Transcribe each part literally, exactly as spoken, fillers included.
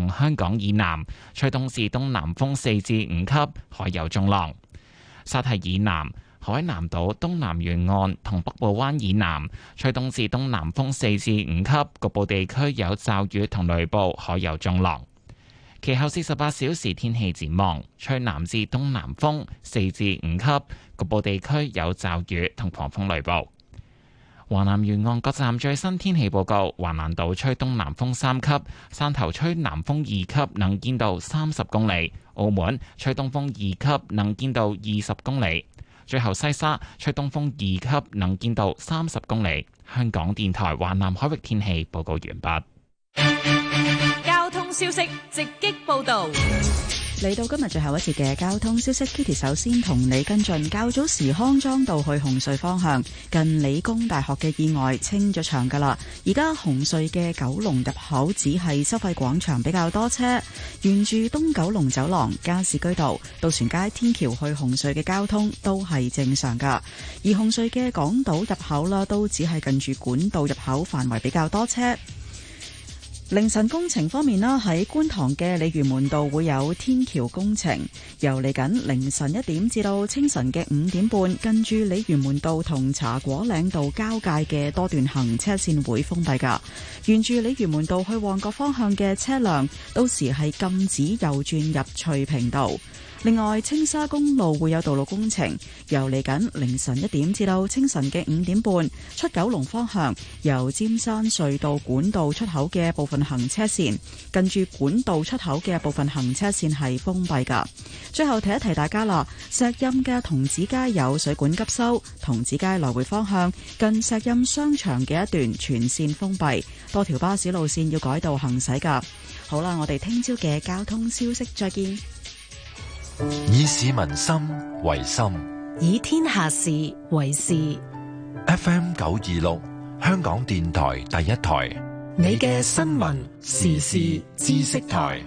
同香港以南，吹東至東南風四至五級，海有中浪。沙堤以南、海南島東南沿岸同北部灣以南，吹東至東南風四至五級，局部地區有驟雨同雷暴，海有中浪。其後四十八小時天氣展望，吹南至東南風四至五級，局部地區有驟雨同狂風雷暴。華南沿岸各站最新天氣報告：華南島吹東南風三級，汕頭吹南風二級，能見度三十公里；澳門吹東風二級，能見度二十公里。最後西沙吹東風二級，能見度三十公里。香港電台華南海域天氣報告完畢。 交通消息直擊報道。 嚟到今日最後一節嘅交通消息 ，Kitty 首先同你跟進。較早時康莊道去紅隧方向，近理工大學嘅意外清咗場噶啦。而家紅隧嘅九龍入口只係收費廣場比較多車，沿住東九龍走廊、加士居道、渡船街天橋去紅隧嘅交通都係正常噶。而紅隧嘅港島入口啦，都只係近住管道入口範圍比較多車。凌晨工程方面啦，喺觀塘嘅鯉魚門道會有天橋工程，由嚟緊凌晨一點至到清晨嘅五點半，近住鯉魚門道同茶果嶺道交界嘅多段行車線會封閉噶。沿住鯉魚門道去旺角方向嘅車輛，到時係禁止右轉入翠屏道。另外，青沙公路會有道路工程，由嚟緊凌晨一點至到清晨嘅五點半，出九龍方向，由尖山隧道管道出口嘅部分行車線，近住管道出口嘅部分行車線係封閉噶。最後提一提大家啦，石蔭嘅童子街有水管急修，童子街來回方向近石蔭商場嘅一段全線封閉，多條巴士路線要改道行駛噶。好啦，我哋聽朝嘅交通消息再見。 以市民心為心， 以天下事為事。 F M 九二六，香港電台第一台， 你嘅新聞時事知識台。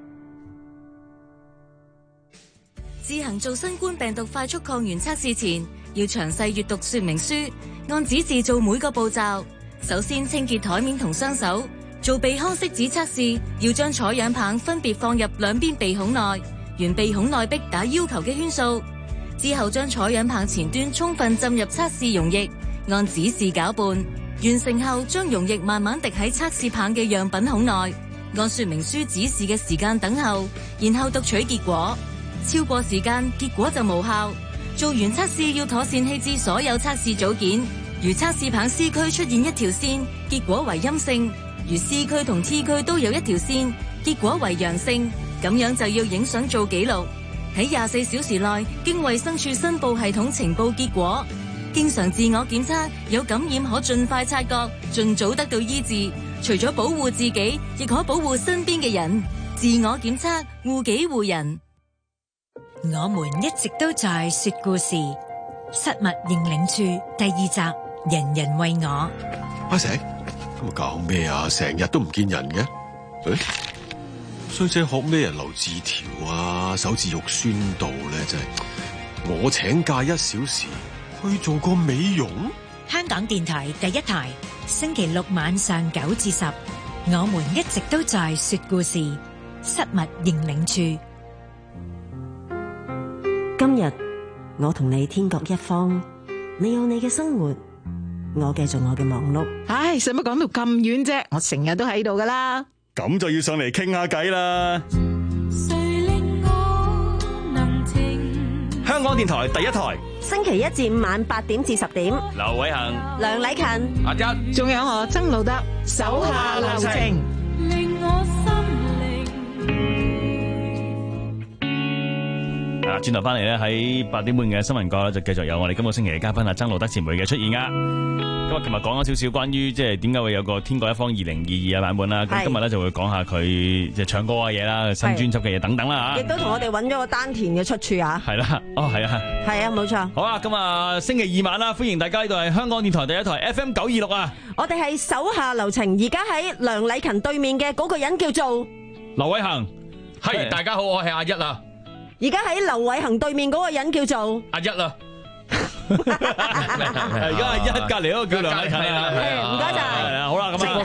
自行做新冠病毒快速抗原測試前，要詳細閱讀說明書，按指示做每個步驟。首先清潔台面同雙手。做鼻腔拭子測試，要將採樣棒分別放入兩邊鼻孔內，沿鼻孔內壁打要求嘅圈數，之後將採樣棒前端充分浸入測試溶液，按指示攪拌。完成後，將溶液慢慢滴喺測試棒嘅樣品孔內，按說明書指示嘅時間等候，然後讀取結果。超過時間，結果就無效。做完測試要妥善棄置所有測試組件。如測試棒 C 區出現一條線，結果為陰性；如 C 區同 T 區都有一條線，結果為陽性。咁樣就要影相做記錄，喺廿四小時內經衛生署申報系統呈報結果。經常自我檢測，有感染可盡快察覺，盡早得到醫治。除咗保護自己，亦可保護身邊嘅人。自我檢測，護己護人。 我們一直都在說故事，失物認領處第二集，人人為我。 阿石，今日搞咩啊？成日都唔見人嘅。誒？衰仔學咩人留字條啊？手指肉酸到咧，真係。我請假一小時去做個美容。 香港電台第一台，星期六晚上九至十，我們一直都在說故事。失物認領處。 今日我同你天各一方，你有你嘅生活，我繼續我嘅忙碌。 唉，使乜講到咁遠啫？我成日都喺度噶啦。 咁就要上嚟傾下偈啦！香港電台第一台， 星期一至五晚八點至十點， 劉偉恒、 梁禮勤、 阿一， 仲有我曾路德，手下留情。 啊，轉頭翻嚟咧，喺八點半嘅新聞角咧，就繼續有我哋今個星期嘅嘉賓阿曾路德前輩嘅出現啊！咁啊，琴日講咗少少關於即係點解會有個天各一方二零二二嘅版本啦。咁今日咧就會講下佢即係唱歌嘅嘢啦，新專輯嘅嘢等等啦嚇。 亦都同我哋揾咗個丹田嘅出處啊。 係啦，哦係啊， 係啊，冇錯。 好啊，咁啊星期二晚啦，歡迎大家，呢度係香港電台第一台 F M 九二六啊。 我哋係手下留情，而家喺梁禮勤對面嘅嗰個人叫做劉偉恒。 係，大家好，我係阿一啊。 而家喺劉偉恒對面嗰個人叫做阿一啊。 而家係一隔籬嗰個叫梁禮勤啊， 唔該晒。 好啦，咁啊，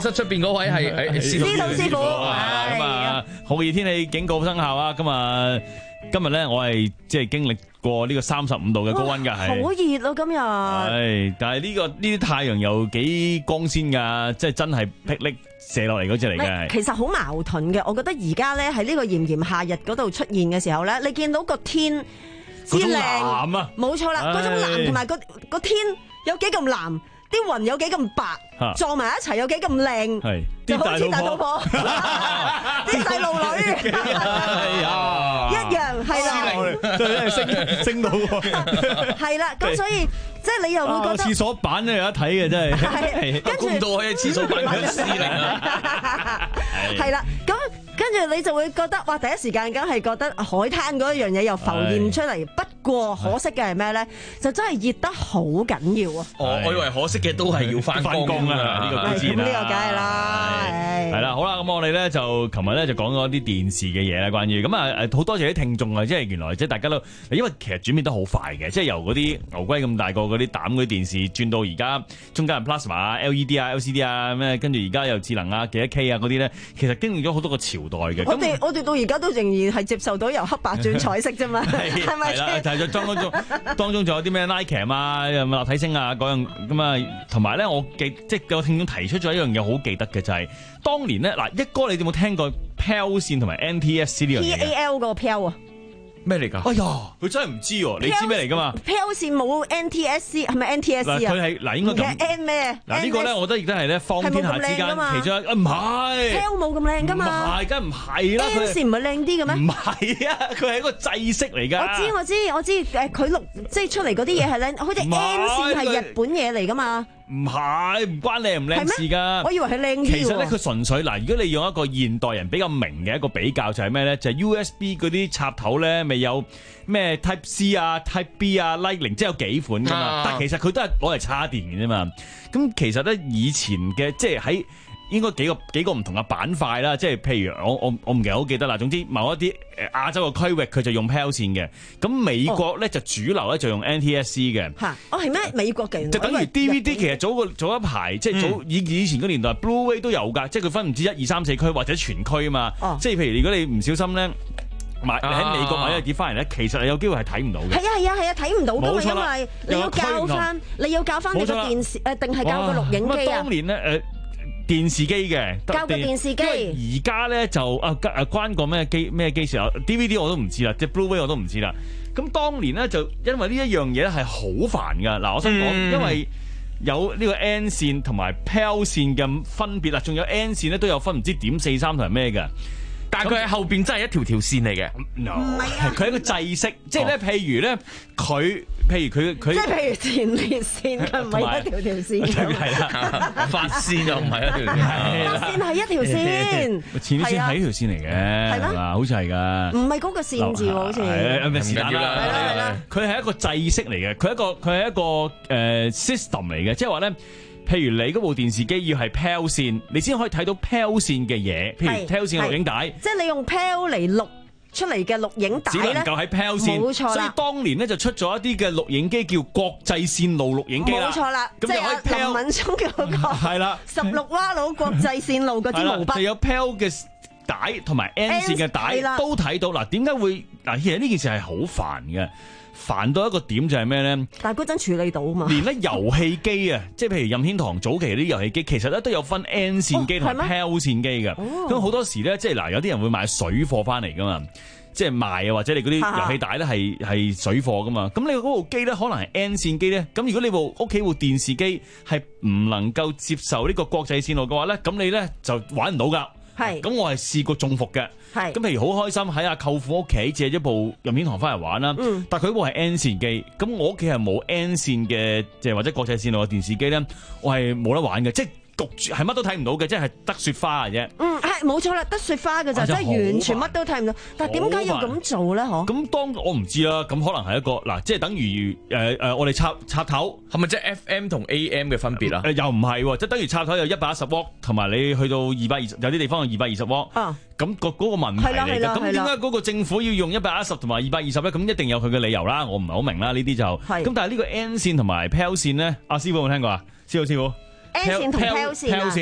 室出邊嗰位係係司徒師傅。 咁啊，酷熱天氣警告生效啊！咁啊，今日咧我係即係經歷過呢個三十五度嘅高溫㗎，係好熱咯今日。 係，但係呢個呢啲太陽又幾光鮮㗎，即係真係霹靂射落嚟嗰隻嚟嘅。 其實好矛盾嘅，我覺得而家咧喺呢個炎炎夏日嗰度出現嘅時候咧，你見到個天之靚，冇錯啦，嗰種藍同埋個個天有幾咁藍。啲雲有幾咁白，撞埋一齊有幾咁靚，就好似大肚婆，啲細路女一樣，係啦， 真係升升到喎， 係啦，咁所以即係你又會覺得廁所板咧有得睇嘅真係， 跟住估唔到可以廁所板咁司令啊， 係啦，咁。跟住你就會覺得，哇！第一時間梗係覺得海灘嗰一樣嘢又浮現出嚟。不過可惜嘅係咩咧？就真係熱得好緊要啊！ 哦，我以為可惜嘅都係要翻工啊！呢個固然啦， 咁呢個梗係啦， 係啦，好啦，咁我哋咧就琴日咧就講咗啲電視嘅嘢啦，關於咁啊誒好多謝啲聽眾啊，即係原來即係大家都，因為其實轉變得好快嘅，即係由嗰啲牛龜咁大個嗰啲膽嗰啲電視轉到而家中間係 Plasma 啊、L E D 啊、L C D 啊咩，跟住而家又智能啊幾多 K 啊嗰啲咧，其實經歷咗好多個朝代嘅。 我哋我哋到而家都仍然係接受到由黑白轉彩色啫嘛，係咪？ 係啦，就係當中當中仲有啲咩 Nike 啊、立體聲啊嗰樣咁啊，同埋咧我記即係有聽眾提出咗一樣嘢好記得嘅就係、是、當年咧嗱，一哥你有冇聽過 P A L 線同埋 N T S C 呢樣嘢 P A L 個 P A L 啊？ 咩嚟㗎？ 哎呀，佢真係唔知喎，你知咩嚟㗎嘛 ？P A L 線冇 N T S C 係咪 N T S C 啊？ 佢係嗱應該咁 N 咩？ 嗱呢個咧，我覺得亦都係咧方天下之間其中一唔係 P A L 冇咁靚㗎嘛？ 唔係，梗唔係啦。 N 線唔係靚啲嘅咩？ 唔係啊，佢係一個制式嚟㗎。 我知我知我知誒，佢錄即係出嚟嗰啲嘢係靚，好似 N 線係日本嘢嚟㗎嘛？ 唔係，唔關靚唔靚事㗎。 我以為係靚啲。 其實咧，佢純粹嗱，如果你用一個現代人比較明嘅一個比較，就係咩咧？就係 U S B 嗰啲插頭咧，未有咩 Type C 啊、Type B 啊、Lightning，即係有幾款㗎嘛。啊、但係其實佢都係攞嚟插電嘅啫嘛。咁其實咧，以前嘅即係喺應該幾個幾個唔同嘅板塊啦，即係譬如我我我唔記得好記得啦。總之某一啲誒亞洲嘅區域佢就用 P A L 線嘅，咁美國咧、哦、就主流咧就用 N T S C 嘅。 嚇！哦係咩？美國嘅就等於 D V D 其實早個早一排，即係早以以前嗰年代 Blu-ray 都有㗎，即係佢分唔知一二三四區或者全區啊嘛。哦、即係譬如如果你唔小心咧買喺美國買一碟翻嚟咧，其實你有機會係睇唔到嘅。 係啊係啊係啊，睇唔到㗎嘛，因為你要校翻，你要校翻你個電視誒，定係校個錄影機啊？ 當年咧誒。呃電視機嘅， 交個電視機。 而家咧就啊啊關個咩機咩機時候 D V D 我都唔知啦，即係 Blu-ray 我都唔知啦。咁當年咧就因為呢一樣嘢咧係好煩㗎。嗱，我想講，嗯、因為有呢個 N 線同埋 P A L 線嘅分別啦，仲有 N 線咧都有分唔知點四三同係咩嘅。 但係佢喺後邊真係一條條線嚟嘅 ，no，佢係一個制式，即係咧，譬如咧，佢，譬如佢佢， 即係譬如前列腺，佢唔係一條條線， 係啦， 髮線又唔係一條線， 髮線係一條線， 前列腺係一條線嚟嘅，係嘛？好似係㗎， 唔係嗰個線字喎，好似係咪是但啦？係啦，佢係一個制式嚟嘅，佢係一個佢係一個誒 system 嚟嘅，即係話咧。譬如你嗰部電視機要係 P A L 線，你先可以睇到 P A L 線嘅嘢。譬如 P A L 線嘅錄影帶， 即係你用 P A L 嚟錄出嚟嘅錄影帶咧， 只能夠喺 P A L 線。冇錯啦。所以當年咧就出咗一啲嘅錄影機叫國際線路錄影機啦。 冇錯啦， 咁就可以即係林敏聰嘅嗰個係啦，十六蛙佬國際線路嗰支毛筆。 就有 P A L 嘅帶同埋 N 線嘅帶都睇到。嗱，點解會嗱？其實呢件事係好煩嘅。煩到一個點就係咩咧？ 但係嗰陣處理到啊嘛。連咧遊戲機啊，即係譬如任天堂早期啲遊戲機，其實咧都有分 N 線機同埋 P A L 線機嘅。咁好、哦、多時咧，即係嗱，有啲人會買水貨翻嚟噶嘛，即係賣啊，或者你嗰啲遊戲帶咧係係水貨噶嘛。咁你嗰部機咧可能係 N 線機咧，咁如果你部屋企部電視機係唔能夠接受呢個國際線路嘅話咧，咁你咧就玩唔到噶。係，咁我係試過中伏嘅。係，咁譬如好開心喺阿舅父屋企借咗部任天堂翻嚟玩啦。嗯，但係佢部係 N 線機，咁我屋企係冇 N 線嘅，即係或者國際線路嘅電視機咧，我係冇得玩嘅，即係焗住係乜都睇唔到嘅，即係得雪花嘅啫。嗯，係冇錯啦，得雪花嘅就真係完全乜都睇唔到。但係點解要咁做咧？嗬？咁當我唔知啦，咁可能係一個嗱，即係等於誒誒，我哋插插頭係咪即係 F M 同 A M 嘅分別啊？誒又唔係，即係等於插頭有一百一十瓦，同埋你去到二百二十，有啲地方有二百二十瓦。啊，咁個嗰個問題嚟嘅。咁點解嗰個政府要用一百一十同埋二百二十咧？咁一定有佢嘅理由啦。我唔係好明啦，呢啲就係。咁但係呢個 N 線同埋 P A L 線咧，阿師傅有冇聽過啊？師傅師傅。N 線同 P A L 線啊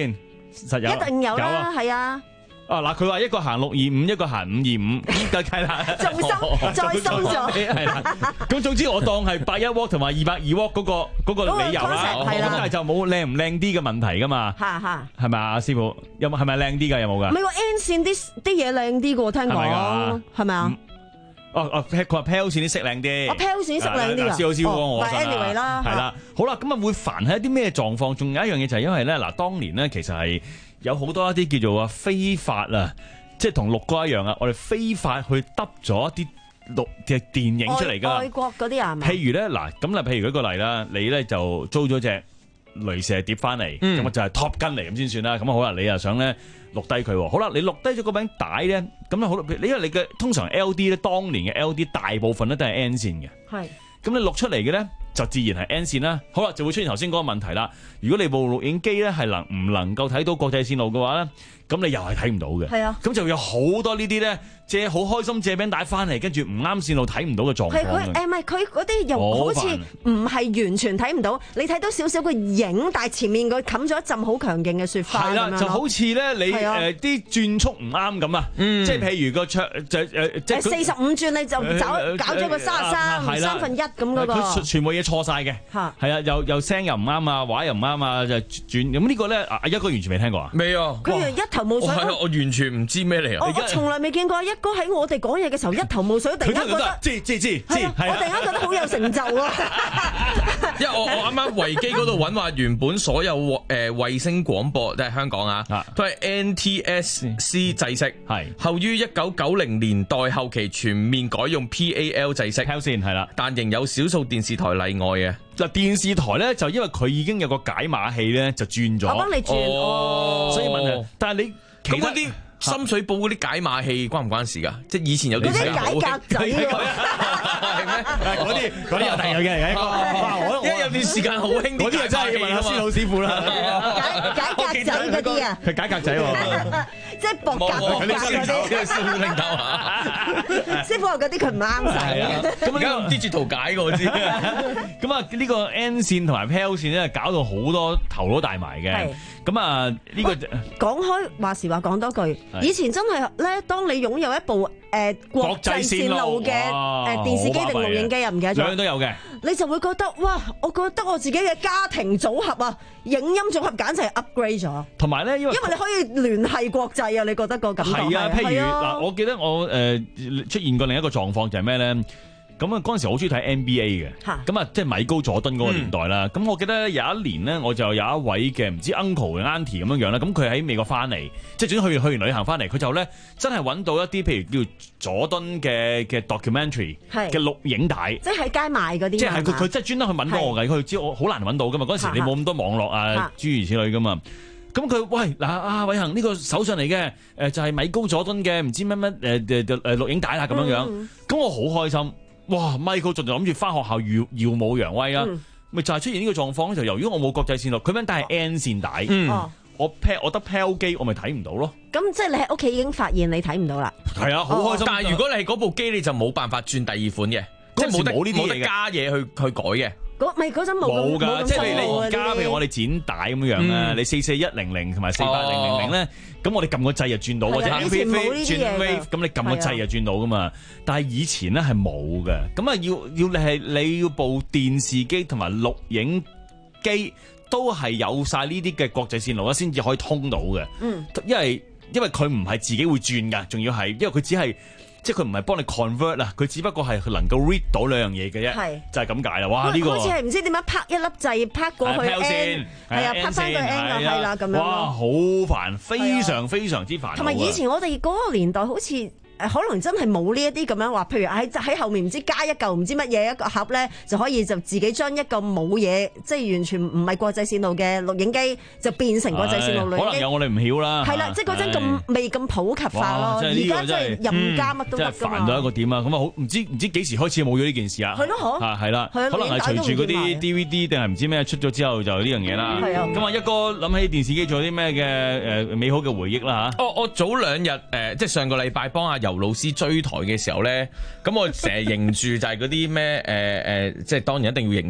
實有， 一定有啦，係啊。 啊嗱，佢話一個行六二五，一個行五二五，咁計啦， 仲深再深咗， 係啦。咁總之我當係八一 W 同埋二百二 W 嗰個嗰個理由啦，咁但係就冇靚唔靚啲嘅問題噶嘛， 嚇嚇， 係咪啊，師傅？有冇係咪靚啲㗎？有冇㗎？ 唔係喎 N 線啲啲嘢靚啲㗎喎，聽講係咪啊？ 哦哦，佢話 P L 線啲色靚啲， 我 P L 線色靚啲啊！ 師傅師傅我但係 anyway 啦， 係啦，好啦，咁啊會煩喺一啲咩狀況？仲有一樣嘢就係因為咧嗱，當年咧其實係有好多一啲叫做啊非法啊，即係同陸哥一樣啊，我哋非法去揼咗一啲陸嘅電影出嚟㗎， 外國嗰啲啊， 譬如咧嗱，咁啦，譬如舉個例啦，你咧就租咗隻雷射碟翻嚟，咁啊、嗯、就係 Top Gun 嚟咁先算啦。咁啊好啦，你又想咧錄低佢，好啦，你錄低咗嗰餅帶咧，咁咧好啦，因為你嘅通常 L D 咧，當年嘅 L D 大部分咧都係 N 線嘅，係，咁你錄出嚟嘅咧就自然係 N 線啦。好啦，就會出現頭先嗰個問題啦。如果你部錄影機咧係能唔能夠睇到國際線路嘅話咧，咁你又係睇唔到嘅。係啊，咁就有好多呢啲咧借好開心借餅帶翻嚟，跟住唔啱線路睇唔到嘅狀況。係佢誒唔係佢嗰啲又好似唔係完全睇唔到，你睇到少少個影，但係前面佢冚咗一陣好強勁嘅雪花。係啦，就好似咧你誒啲轉速唔啱咁啊，即係譬如個桌就誒即係四十五轉你就走搞咗個三十三三分一咁嗰個，佢全部嘢錯晒嘅。嚇係啊，又又聲又唔啱啊，畫又唔啱啊，就轉咁呢個咧阿一哥完全未聽過啊？未啊！佢一頭霧水。係啊，我完全唔知咩嚟啊！我我從來未見過一哥喺我哋講嘢嘅時候一頭霧水，突然間覺得知知知知，我突然間覺得好有成就啊！ 因為我我啱啱維基嗰度揾話，原本所有誒衛星廣播即係香港啊，都係 N T S C 制式，係後於一九九零年代後期全面改用 P A L 制式，先係啦，但仍有少數電視台例外嘅。嗱，電視台咧就因為佢已經有個解碼器咧，就轉咗，我幫你轉，哦，所以問題，但係你其他啲。深水埗嗰啲解碼器關唔關事㗎？即係以前有啲解格仔喎，係咩？嗰啲嗰啲有第二嘅嚟嘅。哇！我因為有段時間好興嗰啲，真係要問下施老師傅啦。解解格仔嗰啲啊，佢解格仔喎，即係博格博格嗰啲。師傅領頭啊！師傅話嗰啲佢唔啱使。咁而家用 digital 解嘅我知。咁啊，呢個 N 線同埋 P L 線咧，搞到好多頭都大埋嘅。咁啊，呢個講開話時話講多句。以前真係咧，當你擁有一部誒、呃、國際線路嘅誒電視機定錄影機啊，唔記得咗，兩樣都有嘅，你就會覺得哇！我覺得我自己嘅家庭組合啊，影音組合簡直係 upgrade 咗。同埋咧，因為因為你可以聯繫國際啊，你覺得個感覺係啊？譬如嗱、啊，我記得我誒、呃、出現過另一個狀況就係咩咧？咁啊，嗰陣時好中意睇 N B A 嘅，咁啊，即係米高佐敦嗰個年代啦。咁、嗯、我記得有一年咧，我就有一位嘅唔知 uncle 嘅 auntie 咁樣樣啦。咁佢喺美國翻嚟，即係總之去去完旅行翻嚟，佢就咧真係揾到一啲譬如叫佐敦嘅嘅 documentary 嘅錄影帶，即係喺街賣嗰啲。即係佢佢真係專登去揾我嘅，佢知我好難揾到噶嘛。嗰陣時你冇咁多網絡啊，諸如此類噶嘛。咁佢喂嗱阿偉恒呢個手上嚟嘅誒就係米高佐敦嘅唔知乜乜誒誒誒錄影帶啦咁樣樣。咁、嗯、我好開心。哇 Michael 仲就諗住翻學校耀耀武揚威啦，咪、嗯、就係出現呢個狀況咧。就由於我冇國際線路，佢嗰帶係 N 線帶，嗯、我 P 我得 P L 機，我咪睇唔到咯。咁即係你喺屋企已經發現你睇唔到啦。係啊，好開心。哦、但係如果你係嗰部機，你就冇辦法轉第二款嘅，即係冇得冇呢啲嘢加嘢去去改嘅。嗰咪嗰陣冇㗎，即係你你而家譬如我哋剪帶咁樣樣咧，你四四一零零同埋四八零零零咧，咁我哋撳個掣就轉到，或者 M P three 轉 wave，咁你撳個掣就轉到噶嘛。但係以前咧係冇嘅，咁啊要要你係你要部電視機同埋錄影機都係有晒呢啲嘅國際線路啦，先至可以通到嘅。嗯，因為因為佢唔係自己會轉㗎，仲要係因為佢只係。即係佢唔係幫你 convert 啦，佢只不過係能夠 read 到兩樣嘢嘅啫，就係咁解啦。哇！呢、呢個好似係唔知點樣拍一粒掣，拍過去 N， 係啊，拍翻個 N 係啦咁樣。哇！好煩，非常非常之煩。同埋以前我哋嗰個年代好似。誒可能真係冇呢一啲咁樣話，譬如喺喺後面唔知加一嚿唔知乜嘢一個盒咧，就可以就自己將一個冇嘢，即係完全唔係國際線路嘅錄影機，就變成國際線路錄影機。可能有我哋唔曉啦。係啦，即係嗰陣咁未咁普及化咯。而家真係任加乜都得㗎嘛。真係煩到一個點啊！咁啊好，唔知唔知幾時開始冇咗呢件事啊？係咯，嗬。啊係啦，可能係隨住嗰啲 D V D 定係唔知咩出咗之後就呢樣嘢啦。係啊。咁啊一哥諗起電視機仲有啲咩嘅誒美好嘅回憶啦嚇？哦，我早兩日誒即係上個禮拜幫阿游老師追台嘅時候咧，咁我成日認住就係嗰啲咩誒誒，即係當然一定要認住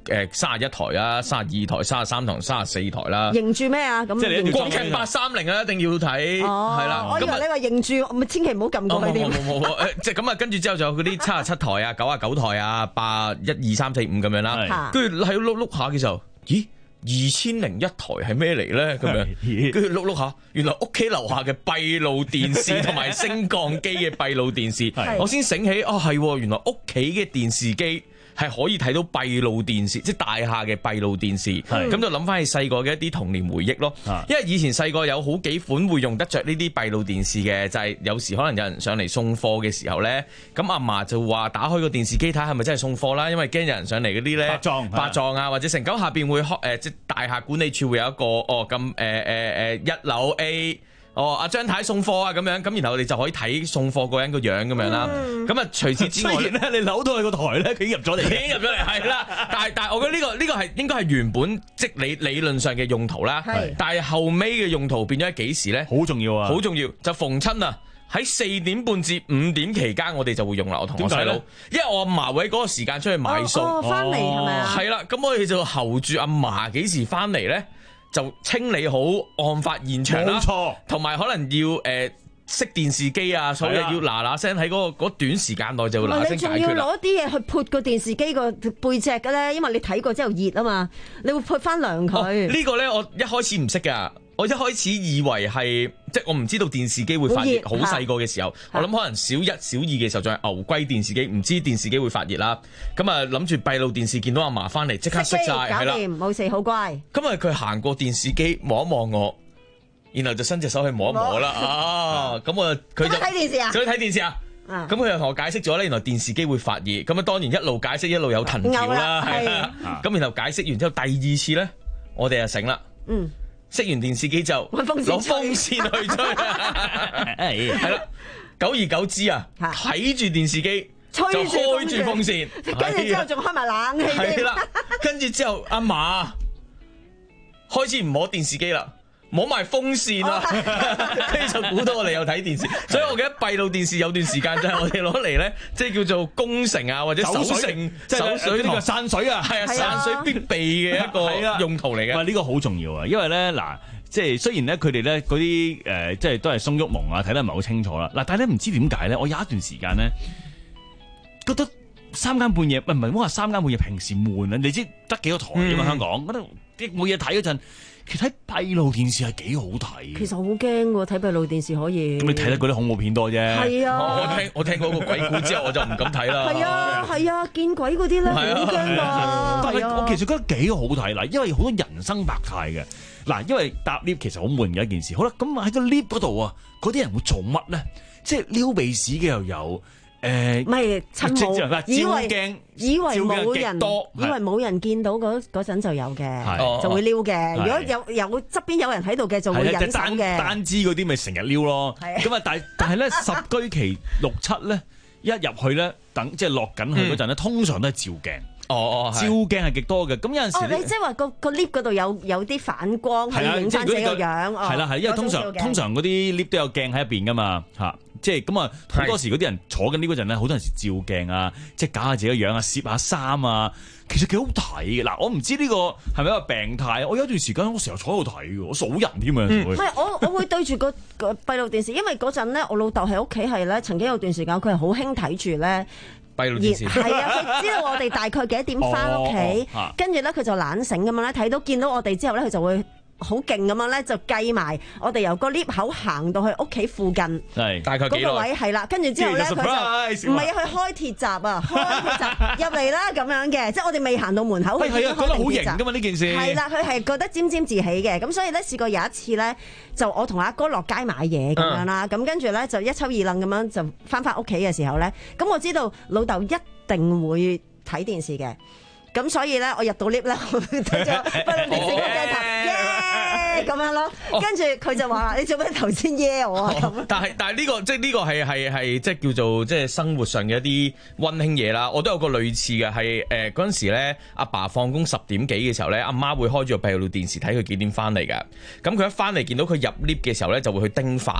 誒三十一台啊、三十二台、三十三台、三十四台啦。 認住咩啊？咁即係你國劇八三零啊，一定要睇。哦，係啦。 我以為你話認住，咪千祈唔好撳過去啲。 冇冇冇誒，即係咁啊！跟住之後就有嗰啲七十七台啊、九十九台啊、八一二三四五咁樣啦。跟住喺度碌碌下嘅時候，咦？二千零一台係咩嚟咧？咁樣，跟住碌碌下，原來屋企樓下嘅閉路電視同埋升降機嘅閉路電視，我先醒起，哦係，原來屋企嘅電視機係可以睇到閉路電視，即係大廈嘅閉路電視。咁就諗翻起細個嘅一啲童年回憶咯。因為以前細個有好幾款會用得着呢啲閉路電視嘅，就係、是、有時可能有人上嚟送貨嘅時候咧，咁阿嫲就話打開個電視機睇下係咪真係送貨啦，因為驚有人上嚟嗰啲咧白撞白撞啊，或者成九下邊會開誒，即係大廈管理處會有一個哦咁誒誒誒一樓 A。哦，阿張太送貨啊，咁樣，咁然後我哋就可以睇送貨嗰人個樣咁樣啦。咁啊，除此之外咧，你扭到佢個台咧，佢已經入咗嚟，已經入咗嚟，係啦。但係但係，我覺得呢個呢個係應該係原本即理理論上嘅用途啦。係。但係後尾嘅用途變咗係幾時咧？好重要啊！好重要，就逢親啊！喺四點半至五點期間，我哋就會用啦。我同我細佬，因為我阿嫲會喺嗰個時間出去買餸。 哦，翻嚟係咪啊？ 係啦，咁我哋就候住阿嫲幾時翻嚟咧？就清理好案發現場啦，冇錯，同埋可能要誒熄電視機啊，所以要嗱嗱聲喺嗰個短時間內就會嗱嗱聲解決啦。你仲要攞啲嘢去潑個電視機個背脊嘅咧，因為你睇過之後熱啊嘛，你會潑翻涼佢。哦，呢個咧我一開始唔識㗎。我一開始以為係，即係我唔知道電視機會發熱，好細個嘅時候，我諗可能小一、小二嘅時候仲係牛龜電視機，唔知電視機會發熱啦。咁啊諗住閉路電視見到阿嫲翻嚟，即刻熄晒，係啦， 冇事，好乖。 咁啊佢行過電視機望一望我，然後就伸隻手去摸一摸啦。啊，咁我佢就睇電視啊， 佢睇電視啊。咁佢又同我解釋咗咧，原來電視機會發熱。咁啊當然一路解釋一路有藤條啦，係啊。咁然後解釋完之後，第二次咧，我哋就醒啦。嗯。熄完電視機就攞風扇去吹，係啦，久而久之啊，睇住電視機就開住風扇， 跟住之後仲開埋冷氣， 係啦，跟住之後阿嫲開始唔摸電視機啦，摸埋風扇啦，跟住就估到我哋有睇電視，所以我記得閉路電視有段時間就係我哋攞嚟咧，即係叫做攻城啊，或者守城、守水呢個散水啊，係啊，散水必備嘅一個用途嚟嘅。喂，呢個好重要啊，因為咧嗱，即係雖然咧佢哋咧嗰啲誒，即係都係鬆郁蒙啊，睇得唔係好清楚啦。嗱，但係咧唔知點解咧，我有一段時間咧覺得三更半夜，唔係唔係，唔好話三更半夜，平時悶啊，你知得幾個台㗎嘛，香港嗰度啲冇嘢睇嗰陣。其實睇閉路電視係幾好睇。其實好驚喎，睇閉路電視可以。咁你睇得嗰啲恐怖片多啫。係啊。我聽我聽嗰個鬼故之後，我就唔敢睇啦。係啊係啊，見鬼嗰啲咧好驚㗎。但係我其實覺得幾好睇嗱，因為好多人生百態嘅嗱，因為搭 lift 其實好悶嘅一件事。好啦，咁喺個 lift 嗰度啊，嗰啲人會做乜咧？即係撩鼻屎嘅又有。誒，唔係趁冇，以為以為冇人，以為冇人見到嗰嗰陣就有嘅，就會撩嘅。如果有有側邊有人喺度嘅，就會忍手嘅。單支嗰啲咪成日撩咯。咁啊，但但係咧十居其六七咧，一入去咧，等即係落緊去嗰陣咧，通常都係照鏡。哦哦，照鏡係極多嘅。咁有陣時哦，你即係話個個 lift 嗰度有有啲反光，係影翻自己個樣。係啦係，因為通常通常嗰啲 lift 都有鏡喺入邊噶嘛，吓。即係咁啊！好多時嗰啲人坐緊呢嗰陣咧，好多陣時照鏡啊，即係搞下自己嘅樣啊，攝下衫啊，其實幾好睇嘅。嗱，我唔知呢個係咪一個病態？我有一段時間我成日坐喺度睇嘅，我數人添啊！唔係我我會對住個個閉路電視，因為嗰陣咧，我老豆喺屋企係咧，曾經有段時間佢係好興睇住咧閉路電視，係啊，佢知道我哋大概幾多點翻屋企，跟住咧佢就懶醒咁樣咧，睇到見到我哋之後咧，佢就會。好勁咁樣咧，就計埋我哋由個 lift 口行到去屋企附近，係大概幾耐？嗰個位係啦，跟住之後咧，佢就唔係啊，去開鐵閘啊，開鐵閘入嚟啦咁樣嘅，即係我哋未行到門口，佢係啊，覺得好型㗎嘛呢件事。係啦，佢係覺得沾沾自喜嘅，咁所以咧試過有一次咧，就我同阿哥落街買嘢咁樣啦，咁跟住咧就一抽二愣咁樣就翻返屋企嘅時候咧，咁我知道老豆一定會睇電視嘅。咁所以咧，我入到 lift 咧，睇咗閉路電視個鏡頭，耶咁樣咯。跟住佢就話：你做咩頭先耶我啊？咁。但係但係呢個即係呢個係係係即係叫做即係生活上嘅一啲溫馨嘢啦。我都有個類似嘅係誒嗰陣時咧，阿爸放工十點幾嘅時候咧，阿媽會開住個閉路電視睇佢幾點翻嚟㗎。咁佢一翻嚟見到佢入 lift 嘅時候咧，就會去叮飯咯。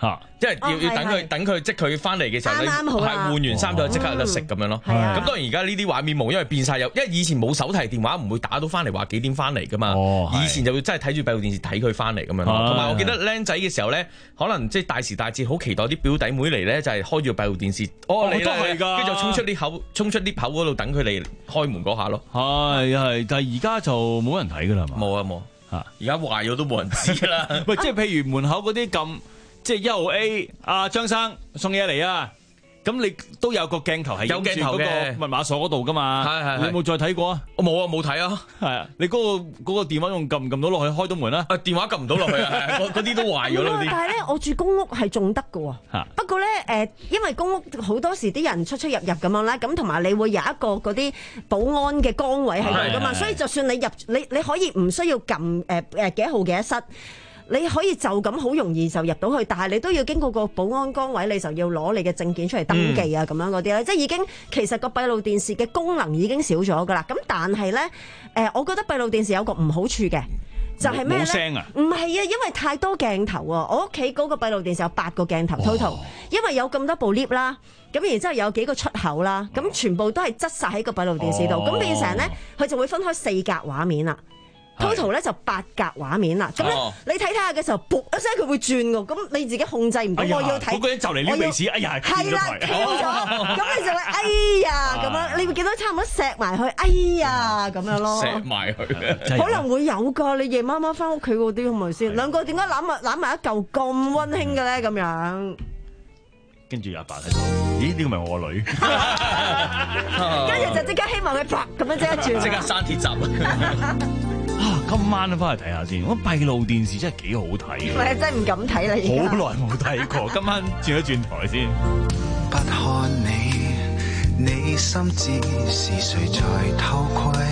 嚇，因為要要等佢等佢即佢翻嚟嘅時候，你係換完衫就即刻有得食咁樣咯。咁當然而家呢啲畫面冇，因為變晒有，因為以前冇手提電話，唔會打到翻嚟話幾點翻嚟噶嘛。以前就會真係睇住閉路電視睇佢翻嚟咁樣咯。同埋我記得僆仔嘅時候咧，可能即係大時大節好期待啲表弟妹嚟咧，就係開住閉路電視，哦嚟啦，跟住就衝出啲口，衝出啲口嗰度等佢嚟開門嗰下咯。 係係，但係而家就冇人睇噶啦嘛。 冇啊冇嚇，而家壞咗都冇人知啦。 喂，即係譬如門口嗰啲咁。即係一號 A， 阿張生送嘢嚟啊！咁你都有個鏡頭係有鏡頭嘅密碼鎖嗰度噶嘛？係係，你有冇再睇過啊？ 我冇啊，冇睇啊。係啊， 你嗰個嗰個電話用撳唔撳到落去開到門啦？ 啊，電話撳唔到落去啊，嗰嗰啲都壞咗啦啲。 但係咧，我住公屋係仲得㗎喎。不過咧，誒，因為公屋好多時啲人出出入入咁樣啦，咁同埋你會有一個嗰啲保安嘅崗位喺度噶嘛，所以就算你入你你可以唔需要撳誒誒幾號幾多室。你可以就咁好容易就入到去，但係你都要經過個保安崗位，你就要攞你嘅證件出嚟登記啊，咁、嗯、樣嗰啲咧，即係已經其實個閉路電視嘅功能已經少咗噶啦。咁但係咧，誒，我覺得閉路電視有個唔好處嘅，就係咩咧？冇聲啊？唔係啊，因為太多鏡頭啊！我屋企嗰個閉路電視有八個鏡頭 total，因為有咁多部 lift 啦，咁然之後有幾個出口啦，咁全部都係擠晒喺個閉路電視度，咁、哦、變成咧佢就會分開四格畫面啦。total 咧就八格畫面啦，咁咧你睇睇下嘅時候，噗一聲佢會轉㗎，咁你自己控制唔到，我要睇。 嗰個人就嚟呢鼻屎，哎呀， 係啦，跳咗，咁你就會哎呀咁樣，你會見到差唔多錫埋去，哎呀咁樣咯。 錫埋佢， 可能會有㗎，你夜媽媽翻屋企嗰啲係咪先？兩個點解攬埋攬埋一嚿咁溫馨嘅咧？咁樣。 跟住阿爸睇到，咦？呢個咪我個女， 跟住就即刻希望佢啪咁樣即刻轉， 即刻閂鐵閘。 啊！今晚都翻嚟睇下先，我閉路電視真係幾好睇。 唔係真係唔敢睇啦， 好耐冇睇過，今晚轉一轉台先。 不看你，你心知是誰在偷窺？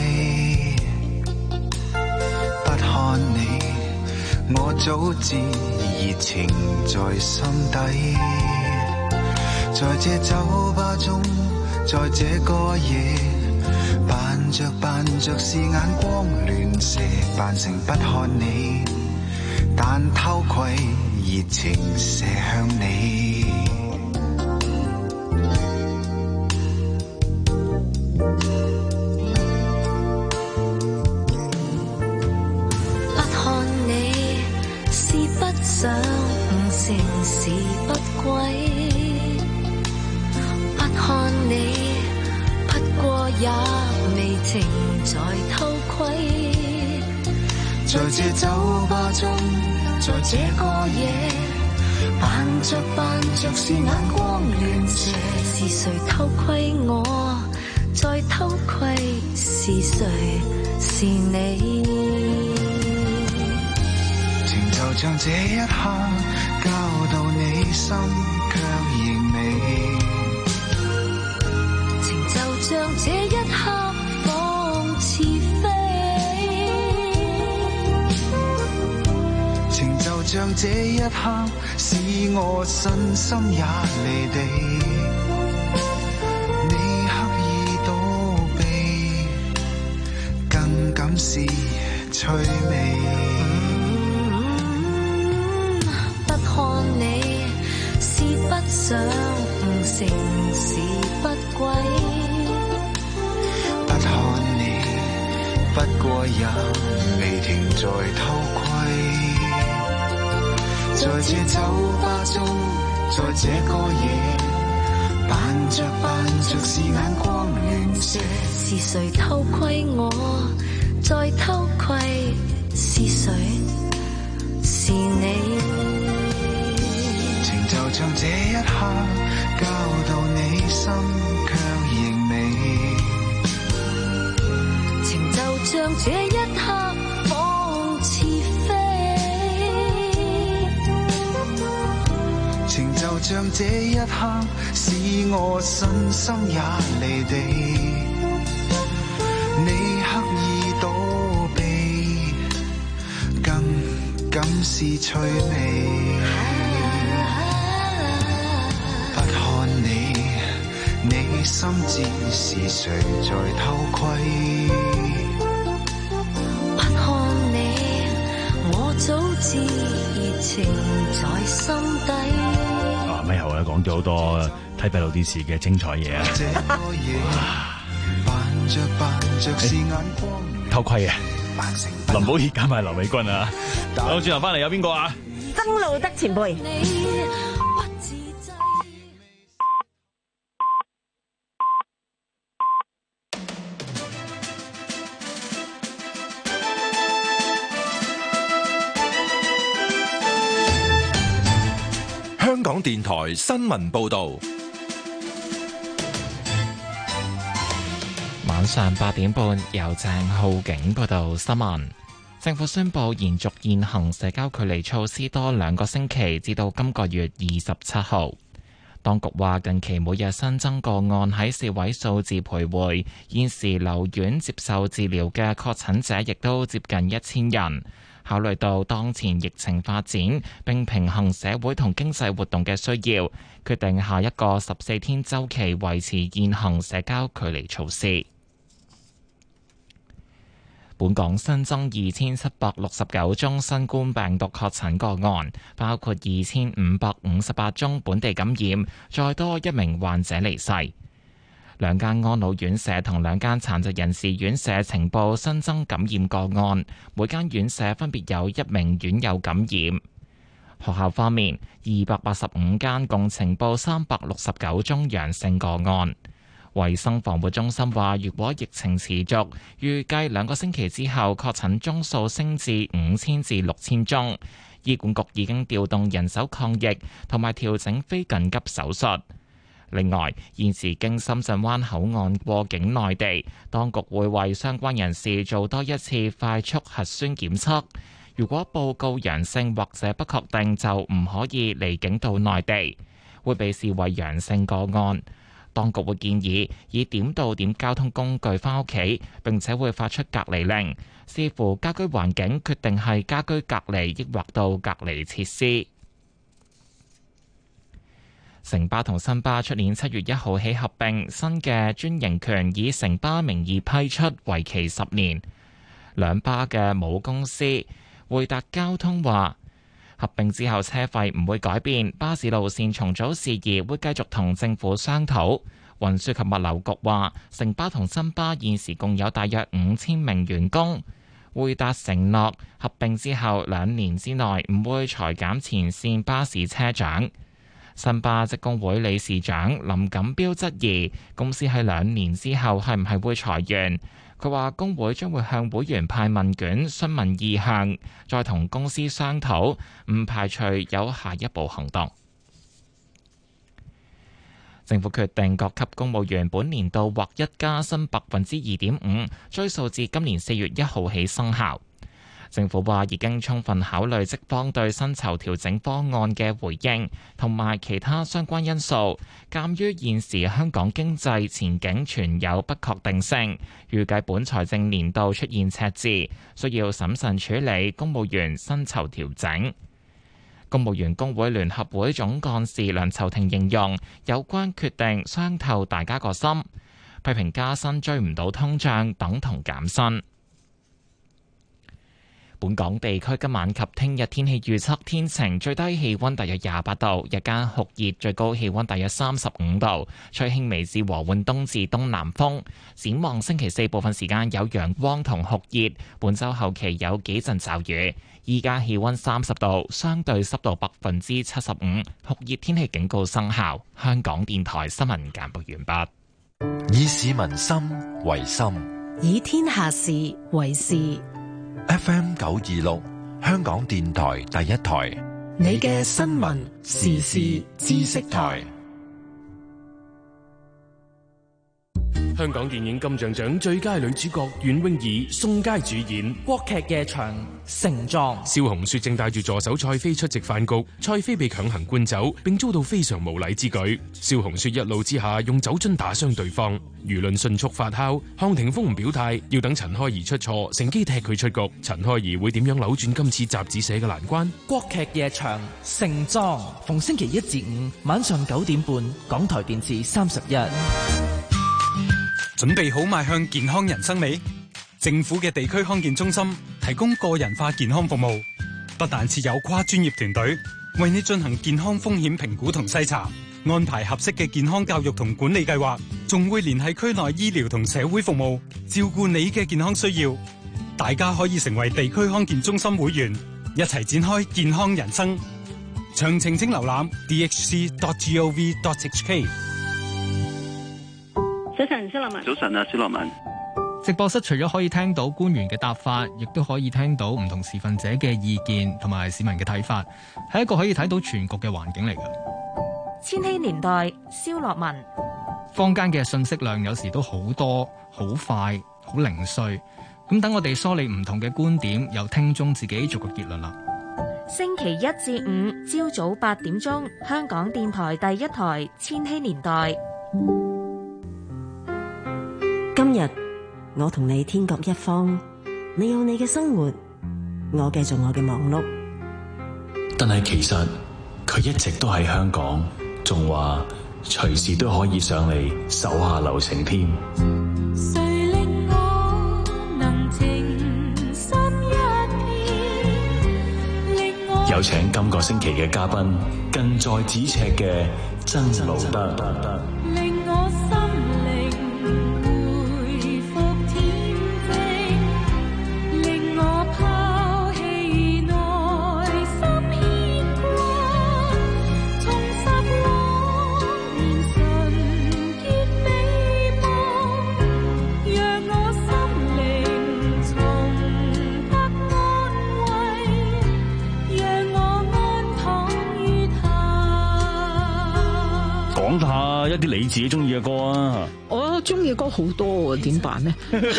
不看你，我早知熱情在心底。在這酒吧中，在這個夜，扮着扮着是眼光亂射，扮成不看你，但偷窺熱情射向你。 不看你是不想成事不歸，不看你不過也未停在偷窺，在這酒吧中，在這個夜，扮着扮着是眼光亂射，是誰偷窺我，再偷窺是誰？是你。 情就像這一刻交到你心，卻仍未。 情就像這一刻仿似飛， 情就像這一刻使我身心也離地，你刻意躲避，更感是趣味。 嗯，不看你是不想成事不歸， 不看你不過也未停在偷窺，在這酒吧中，在這個夜，扮着扮着是眼光亂射， 是誰偷窺我，再偷窺是誰？是你。 情就像這一刻交到你心，卻仍未。 情就像這一刻仿似飛， 情就像這一刻使我身心也離地，你刻意躲避，更感是趣味。不看你，你心知是誰在偷窺。 不看你，我早知知熱情在心底。 啊，咪後咧講咗好多睇閉路電視嘅精彩嘢啊！偷窺啊！林保怡加埋劉美君啊！好，轉頭翻嚟有邊個啊？ 曾路德前輩。 香港電台新聞報道。 晚上八點半，由鄭浩景報道新聞。政府宣布延續現行社交距離措施多兩個星期，至到今個月二十七號。當局話，近期每日新增個案喺四位數字徘徊，現時留院接受治療嘅確診者亦都接近一千人。考慮到當前疫情發展，並平衡社會同經濟活動嘅需要，決定下一個十四天週期維持現行社交距離措施。本港新增二千七百六十九宗新冠病毒確診個案，包括二千五百五十八宗本地感染，再多一名患者離世。兩間安老院舍同兩間殘疾人士院舍呈報新增感染個案，每間院舍分別有一名院友感染。學校方面，二百八十五間共呈報三百六十九宗陽性個案。衛生防護中心話，如果疫情持續，預計兩個星期之後確診宗數升至五千至六千宗。醫管局已經調動人手抗疫，同埋調整非緊急手術。另外，現時經深圳灣口岸過境內地，當局會為相關人士做多一次快速核酸檢測。如果報告陽性或者不確定，就唔可以離境到內地，會被視為陽性個案。當局會建議以點到點交通工具返屋企，並且會發出隔離令，視乎家居環境決定係家居隔離，抑或到隔離設施。城巴同新巴出年七月一號起合併，新嘅專營權以城巴名義批出，為期十年。兩巴嘅母公司匯達交通話，合併之後車費唔會改變，巴士路線重組事宜會繼續同政府商討。運輸及物流局話，城巴同新巴現時共有大約五千名員工，匯達承諾合併之後兩年之內唔會裁減前線巴士車長。新巴職工會理事長林錦標質疑公司喺兩年之後係唔係會裁員。佢話工會將會向會員派問卷詢問意向，再同公司商討，唔排除有下一步行動。政府決定各級公務員本年度劃一加薪百分之二點五，追溯至今年四月一號起生效。政府話已經充分考慮職方對薪酬調整方案嘅回應，同埋其他相關因素。鑑於現時香港經濟前景存有不確定性，預計本財政年度出現赤字，需要審慎處理公務員薪酬調整。公務員工會聯合會總幹事梁籌庭形容有關決定傷透大家個心，批評加薪追唔到通脹等同減薪。本港地區今晚及聽日天氣預測天晴，最低氣溫大約廿八度，日間酷熱，最高氣溫大約三十五度，吹輕微至和緩東至東南風。展望星期四部分時間有陽光同酷熱，本週後期有幾陣驟雨。依家氣溫三十度，相對濕度百分之七十五，酷熱天氣警告生效。香港電台新聞簡報完畢。 以市民心為心， 以天下事為事。 F M 九二六，香港電台第一台， 你嘅新聞時事知識台。 香港電影金像獎最佳女主角袁詠儀、宋佳主演國劇夜場盛裝。 蕭紅雪正帶住助手蔡飛出席飯局，蔡飛被強行灌酒，並遭到非常無禮之舉。蕭紅雪一怒之下用酒樽打傷對方，輿論迅速發酵。項霆鋒唔表態，要等陳開怡出錯，乘機踢佢出局。陳開怡會點樣扭轉今次雜誌社嘅難關？ 國劇夜場盛裝，逢星期一至五晚上九點半，港台電視三十一。 準備好邁向健康人生未？政府嘅地區康健中心提供個人化健康服務， 不但設有跨專業團隊為你進行健康風險評估同篩查，安排合適嘅健康教育同管理計劃，仲會聯繫區內醫療同社會服務，照顧你嘅健康需要。大家可以成為地區康健中心會員，一齊展開健康人生。詳情請瀏覽 d h c dot gov dot h k。 早晨，蕭樂文。 早晨啊，蕭樂文。 直播室除咗可以聽到官員嘅答法，亦都可以聽到唔同持份者嘅意見同埋市民嘅睇法，係一個可以睇到全局嘅環境嚟㗎。 千禧年代，蕭樂文。 坊間嘅信息量有時都好多、好快、好零碎，咁等我哋梳理唔同嘅觀點，由聽眾自己做個結論啦。 星期一至五朝早八點鐘，香港電台第一台千禧年代。 今日我同你天各一方，你有你嘅生活，我繼續我嘅忙碌。 但係其實佢一直都喺香港，仲話隨時都可以上嚟手下留情添。 誰令我能情深一片，令我有請今個星期嘅嘉賓，近在咫尺嘅曾路德， 令我心靈回復恬靜，令我拋棄內心牽掛，重拾往年純潔美夢，讓我心靈重得安慰，讓我安躺於他。 講下一啲你自己中意嘅歌啊！ 我中意嘅歌好多喎，點辦呢？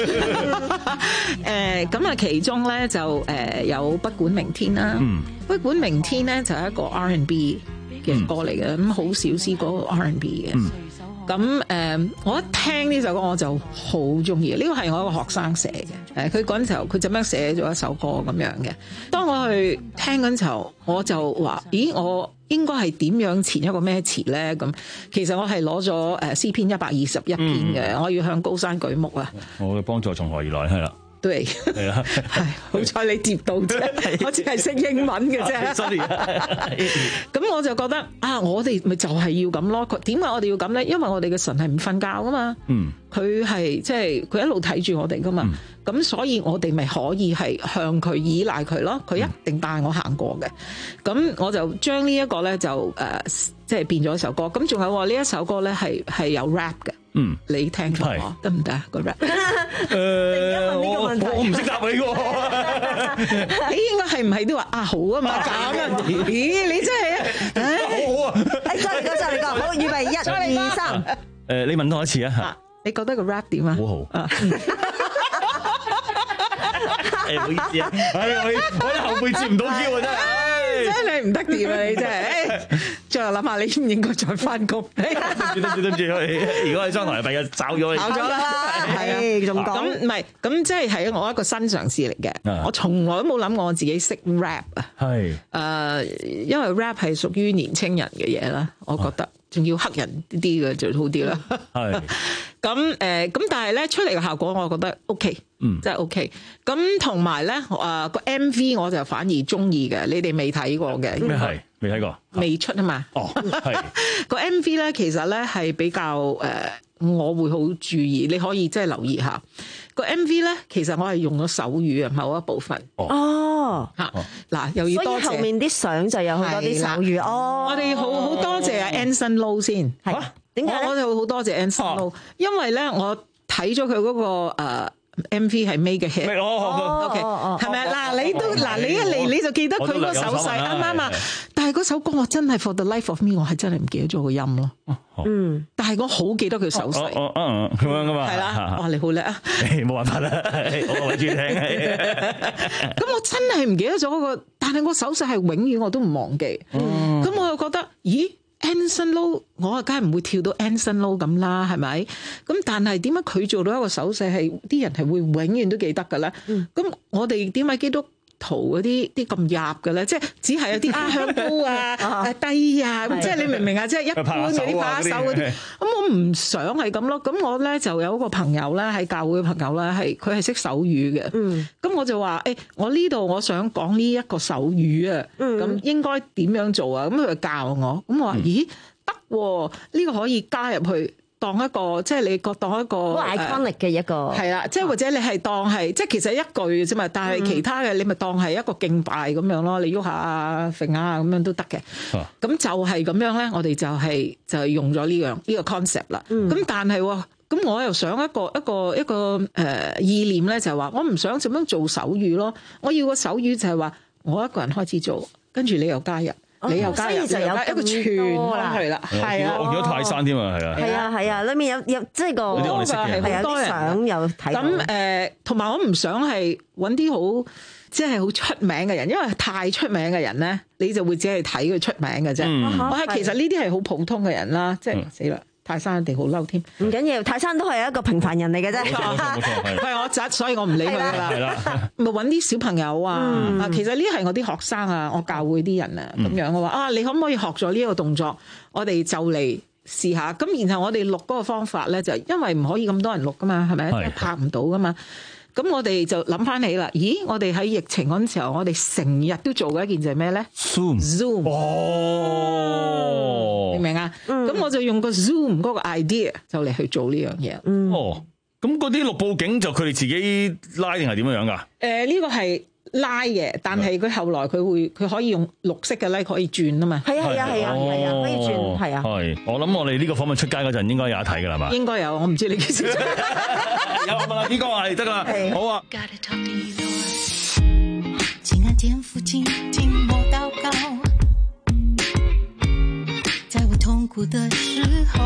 誒咁啊，其中咧就誒有不管明天啦。嗯，不管明天咧就係一個 R and B 嘅歌嚟嘅，咁好少試過 R and B 嘅。咁誒、嗯，我一聽呢首歌我就好中意。呢個係我一個學生寫嘅。誒，佢嗰陣時候佢咁樣寫咗一首歌咁樣嘅。當我去聽嗰陣時候，我就話：咦，我應該係點樣填一個咩詞咧？咁其實我係攞咗誒詩篇一百二十一篇嘅，嗯、我要向高山舉目啊！ 我嘅幫助從何而來？係啦。 對，係啊，係好彩你接到啫，我只係識英文嘅啫。sorry，咁我就覺得啊，我哋咪就係要咁咯。點解我哋要咁咧？因為我哋嘅神係唔瞓覺噶嘛，嗯，佢係即係佢一路睇住我哋噶嘛，咁、嗯、所以我哋咪可以係向佢依賴佢咯，佢一定帶我行過嘅。咁、嗯、我就將呢一個咧就誒、呃，即係變咗一首歌。咁仲有話呢一首歌咧係係有 rap 嘅。嗯，你聽過得唔得個 rap？ 誒， 我我唔識答你喎。 你應該係唔係都話啊好啊嘛咁啊？咦，你真係啊！ 好啊！誒，再嚟個，再嚟個，好，預備一、二、三。 誒，你問多一次啊嚇！ 你覺得個 rap 點啊？ 好好。誒，唔好意思啊！哎，我我啲後輩接唔到招啊真係。 真係唔得掂啊！你真係，最後諗下你應唔應該再翻工？對唔住對唔住對唔住，如果喺商台第日找咗你， 找咗啦，係仲講咁唔係咁，即係係我一個新嘗試嚟嘅。我從來都冇諗過我自己識 rap 啊。係誒，因為 rap 係屬於年青人嘅嘢啦，我覺得仲要黑人啲啲嘅就好啲啦。係咁誒，咁但係咧出嚟嘅效果，我覺得 OK。嗯，真係 OK。咁同埋咧，誒個 M V 我就反而中意嘅，你哋未睇過嘅。 咩係？未睇過？ 未出啊嘛。哦，係個 M V 咧，其實咧係比較誒、呃，我會好注意，你可以即係留意下個 M V 咧。其實我係用咗手語啊，某一部分。哦，嚇嗱，又要多謝。所以後面啲相就有好多啲手語。哦，我哋好好多謝阿 Anson Lo 先。係點解咧？我哋好多謝 Anson Lo，因為咧我睇咗佢嗰個、呃M V 係 make 嘅 hit， OK，係咪啊？嗱，你都嗱，你一嚟你就記得佢嗰個手勢啱唔啱啊？但係嗰首歌我真係 For the Life of Me， 我係真係唔記得咗個音咯。嗯，但係我好記得佢手勢。哦哦，咁樣噶嘛？係啦，哇，你好叻啊！ 冇辦法啦，我中意聽。 咁我真係唔記得咗嗰個，但係我手勢係永遠我都唔忘記。咁我又覺得，咦？Anson Lo， 我啊梗係唔會跳到 Anson Lo 咁啦，係咪？咁但係點解佢做到一個手勢係啲人係會永遠都記得嘅咧？咁、嗯、我哋點解基督徒嗰啲啲咁入嘅咧？即係只係有啲啊向高啊、啊低啊，即係你明唔明啊？即係一般嗰啲拍手嗰啲。咁我唔想係咁咯。咁我咧就有一個朋友咧，喺教會嘅朋友咧，係佢係識手語嘅。嗯，咁我就話誒、欸，我呢度我想講呢一個手語啊，咁、嗯、應該點樣做啊？咁佢就教我，咁我話咦得喎，呢、這個可以加入去。當一個即係你個當一個好 iconic 嘅一個係啦，即係或者你係當係即係其實一句嘅啫嘛，但係其他嘅你咪當係一個敬拜咁樣咯，你喐下啊、揈下咁樣都得嘅。咁、啊、就係咁樣咧，我哋就係、是、就係、是、用咗呢樣呢個 concept 啦。咁、嗯、但係咁我又想一個一個一個誒、呃、意念咧，就係話我唔想點樣做手語咯，我要個手語就係話我一個人開始做，跟住你又加入。你又加入，就有一個傳啦，係啦，係啊， 我見到泰山添啊，係啊， 係啊，係啊，裏面有有即係個有啲我哋識嘅， 係有啲相有睇。 咁誒，同埋我唔想係揾啲好即係好出名嘅人，因為太出名嘅人咧，你就會只係睇佢出名嘅啫。我係其實呢啲係好普通嘅人啦，即係死啦。泰山一定好嬲添， 唔緊要，泰山都係一個平凡人嚟嘅啫。 冇錯，冇錯，係我侄，所以我唔理佢噶啦。係啦，咪揾啲小朋友啊，啊、嗯，其實呢係我啲學生啊，我教會啲人啊，咁、嗯、樣我話啊，你可唔可以學咗呢一個動作？我哋就嚟試下。咁然後我哋錄嗰個方法咧，就因為唔可以咁多人錄噶嘛，係咪？拍唔到噶嘛。咁我哋就諗翻起啦，咦？我哋喺疫情嗰陣時候，我哋成日都做嘅一件就係咩咧 ？Zoom，Zoom， 哦，明唔明啊？咁、嗯、我就用個 Zoom 嗰個 idea 就嚟去做呢樣嘢。 嗯、哦，咁嗰啲錄報警就佢哋自己拉定係點樣樣㗎？誒、 呃，呢、這個係拉嘅，但係佢後來佢會佢可以用綠色嘅 like 可以轉啊嘛。 係啊係啊係啊係啊，可以轉係啊。 係，我諗我哋呢個訪問出街嗰陣應該有得睇㗎啦嘛。 應該有，我唔知你幾時出。 有啊嘛，呢個係得啦，好啊。 請按天父靜靜默禱告，在我痛苦的時候，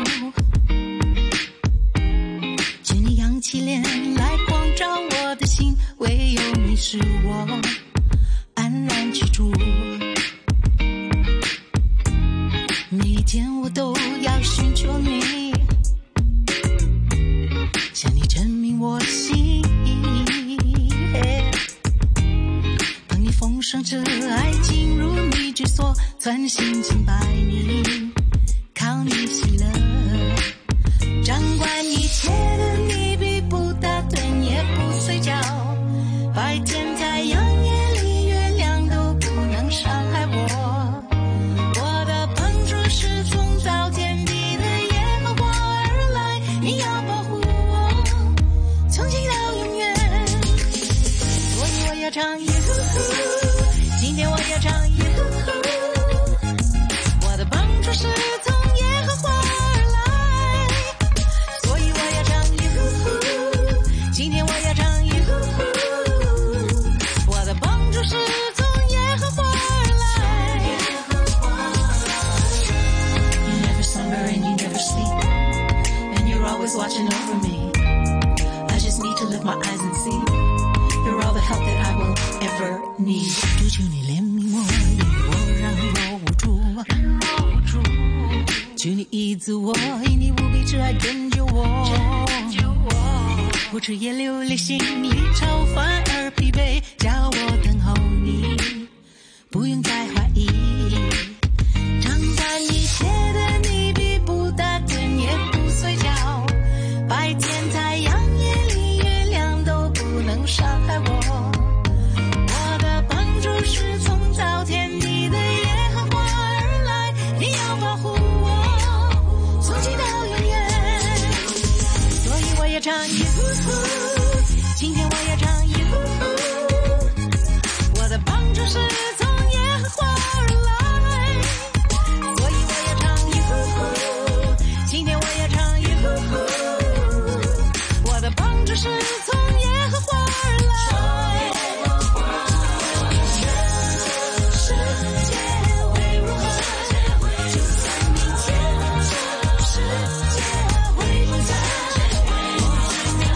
請你揚起臉來光照我的心，唯有你使我安然居住，每一天我都要尋求你，向你證明我心意，當你豐盛之愛進入你之所，專心敬拜你，靠你喜樂，掌管一切的你必不打盹也不睡覺，白天太陽夜裡月亮都不能傷害我，我的幫助是從造天地的耶和華而來，你要保護我從今到永遠，所以我要唱耶和華，今天我要唱耶和華，我的幫助是從耶和華而來，所以我要唱耶和華，今天我要唱耶和華，我的幫助是從耶和華而來。You never slumber and you never sleep, and you're always watching over me. I just need to lift my eyes and see you're all the help that I will ever need. 主求你憐憫我，因我軟弱無助，軟弱無助。求你醫治我，以你無比之愛拯救我，拯救我。我徹夜流淚，心裡超煩而疲憊，叫我等候你，不用再懷疑。掌管一切的你必不打盹也不睡覺，白天太陽夜裡月亮都不能傷害我，我的幫助是從造天地的耶和華而來，你要保護我從今到永遠，所以我要唱耶和華，今天我要唱耶和華，我的幫助是從耶和華而來，所以我要唱耶和華，今天我要唱耶和華，我的幫助是從耶和華而來。世界會如何？就算明天，世界會如何？我在你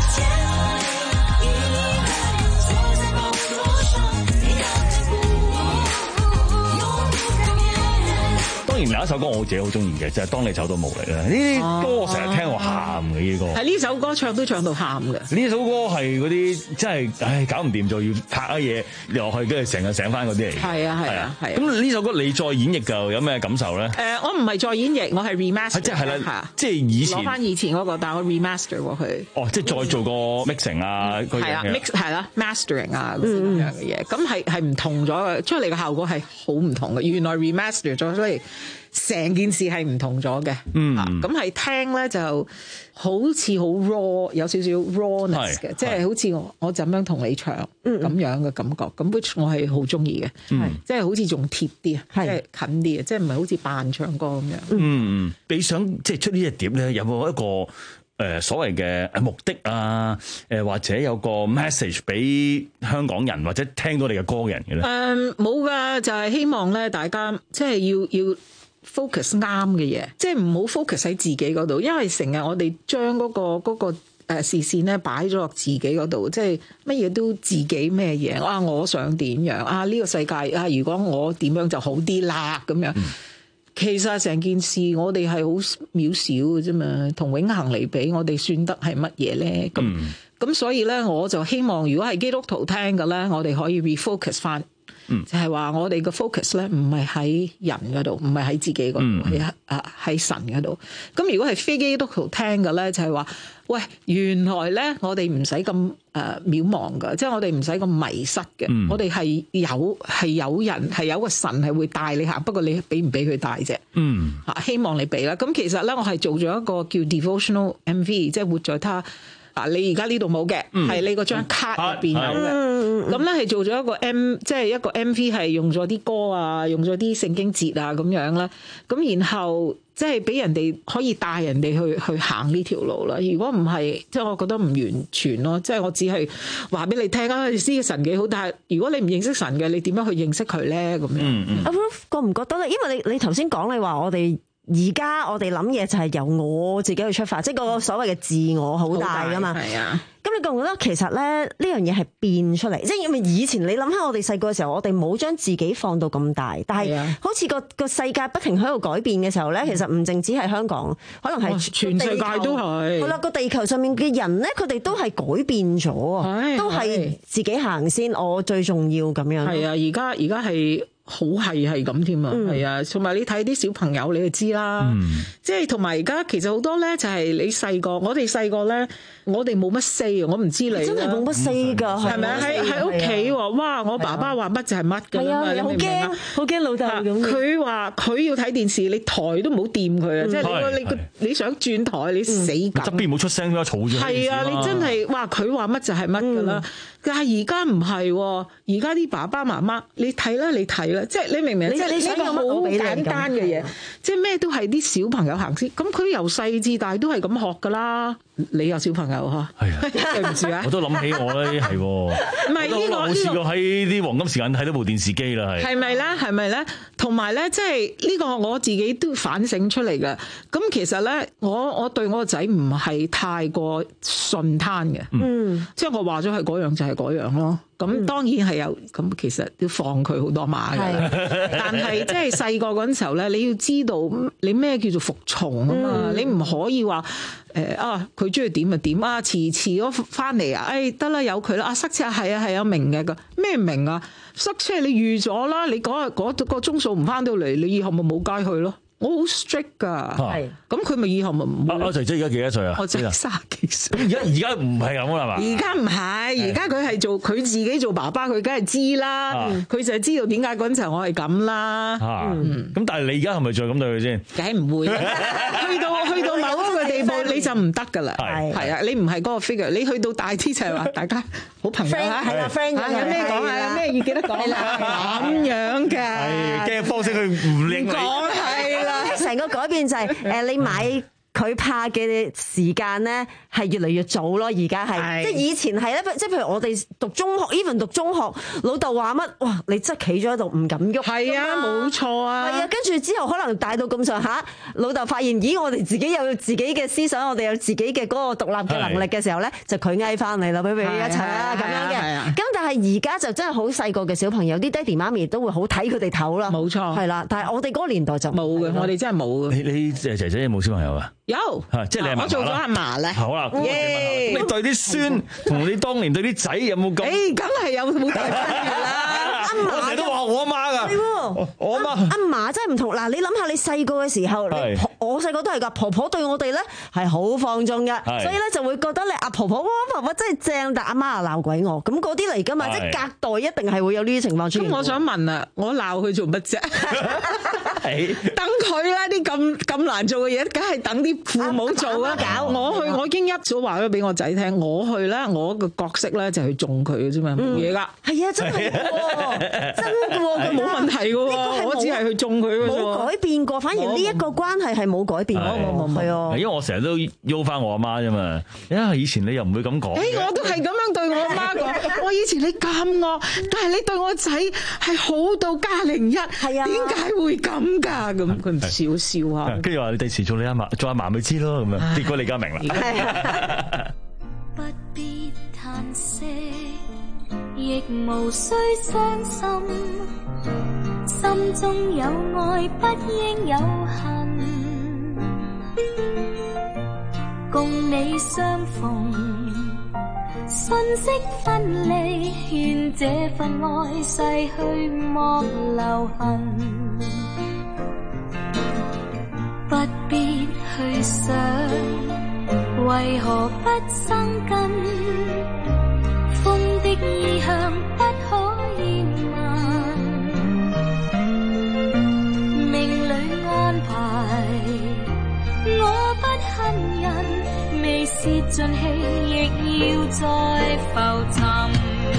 首歌我自己好中意嘅，就係、是、當你走到無力啦。呢啲歌成日聽我喊嘅呢個。 係呢首歌唱都唱到喊嘅。 呢首歌係嗰啲真係，唉，搞唔掂就要拍一嘢落去，跟住成日醒翻嗰啲嚟。 係啊係啊係。 咁呢首歌你再演繹就有咩感受咧？ 誒，我唔係再演繹，我係 remaster。 即係係啦，即係以前攞翻以前嗰個，但係我 remaster 過去。 哦，即係再做個 mixing 啊，嗰樣係啊嘢。 ，mix 係啦 ，mastering 啊咁樣嘅嘢，咁係係唔同咗嘅，出嚟嘅效果係好唔同嘅。原來 remaster 咗，所以成件事係唔同咗嘅。嗯，咁係聽咧就好似好 raw，有少少 rawness 嘅，即係好似我我就咁樣同你唱咁樣嘅感覺。咁 which 我係好中意嘅，即係好似仲貼啲啊，即係近啲啊，即係唔係好似扮唱歌咁樣。 嗯嗯，你想即係出呢隻碟咧，有冇一個誒所謂嘅目的啊？誒或者有個 message 俾香港人或者聽到你嘅歌嘅人嘅咧？ 誒冇㗎，就係希望咧大家即係要要 focus 啱嘅嘢，即係唔好 focus 喺自己嗰度，因為成日我哋將嗰個嗰個誒視線咧擺咗落自己嗰度，即係乜嘢都自己咩嘢啊！我想點樣啊？呢個世界啊，如果我點樣就好啲啦咁樣。其實成件事我哋係好渺小嘅啫嘛，同永恆嚟比，我哋算得係乜嘢咧？咁咁、嗯、所以咧，我就希望如果係基督徒聽嘅咧，我哋可以 refocus 翻，嗯、就係話我哋嘅 focus 咧唔係喺人嗰度，唔係喺自己嗰度，係啊喺神嗰度。咁如果係非基督徒聽嘅咧，就係話，喂，原來咧我哋唔使咁誒渺茫噶，即係我哋唔使咁迷失嘅，嗯、我哋係有係有人係有個神係會帶你行，不過你俾唔俾佢帶啫？嗯，嚇希望你俾啦。咁其實咧，我係做咗一個叫 devotional M V，即係活在他。嗱，你而家呢度冇嘅，係、嗯、你嗰張卡入邊有嘅。咁咧係做咗一個 M，即係一個 M V，係用咗啲歌啊，用咗啲聖經節啊咁樣啦。咁然後即係俾人哋可以帶人哋去去行呢條路啦。如果唔係，即係我覺得唔完全咯。即係我只係話俾你聽啊，你知神幾好，但係如果你唔認識神嘅，你點樣去認識佢咧？咁樣。 阿 Ruth 覺唔覺得咧？因為你你頭先講你話我哋。而家我哋諗嘢就係由我自己去出發，即係個所謂嘅自我好大噶嘛。係啊。咁你覺唔覺得其實咧呢樣嘢係變出嚟？即係因為以前你諗下我哋細個嘅時候，我哋冇將自己放到咁大，但係好似個個世界不停喺度改變嘅時候咧，其實唔淨止係香港，可能係全世界都係。好啦，個地球上面嘅人咧，佢哋都係改變咗啊，都係自己行先，我最重要咁樣。 係啊，而家而家係。好係係咁添啊，係啊，同埋你睇啲小朋友你就知啦，嗯、即係同埋而家其實好多咧就係你細個，我哋細個咧，我哋冇乜 say 啊，我唔知你真係冇乜 say 㗎， 係咪啊？喺喺屋企喎，哇！我爸爸話乜就係乜㗎啦嘛，你明唔明啊？ 好驚老豆咁。 佢話佢要睇電視，你台都唔好掂佢啊！即係你你個你想轉台，你死梗。 側邊唔好出聲啦，嘈住。 係啊，你真係哇！佢話乜就係乜㗎啦。但係而家唔係喎，而家啲爸爸媽媽，你睇啦，你睇啦，即係你明唔明？即係呢個好簡單嘅嘢，即係咩都係啲小朋友行先。咁佢由細至大都係咁學㗎啦。你有小朋友嚇？係啊，對唔住啊！ 我都諗起我咧，係喎。唔係呢個，我試過喺啲黃金時間睇到部電視機啦，係。 係咪咧？係咪咧？同埋咧，即係呢個我自己都反省出嚟嘅。咁其實咧，我我對我個仔唔係太過順攤嘅。嗯，即係我話咗係嗰樣就係嗰樣咯。咁當然係有，咁其實都放佢好多馬嘅。但係即係細個嗰陣時候咧，你要知道你咩叫做服從啊嘛，你唔可以話。誒啊！佢中意點就點啊！遲遲咗翻嚟啊！誒得啦，有佢啦！啊塞車係啊係啊，明嘅個咩明啊？塞車你預咗啦！你嗰日嗰個鐘數唔翻到嚟，你以後咪冇街去咯。我好 strict 㗎，係咁佢咪以後咪唔。 阿仔仔而家幾多歲啊？ 我仔卅幾歲。 而家而家唔係咁啦嘛？ 而家唔係，而家佢係做佢自己做爸爸，佢梗係知啦。佢就係知道點解嗰陣時候我係咁啦。 咁但係你而家係咪再咁對佢先？ 梗係唔會。去到去到某一個地步你就唔得㗎啦。係係啊，你唔係嗰個 figure，你去到大啲就係話大家好朋友嚇，係啦 friend，有咩講啊？有咩要記得講啦？咁樣㗎。係嘅方式佢唔認你。 講係啦。 成個改變就係誒，你買佢怕嘅時間咧係越嚟越早咯，而家係即係以前係咧，即係譬如我哋讀中學 even 讀中學，老豆話乜，哇！你即係企咗喺度唔敢喐。 係啊，冇錯啊。 係啊，跟住之後可能大到咁上下，老豆發現，咦，我哋自己有自己嘅思想，我哋有自己嘅嗰個獨立嘅能力嘅時候咧，就佢嗌翻嚟啦，俾佢一齊啊咁樣嘅。咁但係而家就真係好細個嘅小朋友，啲爹哋媽咪都會好睇佢哋頭啦。冇錯，係啦。但係我哋嗰個年代就冇嘅， 我哋真係冇嘅。 你你姐姐有冇小朋友啊？ 有， 即係你係嫲嫲啦。 我做咗阿嫲咧。 好啦，咁你對啲孫同你當年對啲仔有冇咁？ 誒，梗係有冇大分別啦。 阿嫲我成日都話我阿媽㗎。 係喎， 我阿媽。 阿嫲真係唔同。嗱，你諗下你細個嘅時候，你我細個都係㗎，婆婆對我哋咧係好放縱㗎，所以咧就會覺得你阿婆婆，婆婆真係正，但阿媽啊鬧鬼我，咁嗰啲嚟㗎嘛，即係隔代一定係會有呢啲情況出現。 咁我想問啊，我鬧佢做乜啫？等佢啦，啲咁咁難做嘅嘢，梗係等啲父母做啦。搞我去，我已經一早話咗俾我仔聽，我去咧，我個角色咧就係去種佢嘅啫嘛，冇嘢㗎。 係啊，真係喎，真嘅喎， 佢冇問題嘅喎，我只係去種佢嘅啫喎， 冇改變過，反而呢一個關係係冇改變過，冇冇係啊。 因為我成日都邀翻我阿媽啫嘛，因為以前你又唔會咁講。 誒，我都係咁樣對我阿媽講，我以前你咁惡，但係你對我仔係好到加零一，係啊，點解會咁㗎？咁佢唔笑笑啊， 跟住話你第時做你阿嫲，做阿嫲咪知咯咁樣。結果你而家明啦。 不必嘆息，亦無需傷心，心中有愛不應有恨，共你相逢，瞬息分離，願這份愛逝去莫留痕。不必去想，為何不生根？風的意向不可言問，命裏安排，我不恨人，未泄盡氣，亦要再浮沉。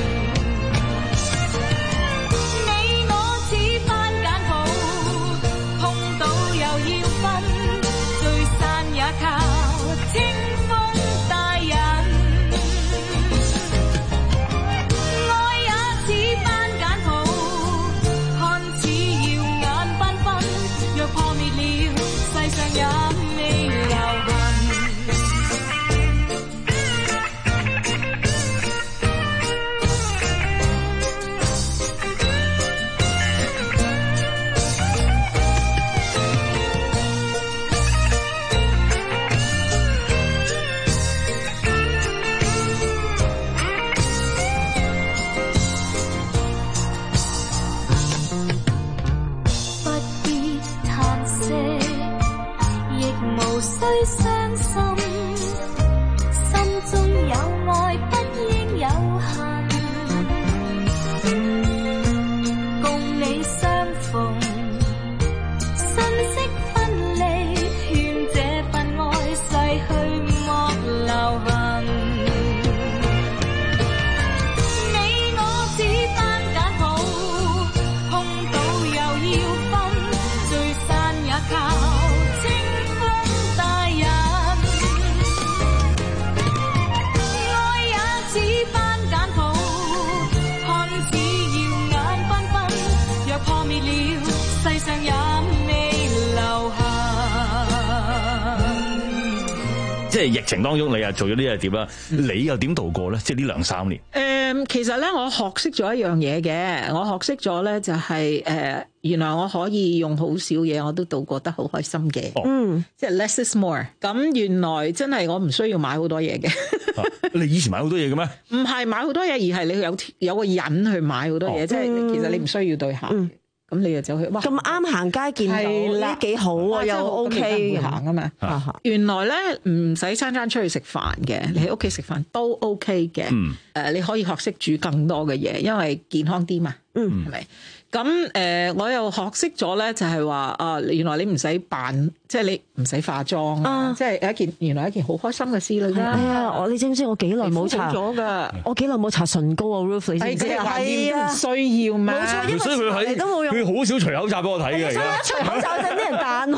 即係疫情當中，你又做咗呢個碟啦，你又點度過咧？即係呢兩三年。 誒，其實咧，我學識咗一樣嘢嘅，我學識咗咧就係誒，原來我可以用好少嘢，我都度過得好開心嘅。嗯，即係 less is more。咁原來真係我唔需要買好多嘢嘅。 你以前買好多嘢嘅咩？ 唔係買好多嘢，而係你有有個癮去買好多嘢，即係其實你唔需要對鞋。咁你又走去，哇！ 咁啱行街見到呢幾好啊，又 OK 行啊嘛。原來咧唔使餐餐出去食飯嘅，你喺屋企食飯都 OK 嘅。誒，你可以學識煮更多嘅嘢，因為健康啲嘛。嗯，係咪？咁誒，我又學識咗咧，就係話啊，原來你唔使扮，即係你唔使化妝啊，即係一件原來一件好開心嘅事嚟㗎。 係啊，我你知唔知我幾耐冇搽咗㗎？ 我幾耐冇搽唇膏啊 Ruth， 你知唔知啊？ 係啊，唔需要嘛。 冇錯，因為所以佢喺都冇用。 佢好少除口罩俾我睇嘅而家。 除口罩陣啲人彈開我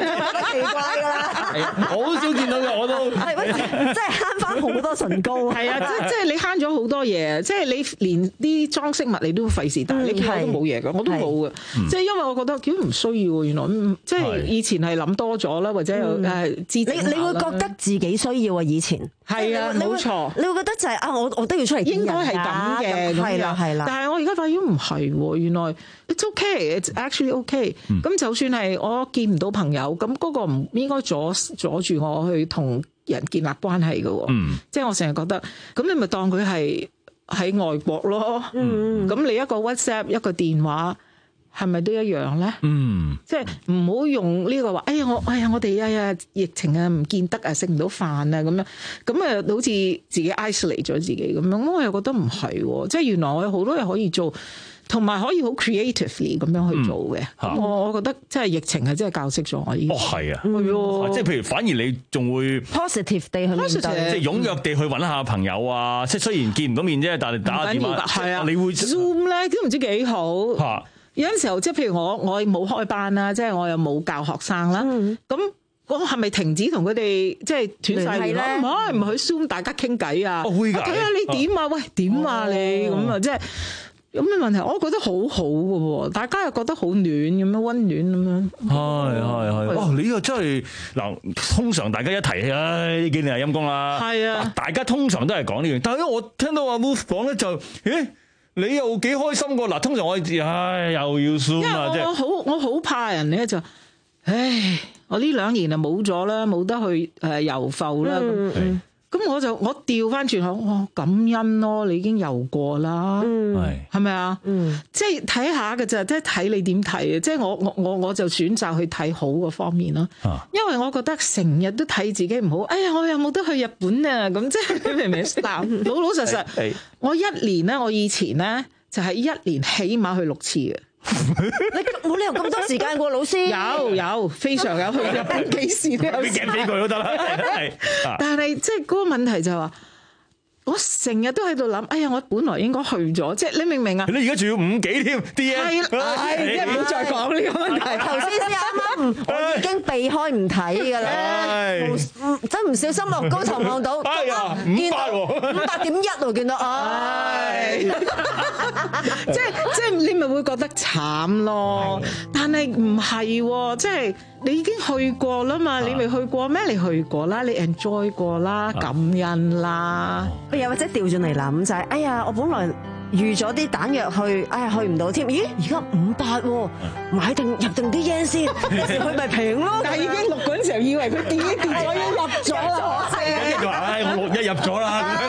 奇怪㗎啦。 我好少見到嘅，我都係喂，真係慳翻好多唇膏。 係啊，即即係你慳咗好多嘢，即係你連啲裝飾物你都費事，但係你見我都冇嘢㗎，我都冇嘅。即係因為我覺得幾唔需要喎，原來即係以前係諗多咗啦，或者有誒知。 你你會覺得自己需要啊？以前係啊，冇錯。 你會覺得就係啊，我我都要出嚟見人㗎， 應該係咁嘅， 係啦係啦。 但係我而家發現唔係喎，原來 it's okay，it's actually okay。咁就算係我見唔到朋友，咁嗰個唔應該阻阻住我去同人建立關係嘅喎。嗯，即係我成日覺得，咁你咪當佢係喺外國咯。嗯，咁你一個 WhatsApp 一個電話。係咪都一樣咧？嗯，即係唔好用呢個話，哎呀我，哎呀我哋哎呀疫情啊唔見得啊食唔到飯啊咁樣，咁啊好似自己 isolate 咗自己咁樣，我又覺得唔係喎，即係原來我有好多嘢可以做，同埋可以好 creatively 咁樣去做嘅。咁、嗯、我我覺得即係疫情係真係教識咗我呢啲。 哦係啊， 係啊， 即係譬如反而你仲會 positive 地去面對，即係踴躍地去揾下朋友啊！即係雖然見唔到面啫，但係打下電話， 係啊， 你會 Zoom 咧都唔知幾好。嚇！有陣時候，即係譬如我我冇開班啦，即係我又冇教學生啦，咁我係咪停止同佢哋即係斷晒聯絡？唔係，唔係去 Zoom 大家傾偈啊！會㗎，睇下你點啊？喂，點啊你咁啊？即係有咩問題？我覺得好好嘅喎，大家又覺得好暖咁樣，溫暖咁樣。係係係。哇！ 你又真係嗱，通常大家一提起，唉，呢幾年係陰公啦。係啊，大家通常都係講呢樣，但係因為我聽到阿 Ruth 講咧，就咦？你又幾開心喎？嗱，通常我唉又要 Zoom 啊，即係我好我好怕人咧就，唉，我呢兩年就冇咗啦，冇得去誒遊埠啦。咁、嗯、我就我調翻轉頭，我感恩咯，你已經遊過啦，係係咪啊？即係睇下嘅啫，即係睇你點睇啊！即係我我我我就選擇去睇好個方面咯，啊、因為我覺得成日都睇自己唔好，哎呀，我又冇得去日本啊！咁即係你明唔明？嗱，老老實實，我一年咧，我以前咧就係一年起碼去六次嘅。 你冇理由咁多時間過，老師有有非常有去日本幾時都有， 鏡飛過都得啦。 但係即係嗰個問題就係話，我成日都喺度諗，哎呀，我本來應該去咗，即係你明唔明啊？ 你而家仲要五幾添 ？D M 係係，唔好再講呢個問題。 頭先先啱啱，我已經避開唔睇㗎啦，真唔小心落高頭望到， 哎呀， 五百喎，五百點一喎，見到，唉， 即係即係你咪會覺得慘咯。但係唔係喎，即係你已經去過啦嘛，你未去過咩？你去過啦，你 enjoy 過啦，感恩啦。 又或者調轉嚟諗就係，哎呀，我本來預咗啲彈藥去，哎呀去唔到添，咦？而家五百喎，買定入定啲 yen 先，佢咪平咯。 但係已經錄嗰陣時候以為佢跌一跌咗，已經入咗啦。 跟住話，唉，我六一入咗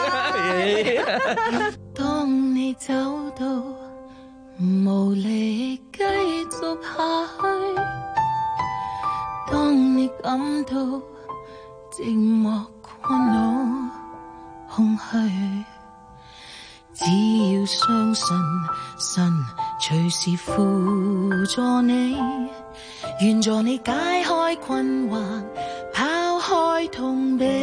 啦。 當你走到無力繼續下去，當你感到寂寞困擾空虛，只要相信神隨時輔助你，願助你解開困惑，拋開痛悲。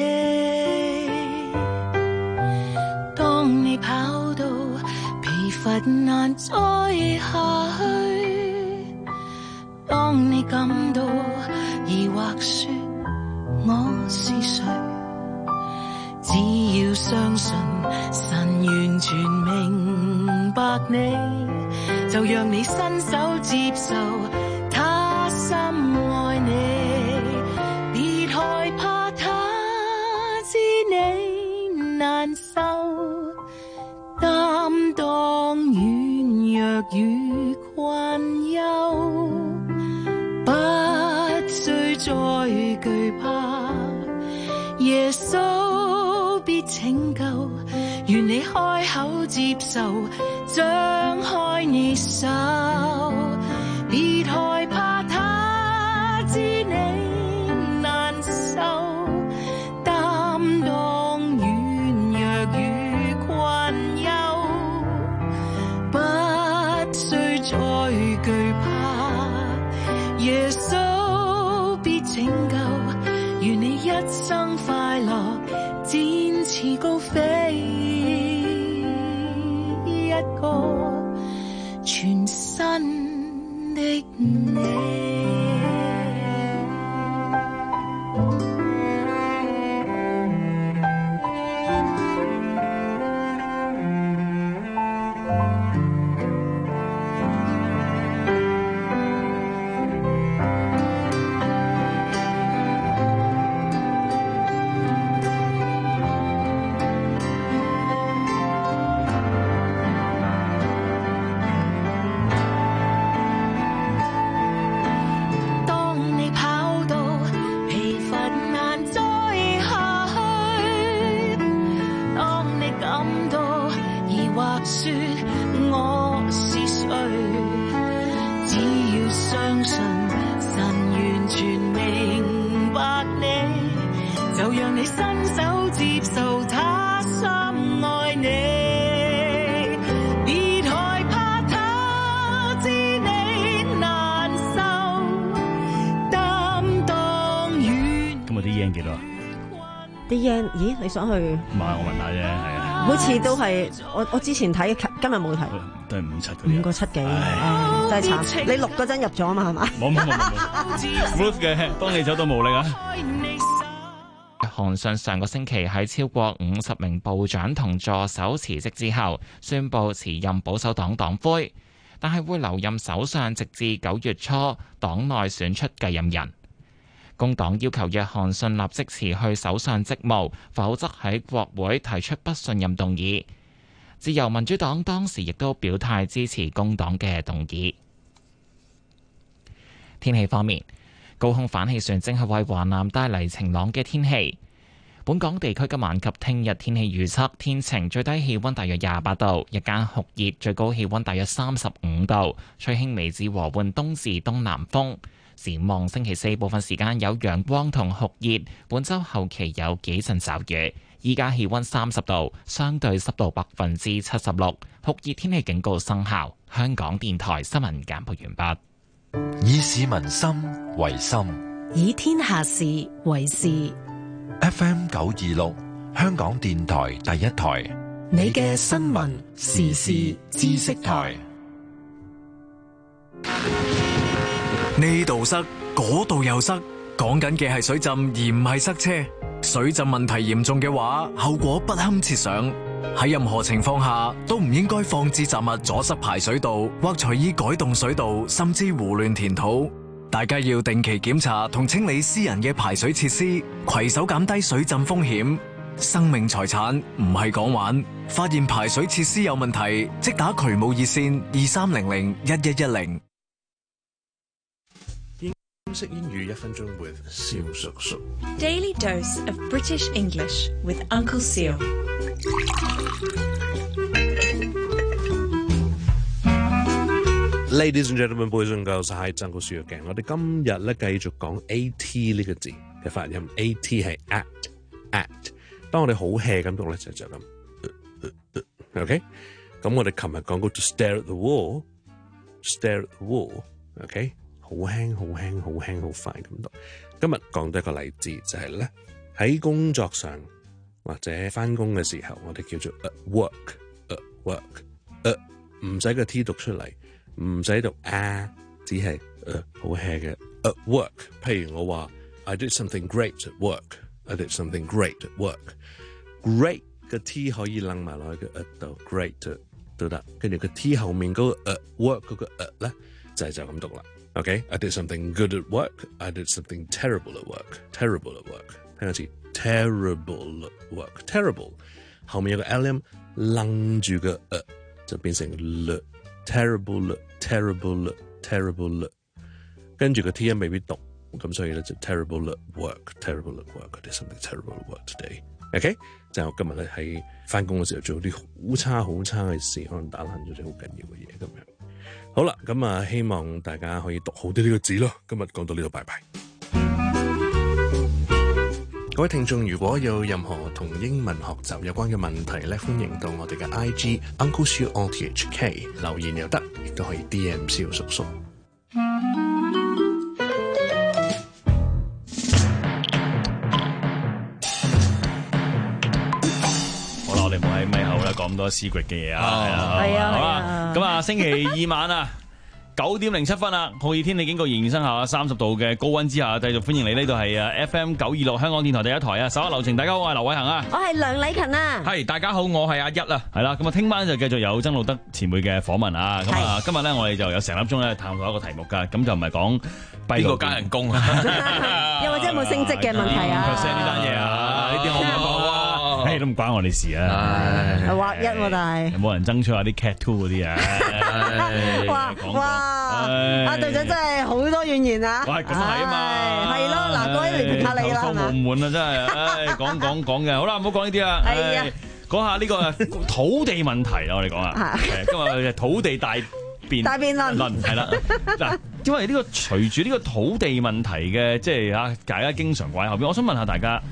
當你跑到疲乏難再下去，當你感到疑惑說我是誰，只要相信神完全明白你，就讓你伸手接受他深愛你，別害怕他知你難受，擔當軟弱與困憂，不需再懼怕，耶穌必拯救，願你開口接受，張開你手，別害怕他知你難受，擔當軟弱與困憂，不需再懼怕，耶穌必拯救，願你一生快樂，展翅高飛，一個全新的你。 就讓你伸手接受他深愛你，別害怕他知你難受，擔當遠。 今日啲 yen 幾多啊？ 啲 yen， 咦？你想去？ 唔係，我問下啫，係啊。 每次都係我我之前睇，今日冇睇， 都係五七嗰五個七幾，唉，真係慘。你錄嗰陣入咗啊嘛，係嘛？ 冇冇冇冇冇嘅，當你走到無力啊！ 韓信上個星期喺超過五十名部長同助手辭職之後，宣布辭任保守黨黨魁，但係會留任首相直至九月初黨內選出繼任人。工黨要求約翰遜立即辭去首相職務，否則喺國會提出不信任動議。自由民主黨當時亦都表態支持工黨嘅動議。天氣方面，高空反氣旋正係為華南帶嚟晴朗嘅天氣。本港地區今晚及聽日天氣預測天晴，最低氣温大約廿八度，日間酷熱，最高氣温大約三十五度，吹輕微至和緩東至東南風。展望星期四部分時間有陽光同酷熱，本週後期有幾陣驟雨。依家氣温三十度，相對濕度百分之七十六，酷熱天氣警告生效。香港電台新聞簡報完畢。以市民心為心， 以天下事為事。 F M 九二六，香港電台第一台， 你嘅新聞時事知識台。 呢度塞，嗰度又塞，講緊嘅係水浸而唔係塞車。水浸問題嚴重嘅話，後果不堪設想。喺任何情況下都唔應該放置雜物阻塞排水道，或隨意改動水道，甚至胡亂填土。大家要定期檢查同清理私人嘅排水設施，攜手減低水浸風險。生命財產唔係講玩，發現排水設施有問題，即打渠務熱線二三零零一一一零。 英式英語一分鐘 with 蕭叔叔。 Daily dose of British English with Uncle Seal。 Ladies and gentlemen, boys and girls， 係Uncle Seal again。我哋今日咧繼續講 at 呢個字嘅發音 ，at 係 at at。當我哋好 hea 咁讀咧，就就咁。OK， 咁我哋琴日講過 to stare at the wall，stare at the wall。OK。好輕好輕好輕好快咁讀。今日講多一個例子，就係咧喺工作上或者翻工嘅時候，我哋叫做 at work，at work，唔使個 T 讀出嚟，唔使讀啊，只係誒好 hea 嘅 at work。譬如我話 I did something great at work，I did something great at work。great 個 T 可以擸埋落去嘅 at 度 ，great 都得。跟住個 T 後面嗰個 at work 嗰個 at 咧，就係就咁讀啦。Okay, I did something good at work. I did something terrible at work. Terrible at work. 聽下次 terrible at work. Terrible 後面有個 L M 擸住個 a 就變成 l。terrible terrible terrible。跟住個 T 音未必讀，咁所以咧就 terrible at work. Terrible at work. I did something terrible at work today. OK， 就我今日咧喺翻工嘅時候做啲好差好差嘅事，可能打爛咗啲好緊要嘅嘢咁樣。好啦，咁啊，希望大家可以讀好啲呢個字咯。今日講到呢度，拜拜。各位聽眾，如果有任何同英文學習有關嘅問題咧，歡迎到我哋嘅 I G Uncle Siu O T H K 留言又得，亦都可以 D M 蕭叔叔。 我哋冇喺咪後啦，講咁多 secret 嘅嘢啊，係啊，係啊，好啊，咁啊，星期二晚啊，九點零七分啊，酷熱天氣警告仍然生效啊，三十度嘅高溫之下，繼續歡迎你呢度係啊 F M 九二六香港電台第一台啊，手下留情，大家好，我係劉偉恒啊， 我係梁禮勤啊， 係大家好，我係阿一啊， 係啦，咁啊，聽晚就繼續有曾路德前輩嘅訪問啊，咁啊，今日咧我哋就有成粒鐘咧探討一個題目噶，咁就唔係講邊個加人工啊， 又或者有冇升職嘅問題啊， 五 percent 呢單嘢啊，呢啲我唔講啊。誒都唔關我哋事啊！ 劃一喎，但係有冇人爭取下啲 cat two 嗰啲啊？ 哇哇！阿隊長真係好多怨言啊！ 喂，咁係啊嘛， 係咯，嗱，各位嚟評下你啦，係嘛？ 唔滿啊，真係，唉，講講講嘅，好啦，唔好講呢啲啦， 係啊， 講下呢個土地問題啦，我哋講啊，今日土地大辯大辯論論係啦，嗱，因為呢個隨住呢個土地問題嘅，即係啊，大家經常掛喺後邊，我想問下大家。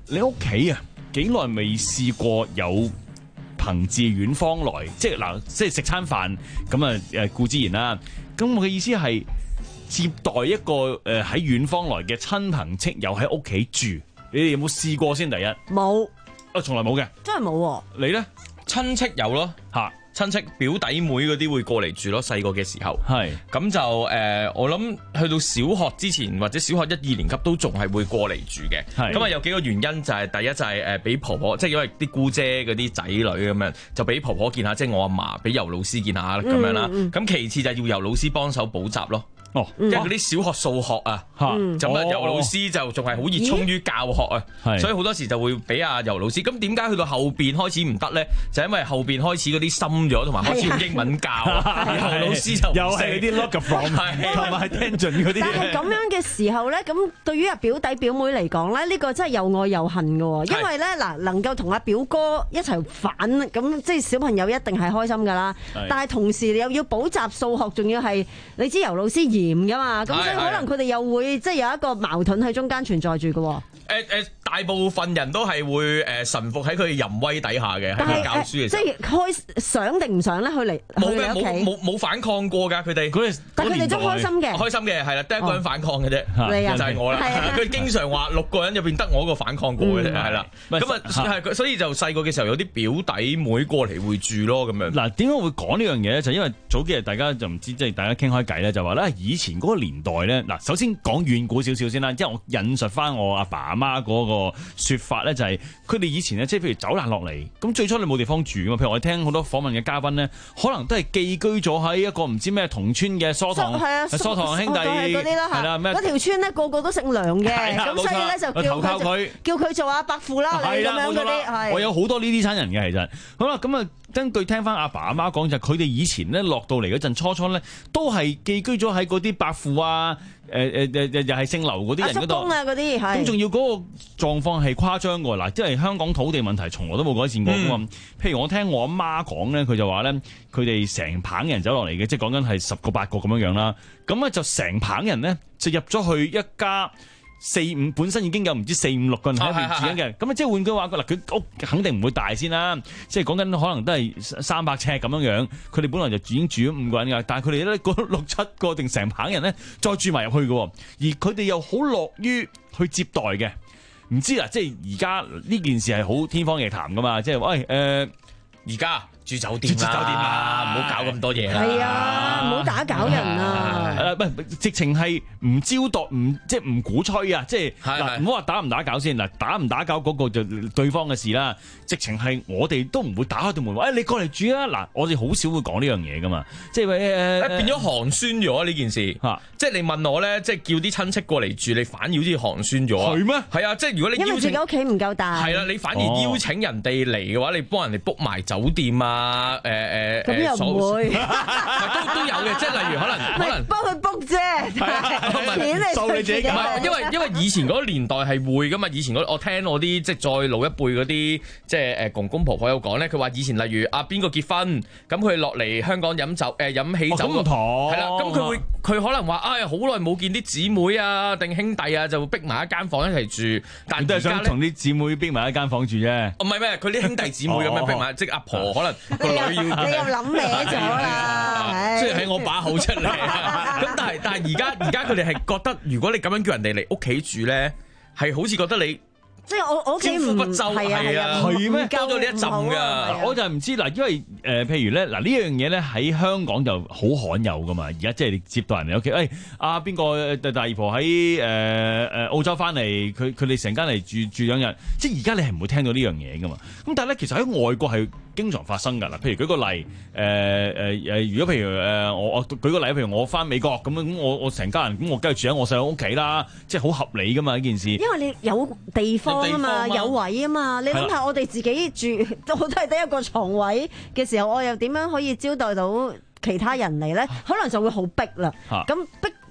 你屋企啊幾耐未試過有朋自遠方來，即係嗱，即係食餐飯咁啊誒顧之然啦。咁我嘅意思係接待一個誒喺遠方來嘅親朋戚友喺屋企住，你哋有冇試過先？第一冇， 啊從來冇嘅， 真係冇。 你咧親戚有咯嚇。親戚表弟妹嗰啲會過嚟住咯，細個嘅時候。係咁就誒、呃，我諗去到小學之前或者小學一二年級都仲係會過嚟住嘅。咁啊有幾個原因就係、是、第一就係誒俾婆婆，即係因為啲姑姐嗰啲仔女咁樣，就俾婆婆見下，即係我阿嫲俾尤老師見下咁樣啦。咁、嗯嗯、其次就係要尤老師幫手補習咯。哦，即係嗰啲小學數學啊，咁啊尤老師就仲係好熱衷於教學啊，所以好多時就會俾阿尤老師。咁點解去到後邊開始唔得咧？就因為後邊開始嗰啲深咗，同埋開始用英文教，尤老師就又係啲 look from 同埋聽盡嗰啲。 但係咁樣嘅時候咧，咁對於阿表弟表妹嚟講咧，呢個真係又愛又恨嘅，因為咧嗱，能夠同阿表哥一齊反，咁即係小朋友一定係開心㗎啦。但係同時又要補習數學，仲要係你知尤老師嚴噶嘛，咁所以可能佢哋又會即係有一個矛盾喺中間存在住嘅。誒誒，大部分人都係會誒臣服喺佢嘅淫威底下嘅，喺佢教書嘅時候。即係開想定唔想咧？去嚟冇嘅，冇冇冇反抗過㗎，佢哋。佢但係佢哋都開心嘅， 開心嘅係啦，得一個人反抗嘅啫，就係我啦。佢經常話六個人入邊得我一個反抗過嘅啫，係啦。咁啊係，所以就細個嘅時候有啲表弟妹過嚟會住咯，咁樣。 嗱，點解會講呢樣嘢咧？就因為早幾日大家就唔知，即係大家傾開偈咧，就話咧以前嗰個年代咧，嗱，首先講遠古少少先啦，因為我引述翻我阿爸阿媽嗰個説法咧，就係佢哋以前咧，即係譬如走難落嚟，咁最初你冇地方住啊嘛。譬如我哋聽好多訪問嘅嘉賓咧，可能都係寄居咗喺一個唔知咩同村嘅疏堂，疏堂兄弟嗰啲啦，係啦，嗰條村咧個個都姓梁嘅，咁所以咧就叫佢做叫佢做阿伯父啦，咁樣嗰啲。 我有好多呢啲親人嘅，其實好啦，咁啊。根據聽翻阿爸阿媽講，就佢哋以前咧落到嚟嗰陣，初初咧都係寄居咗喺嗰啲伯父啊，誒誒誒又係姓劉嗰啲人嗰度。 啊啲係。 咁仲要嗰個狀況係誇張㗎嗱，即係香港土地問題從來都冇改善過㗎嘛。嗯、譬如我聽我阿媽講咧，佢就話咧，佢哋成棚人走落嚟嘅，即係講緊係十個八個咁樣樣啦。咁咧就成棚人咧就入咗去一家。四五本身已經有唔知四五六個人喺入邊住緊嘅，咁啊即係換句話講嗱，佢屋肯定唔會大先啦，即係講緊可能都係三百尺咁樣樣，佢哋本來就已經住咗五個人㗎，但係佢哋咧嗰六七個定成棚人咧再住埋入去嘅，而佢哋又好樂於去接待嘅，唔知啊，即係而家呢件事係好天方夜譚㗎嘛，即係喂誒而家。住酒店啦，唔好搞咁多嘢啦。 係啊，唔好打攪人啊。 誒，唔係，直情係唔招待，唔即係唔鼓吹啊！即係嗱，唔好話打唔打攪先嗱，打唔打攪嗰個就對方嘅事啦。直情係我哋都唔會打開道門話，誒你過嚟住啊！嗱，我哋好少會講呢樣嘢噶嘛。即係誒變咗寒酸咗呢件事嚇。即係你問我咧，即係叫啲親戚過嚟住，你反而好似寒酸咗。 係咩？ 係啊，即係如果你邀請因為自己屋企唔夠大。 係啦，你反而邀請人哋嚟嘅話，你幫人哋 book 埋酒店啊。啊誒誒咁又唔會， 都都有嘅，即係例如可能可能幫佢 book 啫，錢嚟收你自己咁啊！因為因為以前嗰個年代係會噶嘛，以前我聽我啲即係再老一輩嗰啲即係誒公公婆婆有講咧，佢話以前例如啊邊個結婚，咁佢落嚟香港飲酒誒飲喜酒個係啦，咁佢會佢可能話啊好耐冇見啲姊妹啊定兄弟啊，就會逼埋一間房一齊住，但都係想同啲姊妹逼埋一間房住啫。 唔係咩？佢啲兄弟姊妹咁樣逼埋，即係阿婆可能個女要。 你又諗歪咗啦， 雖然喺我把口出嚟，咁但係但係而家而家佢哋係覺得，如果你咁樣叫人哋嚟屋企住咧，係好似覺得你。 即係我我屋企唔不周係啊， 係咩？ 交咗呢一陣㗎， 我就唔知嗱，因為誒、呃、譬如咧嗱呢樣嘢咧喺香港就好罕有㗎嘛。而家即係你接待人嚟屋企，誒阿邊個大姨婆喺誒誒澳洲翻嚟，佢佢哋成間嚟住住兩日，即係而家你係唔會聽到呢樣嘢㗎嘛。咁但係咧，其實喺外國係經常發生㗎嗱。譬如舉個例，誒誒誒，如果譬如誒、呃、我我舉個例，譬如我翻美國咁樣，咁我我成家人咁我梗係住喺我細佬屋企啦，即係好合理㗎嘛呢件事。 因為你有地方。啊嘛，有位啊嘛，你諗下我哋自己住都都係得一個床位嘅時候，我又點樣可以招待到其他人嚟咧？可能就會好逼啦。咁逼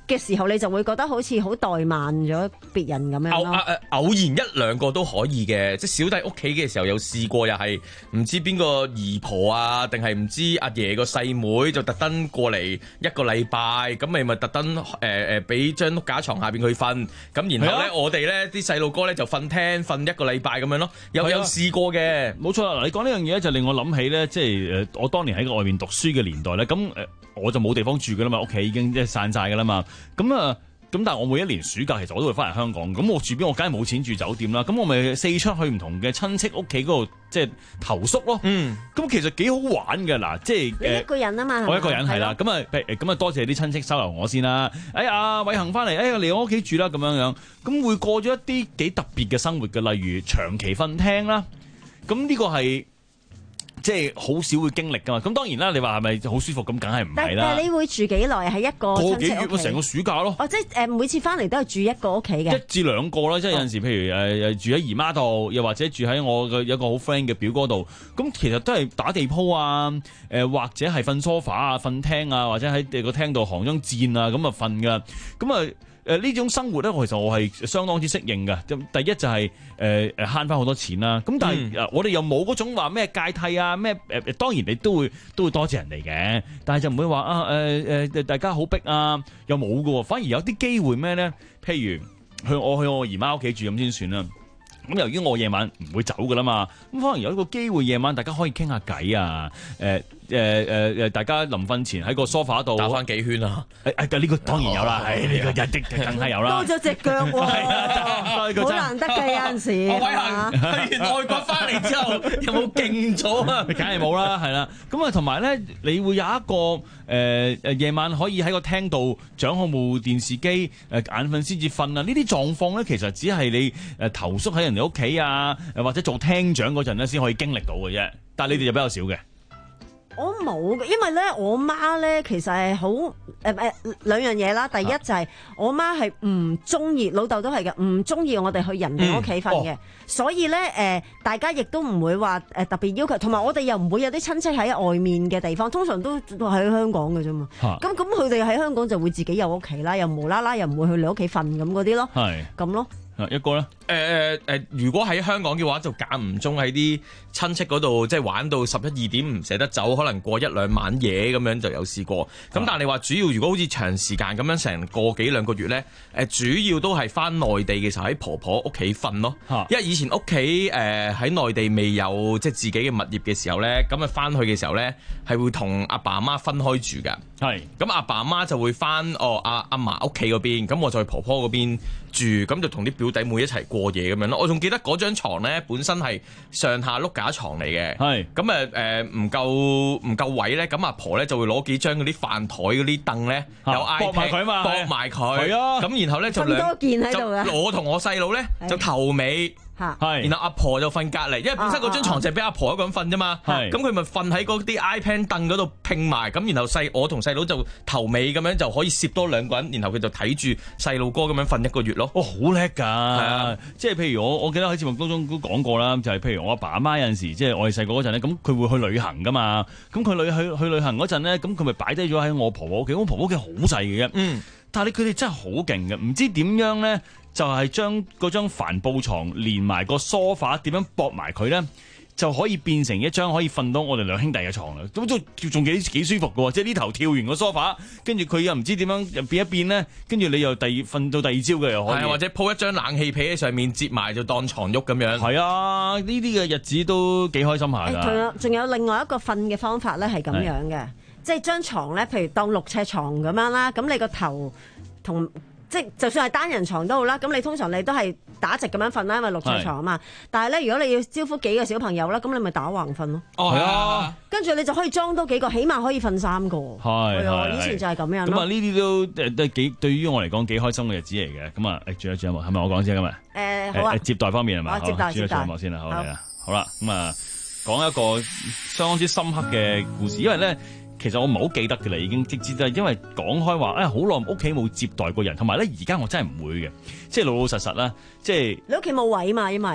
嘅時候，你就會覺得好似好怠慢咗別人咁樣咯。 偶然一兩個都可以嘅，即係小弟屋企嘅時候有試過，又係唔知邊個姨婆啊，定係唔知阿爺個細妹就特登過嚟一個禮拜，咁咪咪特登誒誒俾張碌架床下邊佢瞓，咁然後咧、啊、我哋咧啲細路哥咧就瞓廳瞓一個禮拜咁樣咯，有、啊、有試過嘅， 冇錯啦。嗱，你講呢樣嘢咧就令我諗起咧，即係誒我當年喺外面讀書嘅年代咧，咁誒我就冇地方住噶啦嘛，屋企已經即係散晒噶啦嘛，咁啊。咁但係我每一年暑假其實我都會翻嚟香港，咁我住邊我梗係冇錢住酒店啦，咁我咪四出去唔同嘅親戚屋企嗰度即係投宿咯。嗯，咁其實幾好玩嘅嗱，即係你一個人啊嘛， 我一個人係啦，咁啊咁啊多謝啲親戚收留我先啦。哎呀，偉恒翻嚟，哎呀嚟我屋企住啦咁樣樣，咁會過咗一啲幾特別嘅生活嘅，例如長期瞓廳啦，咁呢個係。即係好少會經歷㗎嘛，咁當然啦，你話係咪好舒服咁，梗係唔係啦。 但係你會住幾耐？係一個親戚屋企？個幾月成個暑假咯。 哦，即係誒每次翻嚟都係住一個屋企嘅。 一至兩個啦，即係有陣時，譬如誒誒住喺姨媽度，又或者住喺我嘅有一個好 friend 嘅表哥度，咁其實都係打地鋪啊，誒、呃、或者係瞓梳化啊、瞓廳啊，或者喺個廳度行張墊啊咁啊瞓㗎，咁啊。誒呢、呃、種生活咧，我其實我係相當之適應嘅。第一就係誒誒慳翻好多錢啦。咁但係、嗯呃、我哋又冇嗰種話咩芥蒂啊咩誒誒，當然你都會都會多謝人哋嘅，但係就唔會話啊誒誒大家好逼啊，又冇㗎喎。反而有啲機會咩咧？譬如去我去我姨媽屋企住咁先算啦。咁由於我夜晚唔會走㗎啦嘛，咁可能有一個機會夜晚大家可以傾下偈啊，誒誒誒誒，大家臨瞓前喺個 sofa 度打翻幾圈啊！誒誒，呢個當然有啦，係呢個日的梗係有啦。 多咗隻腳喎，好難得嘅有陣時。 偉恒去完外國翻嚟之後，有冇勁咗啊？ 梗係冇啦，係啦。咁啊，同埋咧，你會有一個誒誒夜晚可以喺個廳度掌控部電視機，誒眼瞓先至瞓啊！呢啲狀況咧，其實只係你誒投宿喺人哋屋企啊，誒或者做廳長嗰陣咧，先可以經歷到嘅啫。但係你哋就比較少嘅。 我冇嘅，因為咧我媽咧其實係好誒誒兩樣嘢啦。第一就係我媽係唔中意，老豆都係嘅，唔中意我哋去人哋屋企瞓嘅。嗯哦、所以咧誒、呃，大家亦都唔會話誒特別要求，同埋我哋又唔會有啲親戚喺外面嘅地方，通常都喺香港嘅啫嘛。咁咁佢哋喺香港就會自己有屋企啦，又無啦啦又唔會去你屋企瞓咁嗰啲咯。係咁咯。 一個咧， 誒誒誒，如果喺香港嘅話，就間唔中喺啲親戚嗰度，即係玩到十一二點唔捨得走，可能過一兩晚夜咁樣就有試過。咁、啊、但係你話主要，如果好似長時間咁樣成個幾兩個月咧，誒主要都係翻內地嘅時候喺婆婆屋企瞓咯。啊、因為以前屋企誒喺內地未有即係自己嘅物業嘅時候咧，咁啊翻去嘅時候咧係會同阿爸阿媽分開住㗎。係咁阿爸阿媽就會翻哦阿阿嫲屋企嗰邊，咁我就去婆婆嗰邊住，咁就同啲表弟妹一齊過夜咁樣咯。我仲記得嗰張牀咧本身係上下碌架床嚟嘅，係咁誒誒唔夠唔夠位咧，咁阿婆咧就會攞幾張嗰啲飯台嗰啲凳咧，有 iPad 駁埋佢嘛，駁埋佢，係啊，咁然後咧就兩多件喺度嘅， 我同我細佬咧就頭尾。係，然後阿婆就瞓隔離，因為本身嗰張牀就係俾阿婆一個人瞓啫嘛。係，咁佢咪瞓喺嗰啲 iPad 凳嗰度拼埋，咁然後細我同細佬就頭尾咁樣就可以攝多兩個人，然後佢就睇住細路哥咁樣瞓一個月咯。 哦，好叻㗎！係啊，即係譬如我我記得喺節目當中都講過啦，就係、是、譬如我阿爸阿媽有陣時，即係我哋細個嗰陣咧，咁佢會去旅行㗎嘛。咁佢旅去去旅行嗰陣咧，咁佢咪擺低咗喺我婆婆屋企。我婆婆屋企好細嘅啫。嗯。但係佢哋真係好勁嘅，唔知點樣咧，就係將嗰張帆布床連埋個梳化點樣駁埋佢咧，就可以變成一張可以瞓到我哋兩兄弟嘅床啦。咁都仲幾幾舒服嘅喎，即係呢頭跳完個梳化，跟住佢又唔知點樣變一變咧，跟住你又第二瞓到第二朝嘅又可以。係啊， 或者鋪一張冷氣被喺上面，摺埋就當床褥咁樣。 係啊，呢啲嘅日子都幾開心下㗎。 仲有仲有另外一個瞓嘅方法咧，係咁樣嘅。即係張床咧，譬如當六尺床咁樣啦，咁你個頭同即係就算係單人床都好啦，咁你通常你都係打直咁樣瞓啦，因為六尺床啊嘛。但係咧，如果你要招呼幾個小朋友啦，咁你咪打橫瞓咯。 哦，係啊。跟住你就可以裝多幾個，起碼可以瞓三個。係係。以前就係咁樣咯。 咁啊，呢啲都誒都幾對於我嚟講幾開心嘅日子嚟嘅。咁啊，誒，仲有仲有冇？係咪我講先今日？ 誒，好啊。 接待方面係咪？ 接待接待。 先啦，好嚟啊。好啦，咁啊，講一個相當之深刻嘅故事，因為咧。其實我唔係好記得嘅啦，已經直接就係因為講開話，誒好耐屋企冇接待過人，同埋咧而家我真係唔會嘅，即係老老實實啦，即係你屋企冇位嘛，因為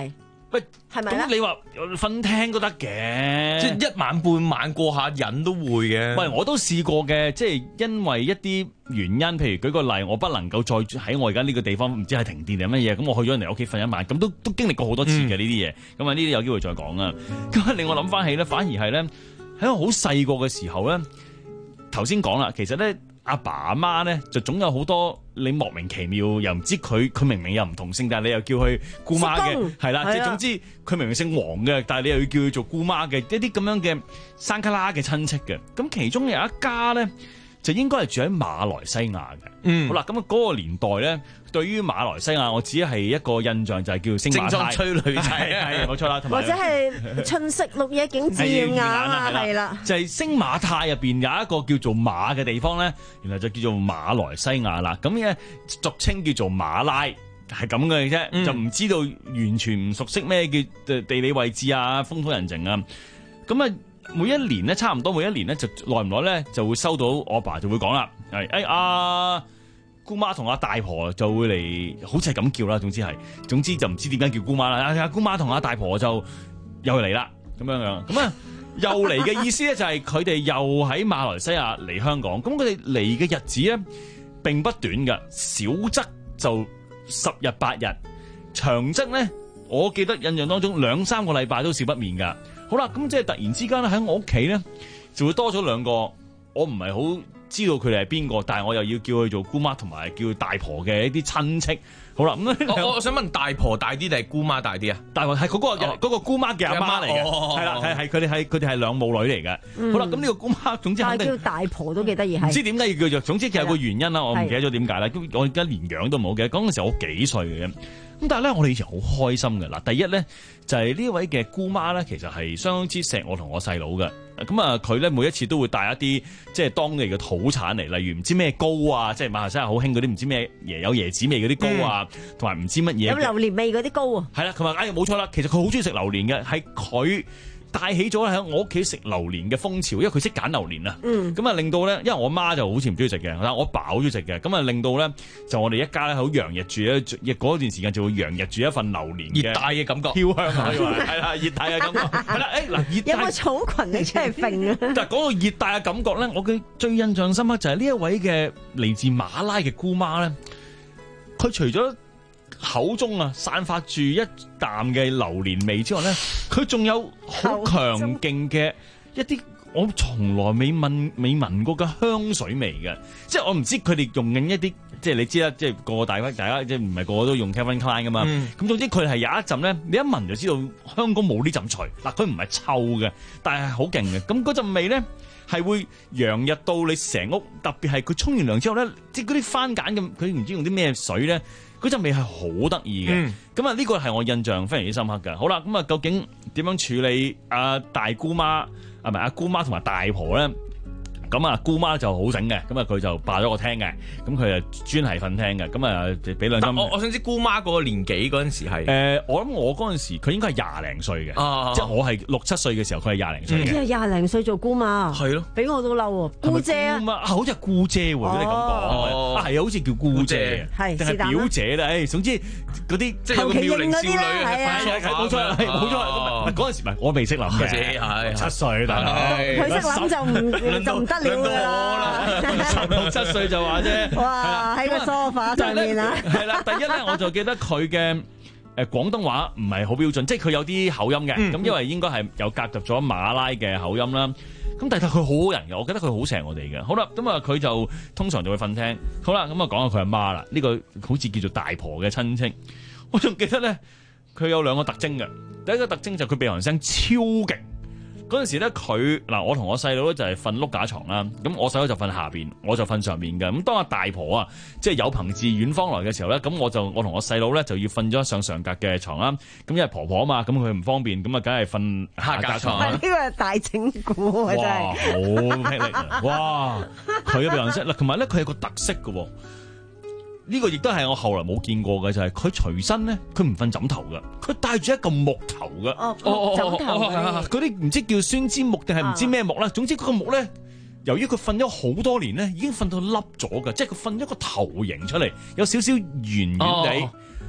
喂， 係咪咁你話瞓廳都得嘅， 即係一晚半晚過下癮都會嘅。 喂，我都試過嘅，即係因為一啲原因，譬如舉個例，我不能夠再喺我而家呢個地方，唔知係停電定乜嘢，咁我去咗人哋屋企瞓一晚，咁都都經歷過好多次嘅呢啲嘢。咁啊呢啲有機會再講啊。咁令我諗翻起咧，反而係咧喺我好細個嘅時候咧，頭先講啦，其實咧。阿爸阿媽咧就總有好多你莫名其妙又唔知佢佢明明又唔同姓，但係你又叫佢姑媽嘅，係啦，即係總之佢明明姓黃嘅，但係你又要叫佢做姑媽嘅一啲咁樣嘅山卡拉嘅親戚嘅。咁其中有一家咧就應該係住喺馬來西亞嘅。嗯，好啦，咁啊嗰個年代咧，對於馬來西亞我只係一個印象就係叫星馬泰， 正裝催女仔， 係冇錯啦， 或者係春色綠野景致艷眼啊，係啦， 就係星馬泰入邊有一個叫做馬嘅地方咧，原來就叫做馬來西亞啦。咁嘅俗稱叫做馬拉，係咁嘅啫，嗯、就唔知道完全唔熟悉咩叫地理位置啊、風土人情啊。咁啊，每一年咧，差唔多每一年咧，就耐唔耐咧，就會收到我爸就會講啦，係誒阿姑媽同阿大婆就會嚟，好似係咁叫啦。總之係，總之就唔知點解叫姑媽啦。阿姑媽同阿大婆就又嚟啦，咁樣樣。咁啊，又嚟嘅意思咧就係佢哋又喺馬來西亞嚟香港。咁佢哋嚟嘅日子咧並不短㗎，少則就十日八日，長則咧我記得印象當中兩三個禮拜都少不免㗎。好啦，咁即係突然之間咧喺我屋企咧就會多咗兩個，我唔係好知道佢哋係邊個，但係我又要叫佢做姑媽同埋叫大婆嘅一啲親戚。好啦，咁我我想問大婆大啲定係姑媽大啲啊？ 大婆係嗰、嗰個嗰、哦、個姑媽嘅阿媽嚟嘅，係啦、哦，係係佢哋係佢哋係兩母女嚟嘅。嗯、好啦，咁呢個姑媽總之肯定但係叫大婆都幾得意，係唔知點解要叫做，總之其實有個原因啦，我唔記得咗點解啦。我而家連樣都冇嘅，嗰陣時我幾歲嘅啫。咁但係咧，我哋以前好開心嘅嗱。第一咧就係、是、呢位嘅姑媽咧，其實係相當之錫我同我細佬嘅。咁啊，佢咧每一次都會帶一啲即係當地嘅土產嚟，例如唔知咩糕啊，即係馬來西亞好興嗰啲唔知咩椰有椰子味嗰啲糕啊，同埋唔知乜嘢有榴蓮味嗰啲糕啊。 係啦，同埋哎冇錯啦，其實佢好中意食榴蓮嘅，係佢帶起咗喺我屋企食榴蓮嘅風潮，因為佢識揀榴蓮啊。咁啊、嗯、令到咧，因為我媽就好似唔中意食嘅，但係我爸好中意食嘅，咁啊令到咧就我哋一家咧好洋溢住咧，亦嗰段時間就會洋溢住一份榴蓮熱帶嘅感覺， 飄香可以話係啦，熱帶嘅感覺係啦。誒嗱，熱帶有冇草裙你出嚟揈啊？ 但係講到熱帶嘅感覺咧，我嘅最印象深刻就係呢一位嘅嚟自馬拉嘅姑媽咧，佢除咗口中啊散發住一啖嘅榴蓮味之外咧，佢仲有好強勁嘅一啲我從來未聞未聞過嘅香水味嘅，即係我唔知佢哋用緊一啲，即係你知啦，即係個個大家大家即係唔係個個都用 Calvin Klein 噶嘛，咁、嗯、總之佢係有一陣咧，你一聞就知道香港冇呢陣除，嗱佢唔係臭嘅，但係好勁嘅，咁嗰陣味咧係會洋溢到你成屋，特別係佢沖完涼之後咧，即係嗰啲番梘咁，佢唔知用啲咩水咧。嗰陣味係好得意嘅，咁啊呢個係我印象非常之深刻嘅。好啦，咁啊究竟點樣處理阿大姑媽啊？唔係阿姑媽同埋大婆咧？咁啊姑媽就好醒嘅，咁啊佢就霸咗個廳嘅，咁佢啊專係瞓廳嘅，咁啊俾兩張。 我我想知姑媽嗰個年紀嗰陣時係誒，我諗我嗰陣時佢應該係廿零歲嘅，即係我係六七歲嘅時候，佢係廿零歲嘅。 即係廿零歲做姑媽， 係咯， 俾我都嬲喎，姑姐啊， 好似係姑姐喎，你咁講，啊係啊，好似叫姑姐，係定係表姐啦，誒，總之嗰啲即係有個妙齡少女嘅， 冇錯，係冇錯，嗰陣時唔係我未識諗嘅，係七歲，大佬佢識諗就唔就唔得。 輪到我啦，六七歲就話啫。 哇！喺個梳化上面啊， 係啦。第一咧，我就記得佢嘅誒廣東話唔係好標準，即係佢有啲口音嘅。咁、嗯、因為應該係有夾雜咗馬拉嘅口音啦。咁但係佢好好人嘅，我記得佢好錫我哋嘅。好啦，咁啊佢就通常就會瞓廳。好啦，咁啊講下佢阿媽啦。呢、這個好似叫做大婆嘅親戚。我仲記得咧，佢有兩個特徵嘅。第一個特徵就係佢鼻鼾聲超勁。嗰陣時咧，佢嗱我同我細佬咧就係瞓碌架床啦，咁我細佬就瞓下邊，我就瞓上面嘅。咁當阿大婆啊，即係有朋自遠方來嘅時候咧，咁我就我同我細佬咧就要瞓咗上上格嘅床啦。咁因為婆婆啊嘛，咁佢唔方便，咁啊梗係瞓下格床。 呢個係大整蠱啊！真係好霹靂啊！哇，佢嘅鼻鼾聲嗱，同埋咧佢係個特色嘅。呢個亦都係我後來冇見過嘅，就係佢隨身咧，佢唔瞓枕頭嘅，佢帶住一個木頭嘅。 哦，枕頭嗰啲唔知叫酸枝木定係唔知咩木啦。總之嗰個木咧，由於佢瞓咗好多年咧，已經瞓到凹咗嘅，即係佢瞓咗個頭型出嚟，有少少圓圓地。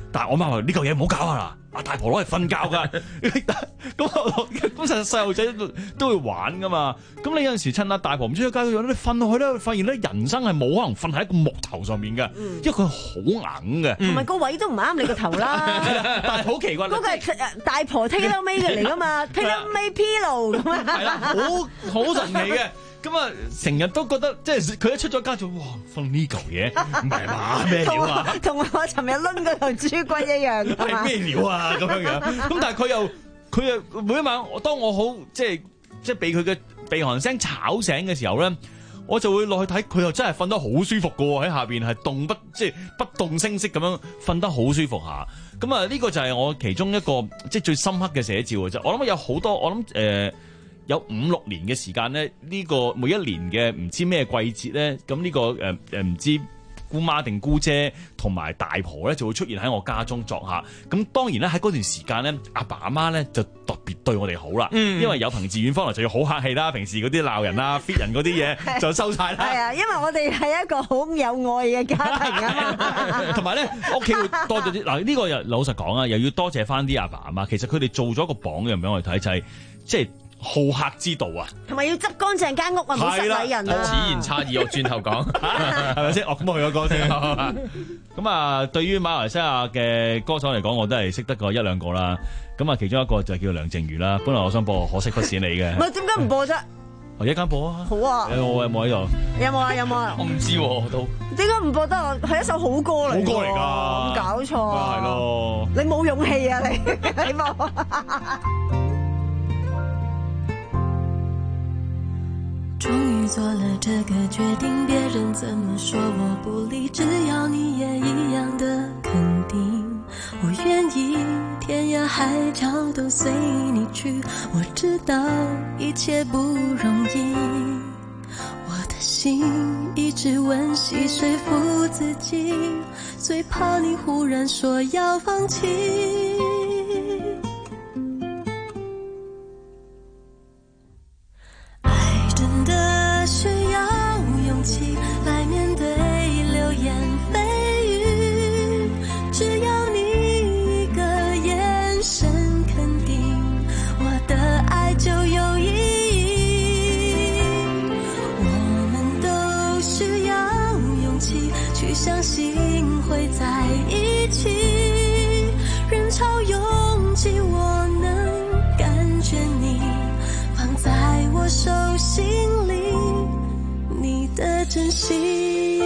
但係我媽話呢嚿嘢唔好搞啊啦，阿大婆攞嚟瞓覺㗎。咁咁實細路仔都會玩㗎嘛。咁你有陣時趁阿大婆唔知喺街度，你瞓落去咧，發現咧人生係冇可能瞓喺一個木頭上面嘅，因為佢好硬嘅， 同埋個位都唔啱你個頭啦。 但係好奇怪， 嗰個係大婆 tailor made 嘅嚟㗎嘛 ，tailor made pillow 咁啊。 係啦，好好神奇嘅。咁啊，成日都覺得即係佢一出咗街就哇瞓呢嚿嘢，唔係嘛咩料啊？ 同我尋日攆嗰頭豬骨一樣。 係咩料啊？咁樣樣。咁但係佢又佢又每一晚，當我好即係即係被佢嘅鼻鼾聲吵醒嘅時候咧，我就會落去睇，佢又真係瞓得好舒服㗎喎，喺下邊係動不即係不動聲色咁樣瞓得好舒服下。咁啊，呢個就係我其中一個即係最深刻嘅寫照嘅啫。我諗有好多，我諗誒。呃有五六年嘅時間咧，呢、這個每一年嘅唔知咩季節咧，咁呢、這個誒誒唔知姑媽定姑姐同埋大婆咧就會出現喺我家中作客。咁當然咧喺嗰段時間咧，阿爸阿媽咧就特別對我哋好啦，嗯、因為有朋自遠方來就要好客氣啦。平時嗰啲鬧人啊、fit 人嗰啲嘢就收晒啦。 係啊，因為我哋係一個好有愛嘅家庭啊嘛。 同埋咧，屋企會多咗啲嗱，呢、這個又老實講啊，又要多謝翻啲阿爸阿媽。其實佢哋做咗一個榜樣俾我哋睇，就係、是、即係。好客之道啊， 同埋要執乾淨間屋啊，唔好失禮人啊。 此言差異，我轉頭講， 係咪先？哦，咁我去咗歌先。咁啊，對於馬來西亞嘅歌手嚟講，我都係識得個一兩個啦。咁啊，其中一個就係叫梁靜茹啦。本來我想播，可惜不是你嘅。 唔係點解唔播啫？ 我一間播啊。 好啊。 我有冇喺度？ 有冇啊？有冇啊？ 我唔知喎，都。 點解唔播得？係一首好歌嚟。 好歌嚟㗎。 咁搞錯。 係咯。 你冇勇氣啊！你你冇。 終於做了這個決定，別人怎麼說我不理，只要你也一樣的肯定，我願意天涯海角都隨你去，我知道一切不容易，我的心一直溫習說服自己，最怕你忽然說要放棄。相信會在一起，人潮擁擠，我能感覺你放在我手心裡，你的真心。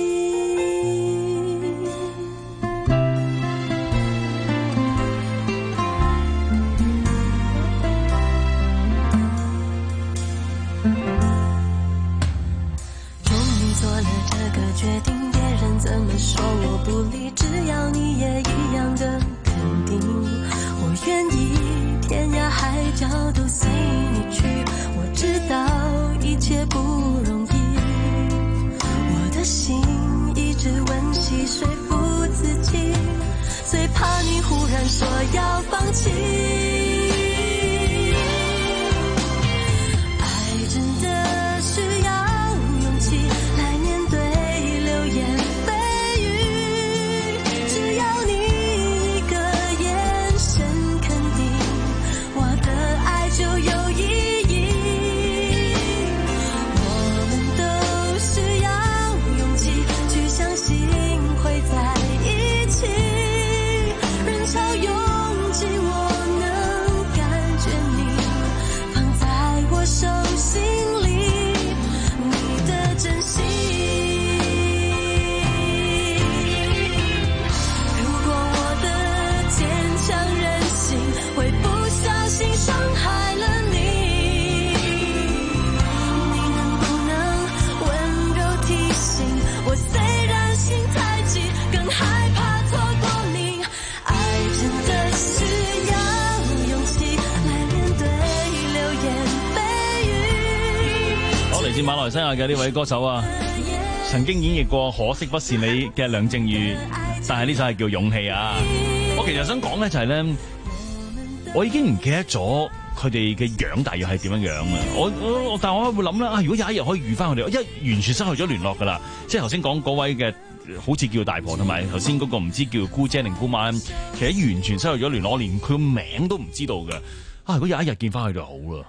終於做了這個決定，怎麼說我不理，只要你也一樣的肯定，我願意天涯海角都隨你去，我知道一切不容易，我的心一直溫習說服自己，最怕你忽然說要放棄。愛真的需要勇氣來面對流言馬來西亞嘅呢位歌手啊，曾經演繹過《可惜不是你》嘅梁靜茹，但係呢首係叫《勇氣》啊。我其實想講咧就係咧，我已經唔記得咗佢哋嘅樣大約係點樣樣啊。我我但係我會諗咧啊，如果有一日可以遇翻佢哋，因為完全失去咗聯絡噶啦。即係頭先講嗰位嘅好似叫大婆，同埋頭先嗰個唔知叫姑姐定姑媽，其實完全失去咗聯絡，我連佢個名都唔知道嘅。啊！如果有一日見翻佢就好啦。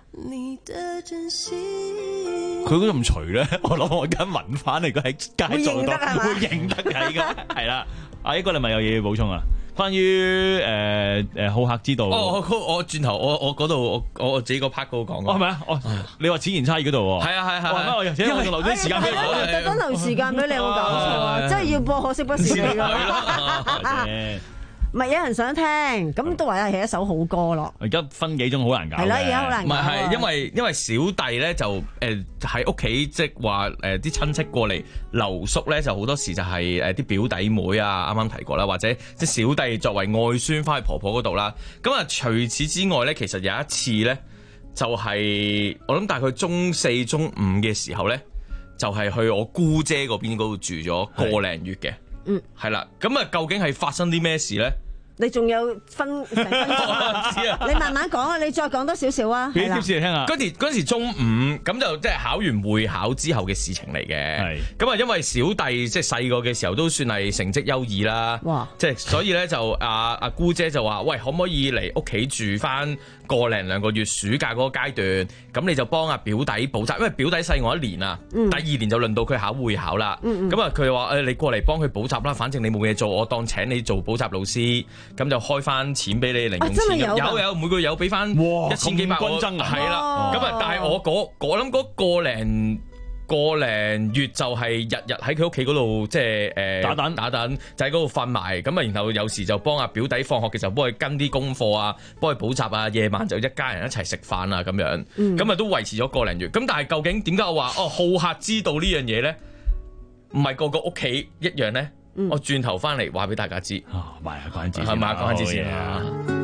佢嗰咁除咧，我諗我而家聞翻嚟，佢喺街撞到會認得嘅，依家係啦。阿一哥，你咪有嘢要補充啊？關於誒誒好客之道。 哦，我我轉頭我我嗰度我我自己個 part 嗰度講嘅。 係咪啊？哦，你話此言差異嗰度喎。 係啊係係。 哇！我因為留啲時間俾你講。 特登留時間俾你，有冇搞錯啊？真係要播，可惜不是你㗎。唔係有人想聽，咁都話係一首好歌咯。 而家分幾種好難搞。 係啦，而家好難搞。 唔係係因為因為小弟咧就誒喺屋企，即係話誒啲親戚過嚟留宿咧，就好多時就係誒啲表弟妹啊，啱啱提過啦，或者即係小弟作為外孫翻去婆婆嗰度啦。咁啊，除此之外咧，其實有一次咧，就係、是、我諗大概中四中五嘅時候咧，就係、是、去我姑姐嗰邊嗰度住咗個零月嘅。嗯，係啦。咁啊，究竟係發生啲咩事咧？ 你仲有分成分鐘，你慢慢講啊！你再講多少少啊？ 俾啲貼士嚟聽下。嗰時嗰時中五，咁就即係考完會考之後嘅事情嚟嘅。係咁啊，因為小弟即係細個嘅時候都算係成績優異啦。哇！即係所以咧就阿阿姑姐就話：喂，可唔可以嚟屋企住翻個零兩個月暑假嗰個階段？咁你就幫阿表弟補習，因為表弟細我一年啊。嗯、第二年就輪到佢考會考啦。咁啊、嗯，佢話：誒，你過嚟幫佢補習啦，反正你冇嘢做，我當請你做補習老師。咁就開翻錢俾你零用錢，有有，有每個月有俾翻一千幾百我，係啦。咁啊，但係我嗰我諗嗰個零個零月就係日日喺佢屋企嗰度，即係誒打躉打躉，就喺嗰度瞓埋。咁啊，然後有時就幫阿表弟放學嘅時候幫佢跟啲功課啊，幫佢補習啊。夜晚就一家人一齊食飯啊，咁樣。咁啊都維持咗個零月。咁但係究竟點解我話哦好客之道呢樣嘢咧？唔係個個屋企一樣咧？嗯、我轉頭翻嚟話俾大家知， 賣下關子先， 係賣下關子先啊！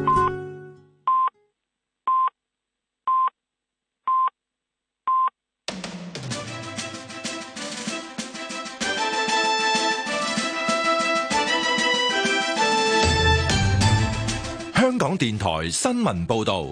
香港電台新聞報導，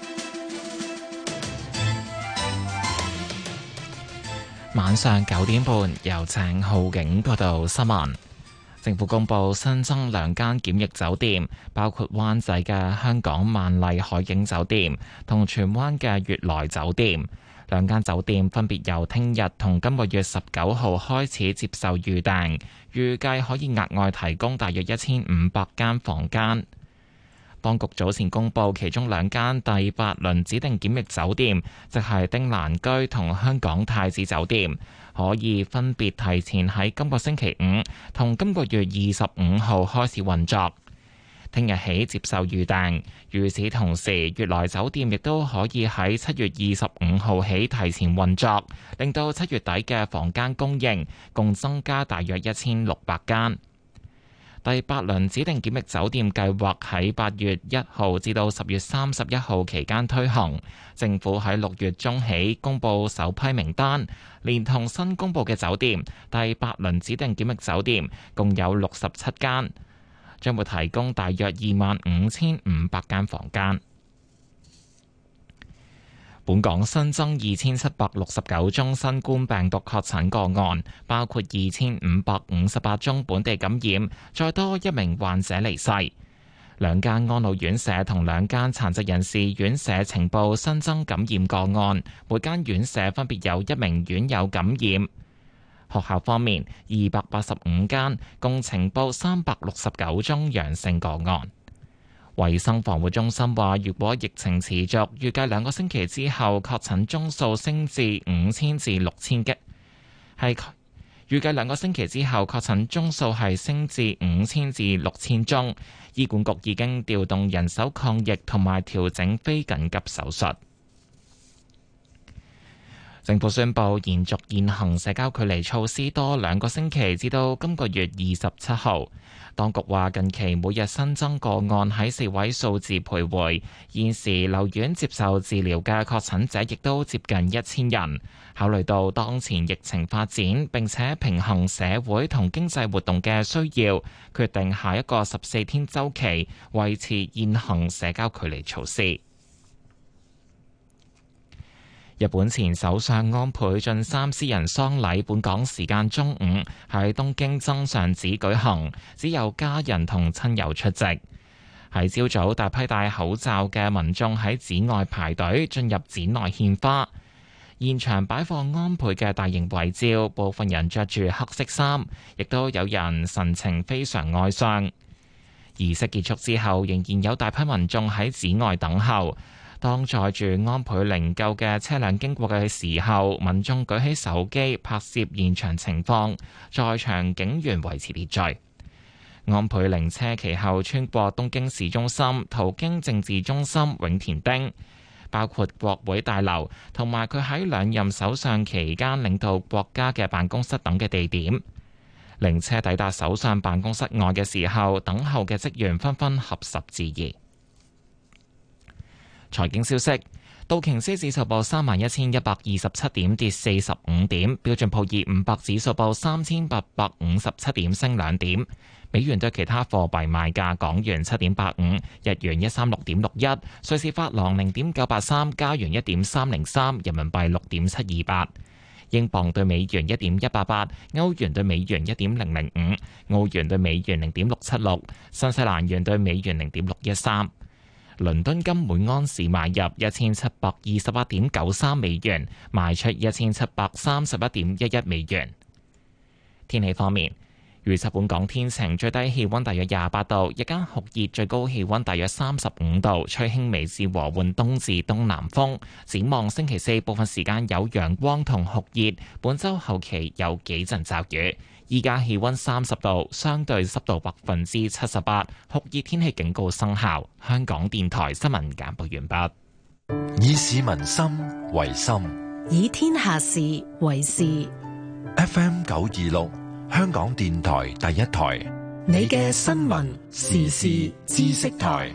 晚上九點半由鄭浩景報道新聞。政府公布新增兩間檢疫酒店，包括灣仔嘅香港萬麗海景酒店同荃灣嘅悅來酒店。兩間酒店分別由聽日同今個月十九號開始接受預訂，預計可以額外提供大約一千五百間房間。當局早前公布其中兩間第八輪指定檢疫酒店，即係丁蘭居同香港太子酒店，可以分別提前喺今個星期五同今個月二十五號開始運作，聽日起接受預訂。與此同時，悅來酒店亦都可以喺七月二十五號起提前運作，令到七月底嘅房間供應共增加大約一千六百間。第八輪指定檢疫酒店計劃喺八月一號至到十月三十一號期間推行，政府喺六月中起公布首批名單，連同新公布嘅酒店，第八輪指定檢疫酒店共有六十七間，將會提供大約二萬五千五百間房間。本港新增二千七百六十九宗新冠病毒確診個案，包括二千五百五十八宗本地感染，再多一名患者離世。兩間安老院舍同兩間殘疾人士院舍呈報新增感染個案，每間院舍分別有一名院友感染。學校方面，二百八十五間共呈報三百六十九宗陽性個案。衛生防護中心話，如果疫情持續，預計兩個星期之後確診宗數升至五千至六千嘅，係預計兩個星期之後確診宗數係升至五千至六千宗。醫管局已經調動人手抗疫同埋調整非緊急手術。政府宣布延續現行社交距離措施多兩個星期，至到今個月二十七號。當局話，近期每日新增個案喺四位數字徘徊，現時留院接受治療嘅確診者亦都接近一千人。考慮到當前疫情發展，並且平衡社會同經濟活動嘅需要，決定下一個十四天週期維持現行社交距離措施。 日本前首相安倍晉三私人喪禮本港時間中午喺東京增上寺舉行，只有家人同親友出席。喺朝早，大批戴口罩嘅民眾喺寺外排隊進入寺內獻花。現場擺放安倍嘅大型遺照，部分人着住黑色衫，亦都有人神情非常哀傷。儀式結束之後，仍然有大批民眾喺寺外等候。當載住安倍靈柩嘅車輛經過嘅時候，民眾舉起手機拍攝現場情況，在場警員維持秩序。安倍靈車其後穿過東京市中心，途經政治中心永田町，包括國會大樓同埋佢喺兩任首相期間領導國家嘅辦公室等嘅地點。靈車抵達首相辦公室外嘅時候，等候嘅職員紛紛合十致意。財經消息，道瓊斯指數報三萬一千一百二十七點，跌四十五點；標準普爾五百指數報三千八百五十七點，升兩點。美元對其他貨幣賣價：港元七點八五，日元一三六點六一，瑞士法郎零點九八三，加元一點三零三，人民幣六點七二八，英鎊對美元一點一八八，歐元對美元一點零零五，澳元對美元零點六七六，新西蘭元對美元零點六一三。倫敦金每安士買入一千七百二十八點九三美元，賣出一千七百三十一點一一美元。天氣方面，預測本港天晴，最低氣溫大約廿八度，日間酷熱，最高氣溫大約三十五度，吹輕微至和緩東至東南風。展望星期四部分時間有陽光同酷熱，本週後期有幾陣驟雨。依家氣溫三十度，相對濕度百分之七十八，酷熱天氣警告生效。香港電台新聞簡報完畢。 以市民心為心， 以天下事為事。 F M 九二六，香港電台第一台， 你嘅新聞時事知識台。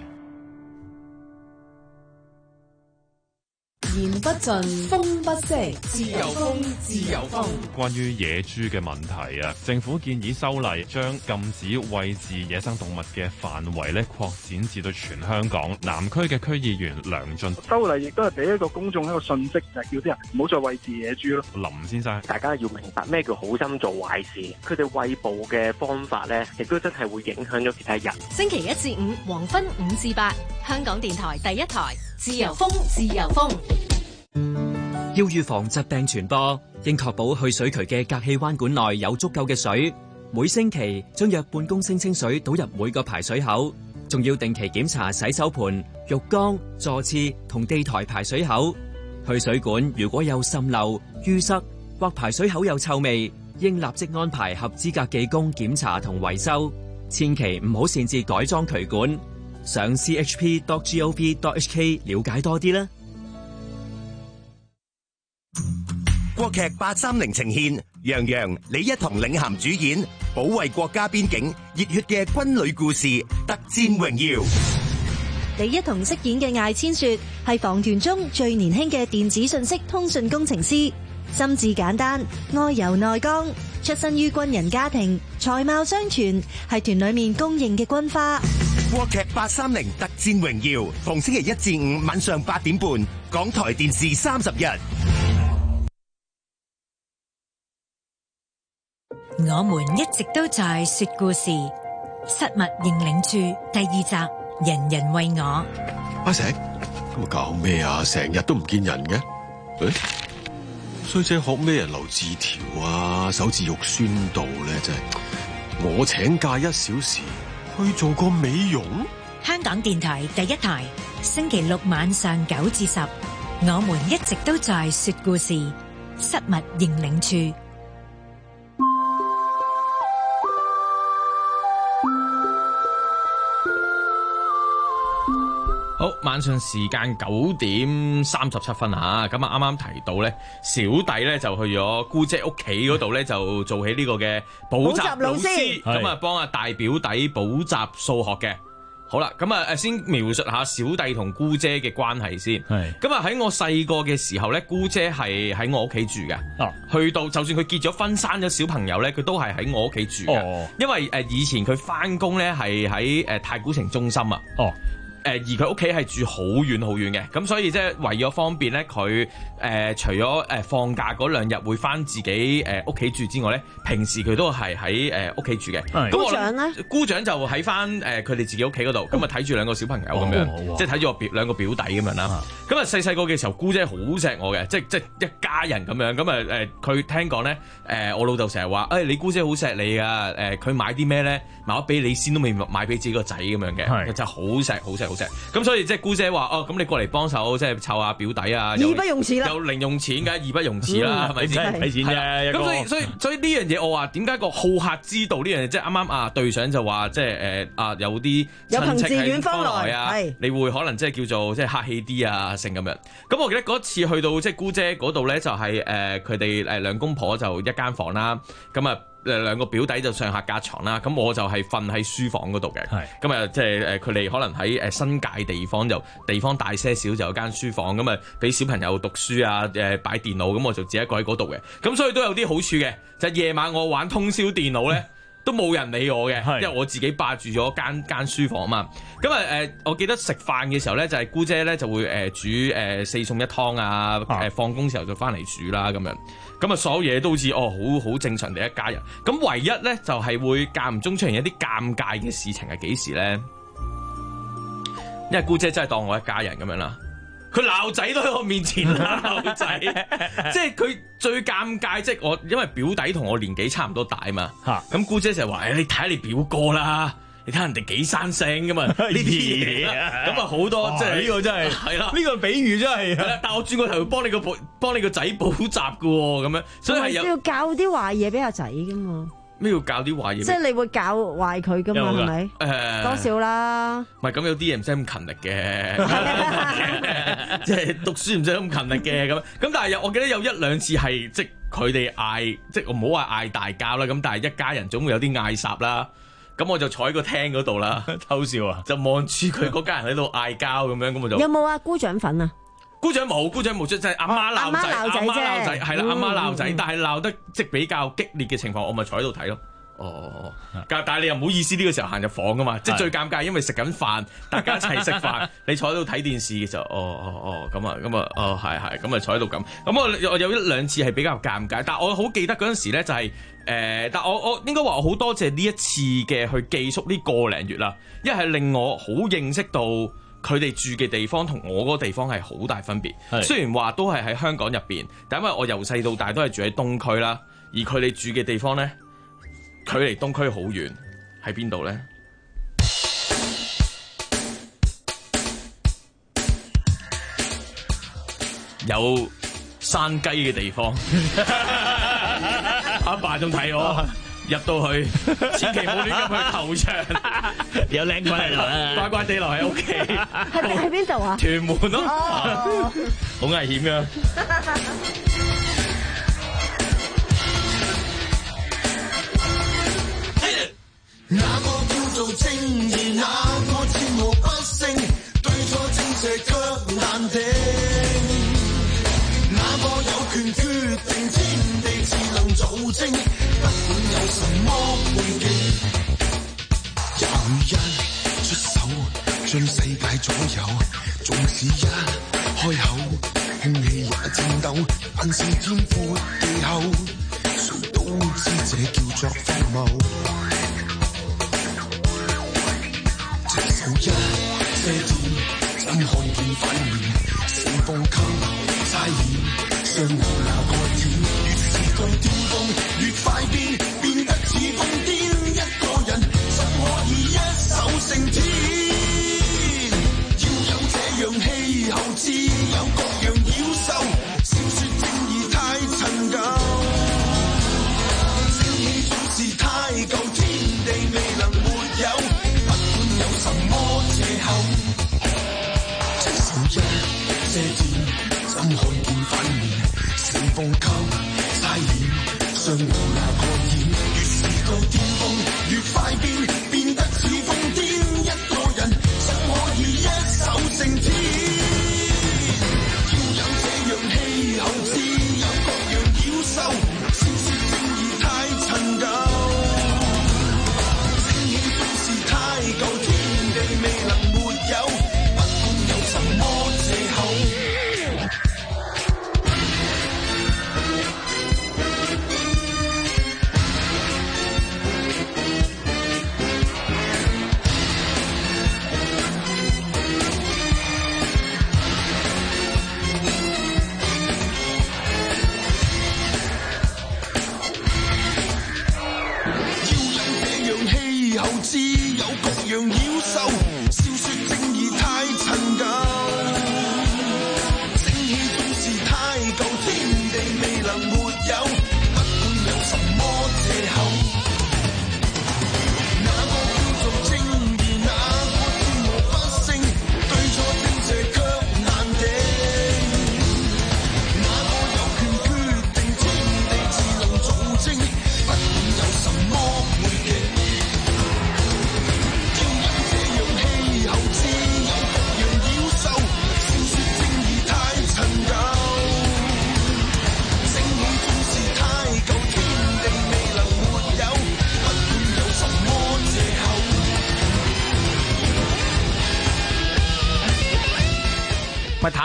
言不盡，風不息，自由風，自由風。 關於野豬嘅問題啊，政府建議修例，將禁止餵飼野生動物嘅範圍咧擴展至到全香港。南區嘅區議員梁進， 修例亦都係俾一個公眾一個訊息，就係叫啲人唔好再餵飼野豬咯。 林先生， 大家要明白咩叫好心做壞事，佢哋餵捕嘅方法咧，亦都真係會影響咗其他人。 星期一至五黃昏五至八，香港電台第一台，自由風，自由風。 要預防疾病傳播，應確保去水渠嘅隔氣彎管內有足夠嘅水。每星期將約半公升清水倒入每個排水口，仲要定期檢查洗手盆、浴缸、座廁同地台排水口。去水管如果有滲漏、淤塞或排水口有臭味，應立即安排合資格技工檢查同維修。千祈唔好擅自改裝渠管。上 c h p dot gov dot h k 了解多啲啦。 國劇八三零呈現楊洋、李一桐領銜主演，保衛國家邊境熱血嘅軍旅故事《特戰榮耀》。 李一桐飾演嘅艾千雪係防團中最年輕嘅電子信息通訊工程師，心智簡單，外柔內剛，出身於軍人家庭，才貌雙全，係團裏面公認嘅軍花。 國劇八三零《特戰榮耀》，逢星期一至五晚上八點半，港台電視三十一。 我們一直都在說故事，失物認領處第二集，人人為我。 阿石，今日搞咩啊？成日都唔見人嘅。誒，衰仔學咩人留字條啊？手指肉酸到咧，真係。我請假一小時去做個美容。 香港電台第一台，星期六晚上九至十，我們一直都在說故事，失物認領處。 好，晚上時間九點三十七分啊！咁啊，啱啱提到咧，小弟咧就去咗姑姐屋企嗰度咧，就做起呢個嘅補習老師，咁啊幫阿大表弟補習數學嘅。好啦，咁啊誒，先描述下小弟同姑姐嘅關係先。係咁啊，喺我細個嘅時候咧，姑姐係喺我屋企住嘅。哦，去到就算佢結咗婚生咗小朋友咧，佢都係喺我屋企住嘅。哦，因為誒以前佢翻工咧係喺誒太古城中心啊。哦。誒、 而佢屋企係住好遠好遠嘅，咁所以即係為咗方便咧，佢誒、呃、除咗誒放假嗰兩日會翻自己誒屋企住之外咧，平時佢都係喺誒屋企住嘅。咁姑丈咧， 姑丈就喺翻誒佢哋自己屋企嗰度，咁啊睇住兩個小朋友咁樣， 哦、 即係睇住我表兩個表弟咁樣啦。咁啊細細個嘅時候，姑姐好錫我嘅，即係即係一家人咁樣。咁啊誒，佢聽講咧誒，我老豆成日話誒你姑姐好錫你噶，誒佢買啲咩咧買咗俾你先都未買俾自己個仔咁樣嘅，就好錫好錫好錫。咁所以即係姑姐話哦，咁你過嚟幫手，即係湊下表弟啊， 義不容辭啦， 有零用錢梗係義不容辭啦，係咪先？ 睇錢啫。 咁所以所以所以呢樣嘢我話點解個好客之道呢樣嘢，即係啱啱啊隊長就話即係誒啊有啲親戚喺方來啊，你會可能即係叫做即係客氣啲啊，成咁樣。咁我記得嗰次去到即係姑姐嗰度咧，就係誒佢哋誒兩公婆就一間房啦，咁啊。誒兩個表弟就上下隔床啦，咁我就係瞓喺書房嗰度嘅。咁啊，即係誒佢哋可能喺誒新界地方就地方大些少，就有間書房，咁啊俾小朋友讀書啊，誒擺電腦，咁我就自己一個喺嗰度嘅。咁所以都有啲好處嘅，就係夜晚我玩通宵電腦咧。都冇人理我嘅，因為我自己霸住咗間間書房啊嘛。咁啊誒，我記得食飯嘅時候咧，就係、是、姑姐咧就會誒、呃、煮誒、呃、四餸一湯啊，誒放工時候就翻嚟煮啦咁樣。咁啊，所有嘢都好似哦好好正常地一家人。咁唯一咧就係、是、會間唔中出現一啲尷尬嘅事情係幾時咧？因為姑姐真係當我一家人咁樣啦。佢鬧仔都喺我面前鬧仔，即係佢最尷尬，即係我因為表弟同我年紀差唔多大嘛，咁姑姐就話：誒，你睇下你表哥啦，你睇下人哋幾生性噶嘛，呢啲嘢，咁啊好多，即係呢個真係係啦，呢個比喻真係，但係我轉個頭幫你個補幫你個仔補習噶喎，咁樣，所以係有要教啲壞嘢俾阿仔噶嘛。 咩要教啲壞嘢？ 即係你會教壞佢噶嘛？係咪？誒，多少啦？ 唔係咁，有啲嘢唔使咁勤力嘅，即係讀書唔使咁勤力嘅咁。咁但係有，我記得有一兩次係即係佢哋嗌，即係我唔好話嗌大交啦。咁但係一家人總會有啲嗌霎啦。咁我就坐喺個廳嗰度啦， 偷笑啊！ 就望住佢嗰家人喺度嗌交咁樣，咁我就有冇啊？姑丈粉啊？ 姑丈冇，姑丈冇出，即係阿媽鬧仔，阿媽鬧仔，係啦，阿媽鬧仔，但係鬧得即係比較激烈嘅情況，我咪坐喺度睇咯。哦，但係你又唔好意思呢個時候行入房噶嘛，即係最尷尬，因為食緊飯，大家一齊食飯，你坐喺度睇電視就哦哦哦咁啊咁啊哦係係咁啊坐喺度咁，咁我我有一兩次係比較尷尬，但係我好記得嗰陣時咧就係、是、誒、呃，但我我應該話我好多謝呢一次嘅去寄宿呢個零月啦，因為係令我好認識到。佢哋住嘅地方同我嗰個地方係好大分別。雖然話都係喺香港入邊，但因為我由細到大都係住喺東區啦，而佢哋住嘅地方咧，距離東區好遠，喺邊度咧？有山雞嘅地方。阿爸仲睇我。入到去，千祈唔好亂咁去球場， 有靚鬼嚟啦， 乖乖地留喺屋企。 係喺邊度啊？ 屯門咯，好危險㗎。 那個叫做正義，那個戰無不勝，對錯正邪卻難定。那個有權決定天地，自能做證。不管有什麼背景，也會一出手將世界左右。縱使一開口，空氣也顫抖。凡事天闊地厚，誰都知這叫做荒謬。隻手一遮天，怎看見反面？盛放給猜疑，相互那個點，越是到巔峰，越快變，變得似瘋癲。一個人怎可以一手勝天？要有這樣氣候，自有各樣妖獸。小說正義太陳舊，正義總是太舊，天地未能沒有。不管有什麼借口，隻手一遮天，怎看見反面？盛放給猜疑，相互那個點，越是到巔峰，越快變，變得似瘋癲。一個人怎可以一手勝天？要有這樣氣候，自有各樣妖獸。小說正義太陳舊，正義總是太舊，天地未能沒有。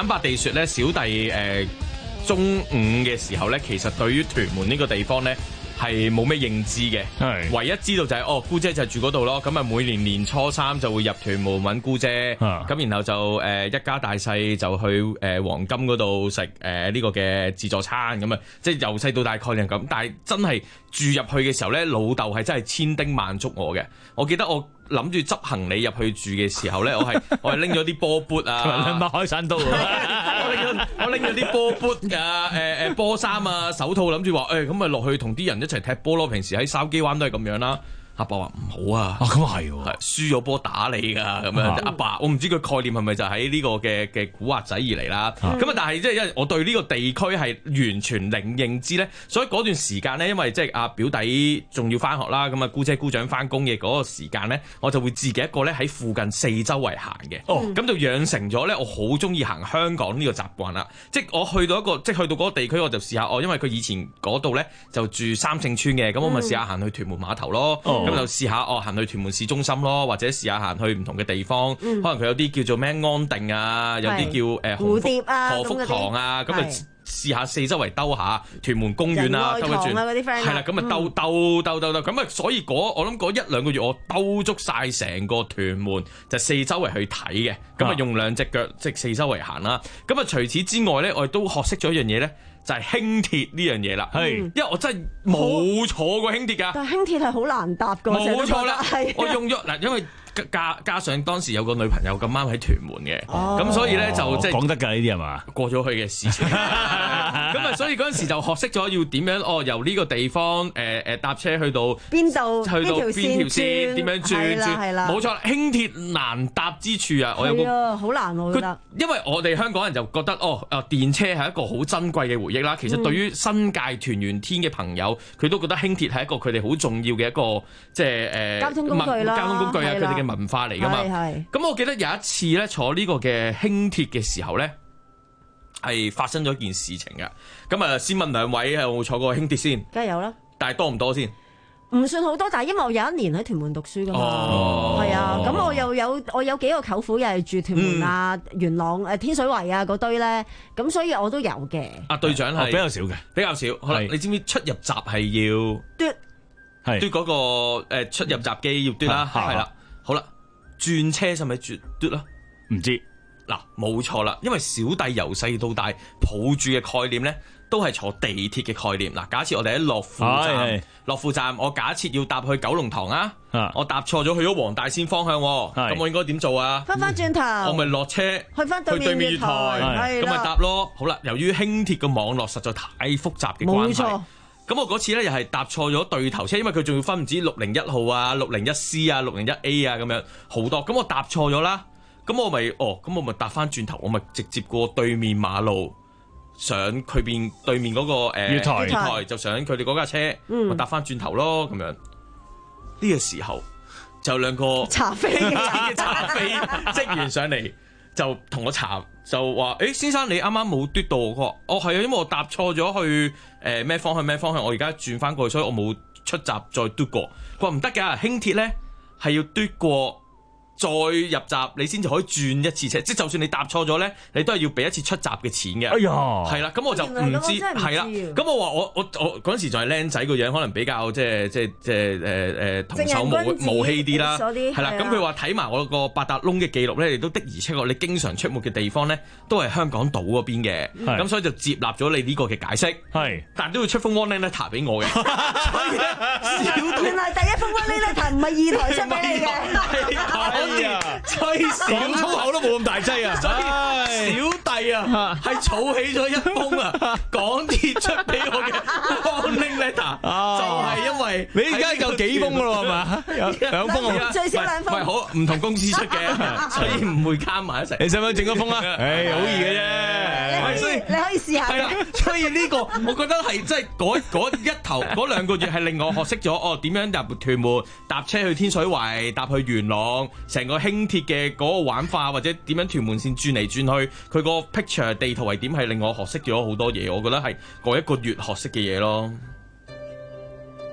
坦白地説咧，小弟誒、呃、中五嘅時候咧，其實對於屯門呢個地方咧，係冇咩認知嘅，唯一知道就係、是、哦姑姐就住嗰度咯，咁啊每年年初三就會入屯門揾姑姐，咁、啊、然後就誒、呃、一家大細就去誒、呃、黃金嗰度食誒呢個嘅自助餐咁啊，即係由細到大概念咁，但係真係住入去嘅時候咧，老豆係真係千叮萬囑我嘅，我記得我諗住執行李入去住嘅時候咧，我係我係拎咗啲波砵啊， 兩把開山刀我拎咗我拎咗啲波砵啊，誒誒波衫啊，手套，諗住話誒咁咪落去同啲人一齊踢波咯。平時喺筲箕灣都係咁樣啦。阿爸話唔好啊， 咁係喎， 輸咗波打你㗎咁樣。阿爸，我唔知佢概念係咪就喺呢個嘅嘅古惑仔而嚟啦。咁啊、嗯，但係即係因為我對呢個地區係完全零認知咧，所以嗰段時間咧，因為即係阿表弟仲要翻學啦，咁啊姑姐姑丈翻工嘅嗰個時間咧，我就會自己一個咧喺附近四周圍行嘅。哦，咁就養成咗咧，我好中意行香港呢個習慣啦。即係我去到一個，即係去到嗰個地區，我就試下哦，因為佢以前嗰度咧就住三聖村嘅，咁我咪試下行去屯門碼頭咯。哦咁就試下哦，行去屯門市中心咯，或者試下行去唔同嘅地方，嗯、可能佢有啲叫做咩安定啊，有啲叫誒蝴蝶啊、 何福堂啊，咁啊試下四周圍兜下屯門公園啊，兜一轉，係啦，咁啊兜兜兜兜兜，咁啊所以嗰我諗嗰一兩個月我兜足晒成個屯門，就四周圍去睇嘅，咁啊用兩隻腳即係四周圍行啦。咁啊除此之外咧，我亦都學識咗一樣嘢咧。就係輕鐵呢樣嘢啦，係，因為我真係冇坐過輕鐵㗎。 但係輕鐵係好難搭㗎， 冇錯啦，我用咗嗱，因為加加上當時有個女朋友咁啱喺屯門嘅，咁、哦、所以咧就即係講得㗎呢啲係嘛？ 過咗去嘅事情，咁啊，所以嗰陣時就學識咗要點樣哦，由呢個地方誒誒搭車去到邊度， 去到邊條線點樣轉轉，冇錯啦，輕鐵難搭之處啊，我有個好難我覺得， 因為我哋香港人就覺得哦啊電車係一個好珍貴嘅回憶啦，其實對於新界屯元天嘅朋友，佢都覺得輕鐵係一個佢哋好重要嘅一個即係誒交通工具啦， 交通工具啊，佢哋嘅文化嚟噶嘛。咁我記得有一次咧坐呢個嘅輕鐵嘅時候咧，係發生咗一件事情噶。咁啊，先問兩位有冇坐過輕鐵先？ 梗係有啦。 但係多唔多先？ 唔算好多，但係因為我有一年喺屯門讀書噶嘛，係、哦、啊。咁我又有我有幾個舅父又係住屯門啊、嗯、元朗誒天水圍啊嗰堆咧，咁所以我都有嘅。 啊，隊長係、哦、 比較少嘅， 比較少。好啦，你知唔知出入閘係要嘟？ 係嘟嗰個誒出入閘機要嘟啦，係啦。好啦，轉車使咪嘟嘟啦？ 唔知嗱，冇錯啦，因為小弟由細到大抱住嘅概念咧，都係坐地鐵嘅概念。嗱，假設我哋喺樂富站，樂富站，我假設要搭去九龍塘啊，我搭錯咗去咗黃大仙方向，咁我應該點做啊？ 翻翻轉頭， 我咪落車去翻對面月台， 咁咪搭咯。好啦，由於輕鐵嘅網絡實在太複雜嘅關係。咁我嗰次咧又係搭錯咗對頭車，因為佢仲要分唔知六零一號啊、六零一 C 啊、六零一 A 啊咁樣好多。咁我搭錯咗啦，咁我咪哦，咁我咪搭翻轉頭，我咪直接過對面馬路上佢邊對面嗰、嗰個誒、呃、月台，月台就上佢哋嗰架車，嗯、我搭翻轉頭咯咁樣。呢、呢個時候就有兩個查飛嘅查飛職員上嚟。就同我查就話，誒、欸、先生你啱啱冇嘟到我，佢話哦係啊，因為我搭錯咗去誒咩、呃、方向咩方向，我而家轉翻過去，所以我冇出閘再嘟過。佢話唔得㗎，輕鐵咧係要嘟過再入閘，你先至可以轉一次車。即係就算你搭錯咗咧，你都係要俾一次出閘嘅錢嘅。哎呀，係啦，咁我就唔知係啦。咁我話我我我嗰陣時仲係僆仔個樣，可能比較即係即係即係誒誒童叟無無欺啲啦。係啦，咁佢話睇埋我個八達窿嘅記錄咧，亦都的而且確你經常出沒嘅地方咧，都係香港島嗰邊嘅。咁所以就接納咗你呢個嘅解釋。係，但都要出封 warning letter 俾我嘅。所以咧， 原來第一封 warning letter唔係二台出俾你嘅。 哎呀，吹講粗口都冇咁大劑啊！所以小弟啊，係儲起咗一封啊，港鐵出俾我嘅 warning letter，就係因為你而家有幾封噶咯，係嘛？兩封啊， 最少兩封。 唔係好唔同公司出嘅，所以唔會加埋一齊。 你使唔使整一封啊？誒，好易嘅啫， 所以你可以試下。 係啦，所以呢個我覺得係即係嗰嗰一頭嗰兩個月係令我學識咗哦，點樣入屯門搭車去天水圍，搭去元朗。成個輕鐵嘅嗰個玩法，或者點樣屯門線轉嚟轉去，佢個 picture 地圖係點，係令我學識咗好多嘢。我覺得係嗰一個月學識嘅嘢咯。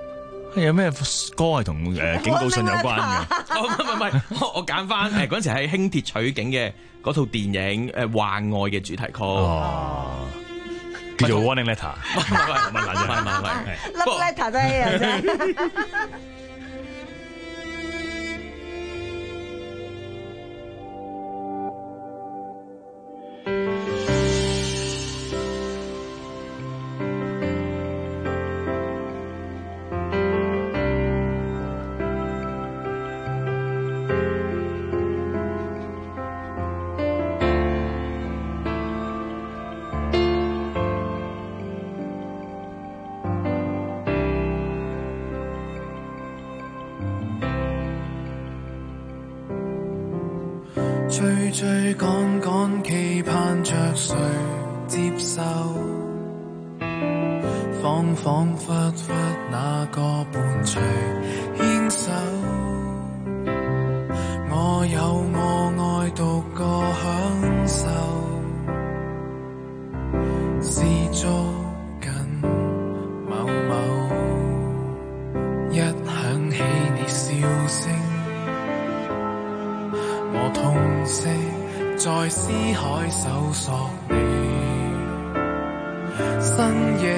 有咩歌係同誒警告信有關嘅？ 哦，唔係唔係，我我揀翻誒嗰陣時喺輕鐵取景嘅嗰套電影誒《幻愛》嘅主題曲。 哦，叫做 Warning Letter。 唔係唔係唔係唔係唔係 ，Love Letter 都一樣啫。 追追趕趕，期盼着誰接受？恍恍惚惚，那個伴隨牽手？我有我愛獨個享受，是捉緊某某，一響起你笑聲。我痛惜在思海搜索你身影，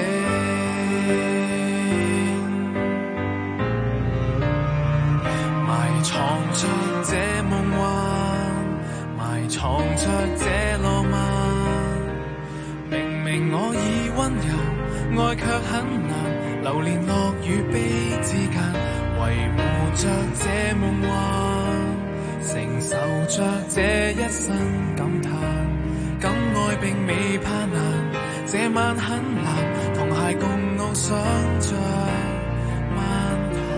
埋藏着這夢幻，埋藏着這浪漫。明明我已溫柔，愛卻很難，流連樂與悲之間，維護着這夢幻。承受着這一生感嘆，敢愛並未怕難，這晚很藍，同偕共翱上着漫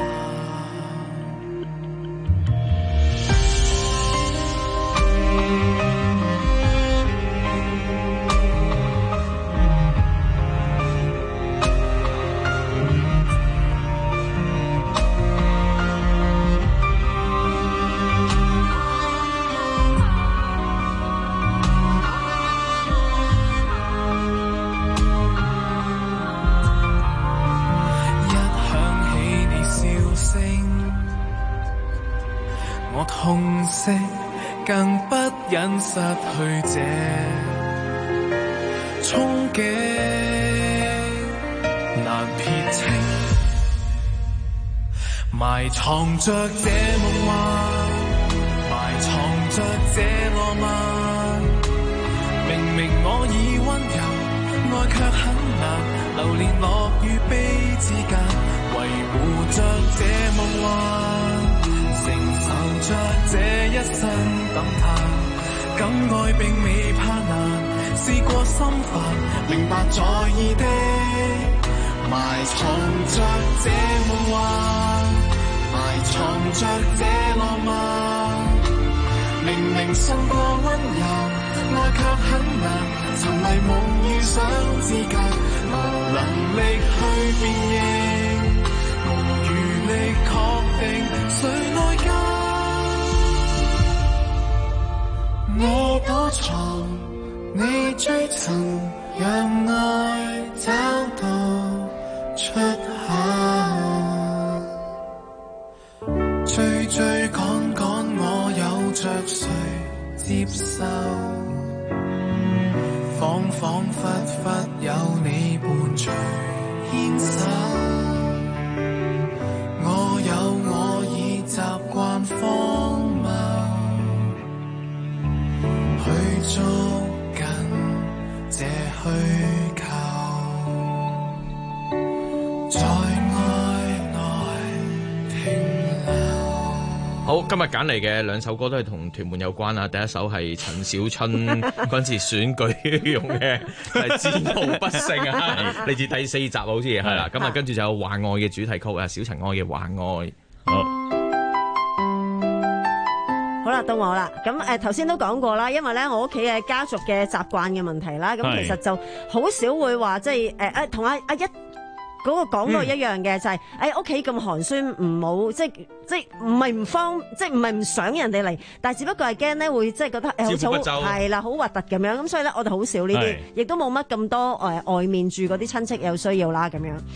痛惜，更不忍失去這憧憬，難撇清，埋藏着這夢幻，埋藏着這浪漫。明明我已溫柔，愛卻很難，流連樂與悲之間，維護着這夢幻。承受着這一生感嘆，敢愛並未怕難，試過心煩，明白在意的，埋藏着這夢幻，埋藏着這浪漫。明明信過溫柔，愛卻很難，沉迷夢與想之間，無能力去辨認，無餘力確定誰內疚。我躲藏，你追尋，讓愛找到出口。追追趕趕，我有着誰接受？恍恍惚惚，有你伴隨牽手。我有我已習慣荒謬，去捉緊這虛構，在愛內停留。 好，今日揀嚟嘅兩首歌都係同屯門有關啊！第一首係陳小春嗰陣時選舉用嘅，係《戰無不勝》啊，嚟自第四集好似係啦。咁啊，跟住就有《幻愛》嘅主題曲啊，小塵埃嘅《幻愛》。好。 好啦，到我啦。咁誒頭先都講過啦，因為咧我屋企嘅家族嘅習慣嘅問題啦，咁其實就好少會話即係誒誒同阿阿一嗰個講到一樣嘅，就係誒屋企咁寒酸，唔好即係即係唔係唔方，即係唔係唔想人哋嚟，但係只不過係驚咧會即係覺得誒好似係啦，好核突咁樣，咁所以咧我哋好少呢啲，亦都冇乜咁多誒外面住嗰啲親戚有需要啦咁樣。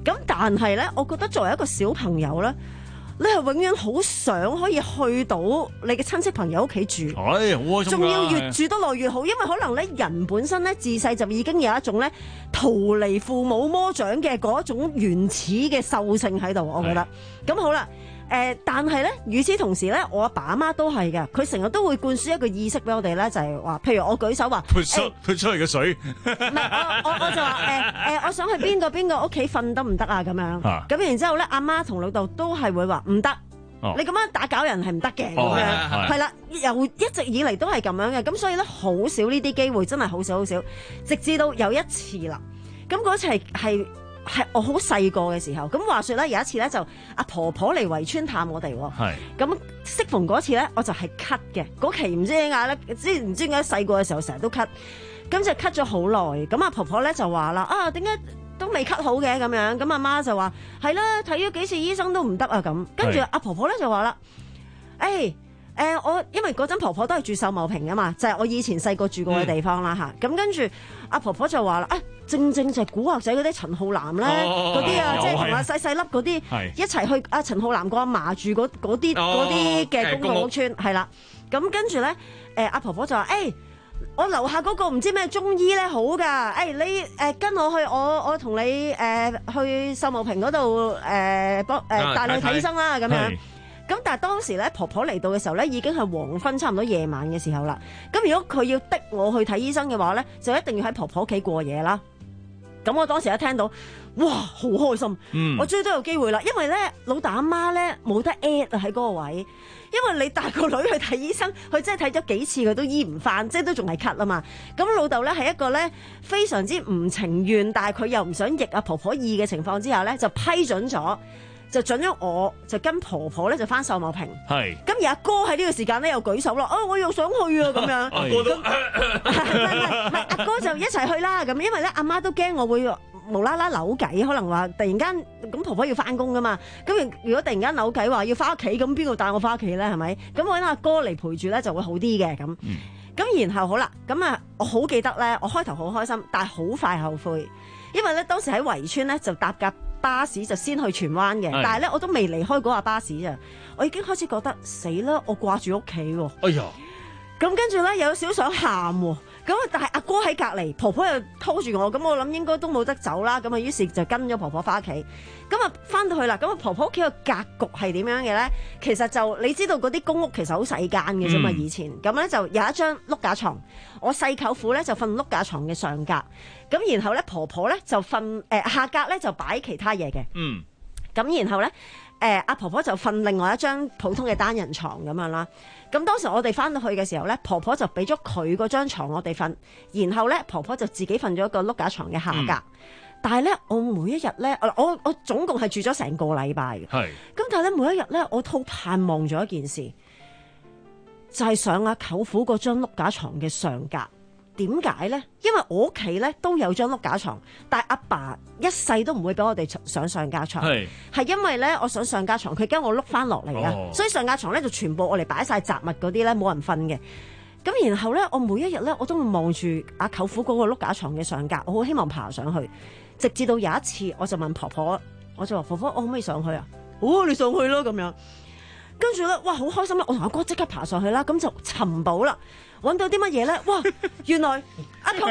咁但係咧，我覺得作為一個小朋友咧，你係永遠好想可以去到你嘅親戚朋友屋企住， 係好開心㗎， 仲要越住得耐越好，因為可能咧人本身咧自細就已經有一種咧逃離父母魔掌嘅嗰一種原始嘅獸性喺度，我覺得。咁好啦。誒、呃，但係咧，與此同時咧，我阿爸阿媽都係嘅，佢成日都會灌輸一個意識俾我哋咧，就係、是、話，譬如我舉手話， 潑出潑出嚟嘅水， 唔係我我我就話誒誒，我想去邊個邊個屋企瞓得唔得啊？咁樣，咁、啊、然之後咧，阿媽同老豆都係會話唔得，你咁樣打攪人係唔得嘅，咁、哦、樣係啦，由一直以嚟都係咁樣嘅，咁所以咧好少呢啲機會，真係好少好少，直至到有一次啦，咁嗰次係係。係我好細個嘅時候，咁話說咧，有一次咧就阿婆婆嚟圍村探我哋，咁適逢嗰次咧我就係咳嘅，嗰期唔知點解咧，即唔知點解細個嘅時候成日都咳，咁就咳咗好耐，咁阿婆婆咧就話啦，啊點解都未咳好嘅咁樣，咁阿媽就話係啦，睇咗幾次醫生都唔得啊咁，跟住阿婆婆咧就話啦，誒、欸。誒、呃、我因為嗰陣婆婆都係住秀茂坪啊嘛，就係、是、我以前細個住過嘅地方啦嚇。咁、嗯、跟住阿婆婆就話啦，啊正正就係古惑仔嗰啲陳浩南咧，嗰啲啊，即係同阿細細粒嗰啲一齊去阿陳浩南個阿嫲住嗰嗰啲嗰啲嘅公共屋邨係啦。咁跟住咧，誒阿婆婆就話，誒、欸、我樓下嗰個唔知咩中醫咧好㗎，誒、欸、你誒、呃、跟我去，我我同你誒、呃、去秀茂坪嗰度誒幫誒帶你去睇醫生啦咁樣。咁但係當時咧，婆婆嚟到嘅時候咧，已經係黃昏差唔多夜晚嘅時候啦。咁如果佢要逼我去睇醫生嘅話咧，就一定要喺婆婆屋企過夜啦。咁我當時一聽到，哇，好開心！嗯、我終於都有機會啦，因為咧老豆阿媽咧冇得 at 啊喺嗰個位，因為你帶個女去睇醫生，佢真係睇咗幾次佢都醫唔翻，即係都仲係咳啊嘛。咁老豆咧係一個咧非常之唔情願，但係佢又唔想逆阿婆婆意嘅情況之下咧，就批准咗。就準咗我，就跟婆婆咧就翻秀茂坪。係。咁而阿哥喺呢個時間咧又舉手啦，啊我又想去啊咁樣。阿哥都唔係唔係阿哥就一齊去啦。咁因為咧阿媽都驚我會無啦啦扭計，可能話突然間咁婆婆要翻工噶嘛。咁如果突然間扭計話要翻屋企，咁邊個帶我翻屋企咧？係咪？咁我揾阿哥嚟陪住咧就會好啲嘅咁。咁、嗯、然後好啦，咁啊我好記得咧，我開頭好開心，但係好快後悔，因為咧當時喺圍村咧就搭架巴士就先去荃灣嘅，但係咧我都未離開嗰架巴士咋，我已經開始覺得死啦，我掛住屋企喎。哎呀！咁跟住咧有少想喊喎，咁但係阿哥喺隔離，婆婆又拖住我，咁我諗應該都冇得走啦，咁啊於是就跟咗婆婆翻屋企。咁啊翻到去啦，咁啊婆婆屋企個格局係點樣嘅咧？其實就你知道嗰啲公屋其實好細間嘅啫嘛，以前咁咧就有一張碌架床，我細舅父咧就瞓碌架床嘅上格，咁然後咧婆婆咧就瞓誒、呃、下格咧就擺其他嘢嘅。嗯，咁然後咧。誒、呃、阿婆婆就瞓另外一張普通嘅單人床咁樣啦，咁當時我哋翻到去嘅時候咧，婆婆就俾咗佢嗰張牀我哋瞓，然後咧婆婆就自己瞓咗一個碌架床嘅下格，嗯、但係咧我每一日咧，我我總共係住咗成個禮拜嘅，係，咁但係咧每一日咧我都盼望咗一件事，就係、是、上阿舅父嗰張碌架床嘅上格。點解咧？因為我屋企咧都有張碌架床，但係阿爸一世都唔會俾我哋上上架床，係係因為咧我想上架床，佢驚我碌翻落嚟啊，哦、所以上架床咧就全部我哋擺晒雜物嗰啲咧冇人瞓嘅。咁然後咧我每一日咧我都會望住阿舅父嗰個碌架床嘅上格，我好希望爬上去，直至到有一次我就問婆婆，我就話婆婆，我可唔可以上去啊？哦，你上去咯咁樣。跟住咧，哇，好開心啦！我同阿哥即刻爬上去啦，咁就尋寶啦。揾到啲乜嘢咧？哇！原來阿舅父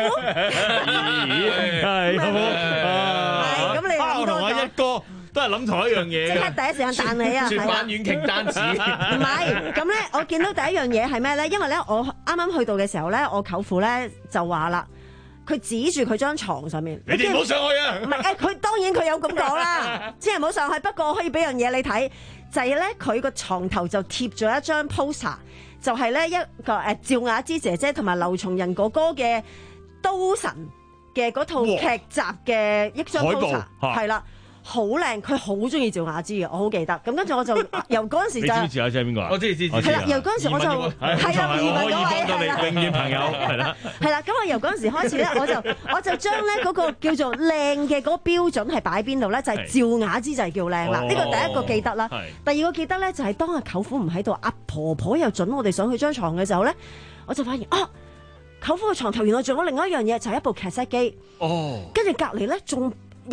係咁係咁，你諗到我一哥都係諗同一樣嘢， 即刻第一時間彈起啊！ 絕版軟瓊單子唔係咁咧，我見到第一樣嘢係咩咧？因為咧，我啱啱去到嘅時候咧，我舅父咧就話啦，佢指住佢張床上面， 你哋唔好上去啊！ 唔係誒，佢當然佢有咁講啦，千祈唔好上去。不過我可以俾樣嘢你睇，就係咧佢個床頭就貼咗一張 poster。就係咧一個誒趙雅芝姐姐同埋劉松仁哥哥嘅《刀神》嘅嗰套劇集嘅一張 poster，係啦，好靚，佢好中意趙雅芝嘅，我好記得。咁跟住我就由嗰陣時就，你知唔知趙雅芝係邊個啊？我知知知。係啦，由嗰陣時我就係啦，移民嗰位係啦，永遠朋友係啦。係啦，咁我由嗰陣時開始咧，我就我就將咧嗰個叫做靚嘅嗰個標準係擺邊度咧，就係趙雅芝就係叫靚啦。呢個第一個記得啦。第二個記得咧就係當阿舅父唔喺度，阿婆婆又準我哋上去張床嘅時候咧，我就發現啊，舅父嘅床頭原來仲有另外一樣嘢，就係一部劇 set 機。哦。跟住隔離咧仲有一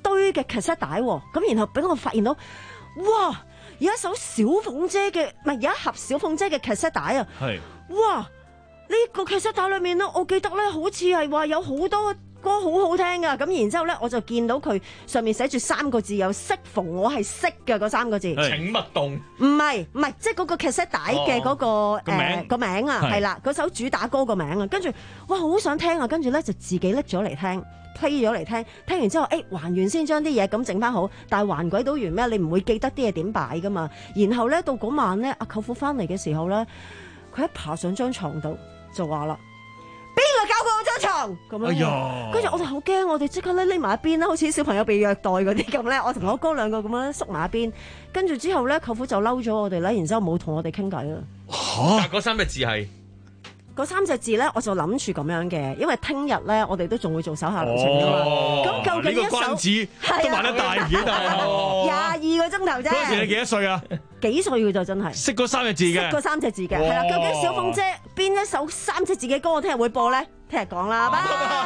堆嘅 cassette 帶喎，咁然後俾我發現到，哇！有一首小鳳姐嘅，唔係有一盒小鳳姐嘅 cassette 帶啊， 係， 哇！呢個 cassette 帶裏面咧，我記得咧好似係話有好多歌好好聽噶，咁然之後咧我就見到佢上面寫住三個字，有適逢我係識嘅嗰三個字。 請勿動。 唔係唔係，即係嗰個 cassette 帶嘅嗰個誒個名啊，係啦，嗰首主打歌個名啊，跟住哇好想聽啊，跟住咧就自己拎咗嚟聽。推咗嚟聽，聽完之後，誒、欸、還完先將啲嘢咁整翻好，但係還鬼到完咩？你唔會記得啲嘢點擺噶嘛？然後咧到嗰晚咧，阿舅父翻嚟嘅時候咧，佢一爬上張床度就話啦：邊個搞過我張床？咁樣，哎呀！跟住我哋好驚，我哋即刻咧匿埋一邊啦，好似小朋友被虐待嗰啲咁咧。我同我哥兩個咁樣縮埋一邊，跟住之後咧，舅父就嬲咗我哋咧，然之後冇同我哋傾偈啦。 但嗰三隻字係。 嗰三隻字咧，我就諗住咁樣嘅，因為聽日咧，我哋都仲會做手下留情噶嘛。咁、哦、究竟呢一首關子都玩得大唔幾大啊？ 廿二個鐘頭啫。 嗰時你幾多歲啊？ 幾歲嘅就真係識嗰三隻字嘅。 識嗰三隻字嘅，係啦。究竟小鳳姐邊一首三隻字嘅歌，我聽日會播咧？聽日講啦，拜拜。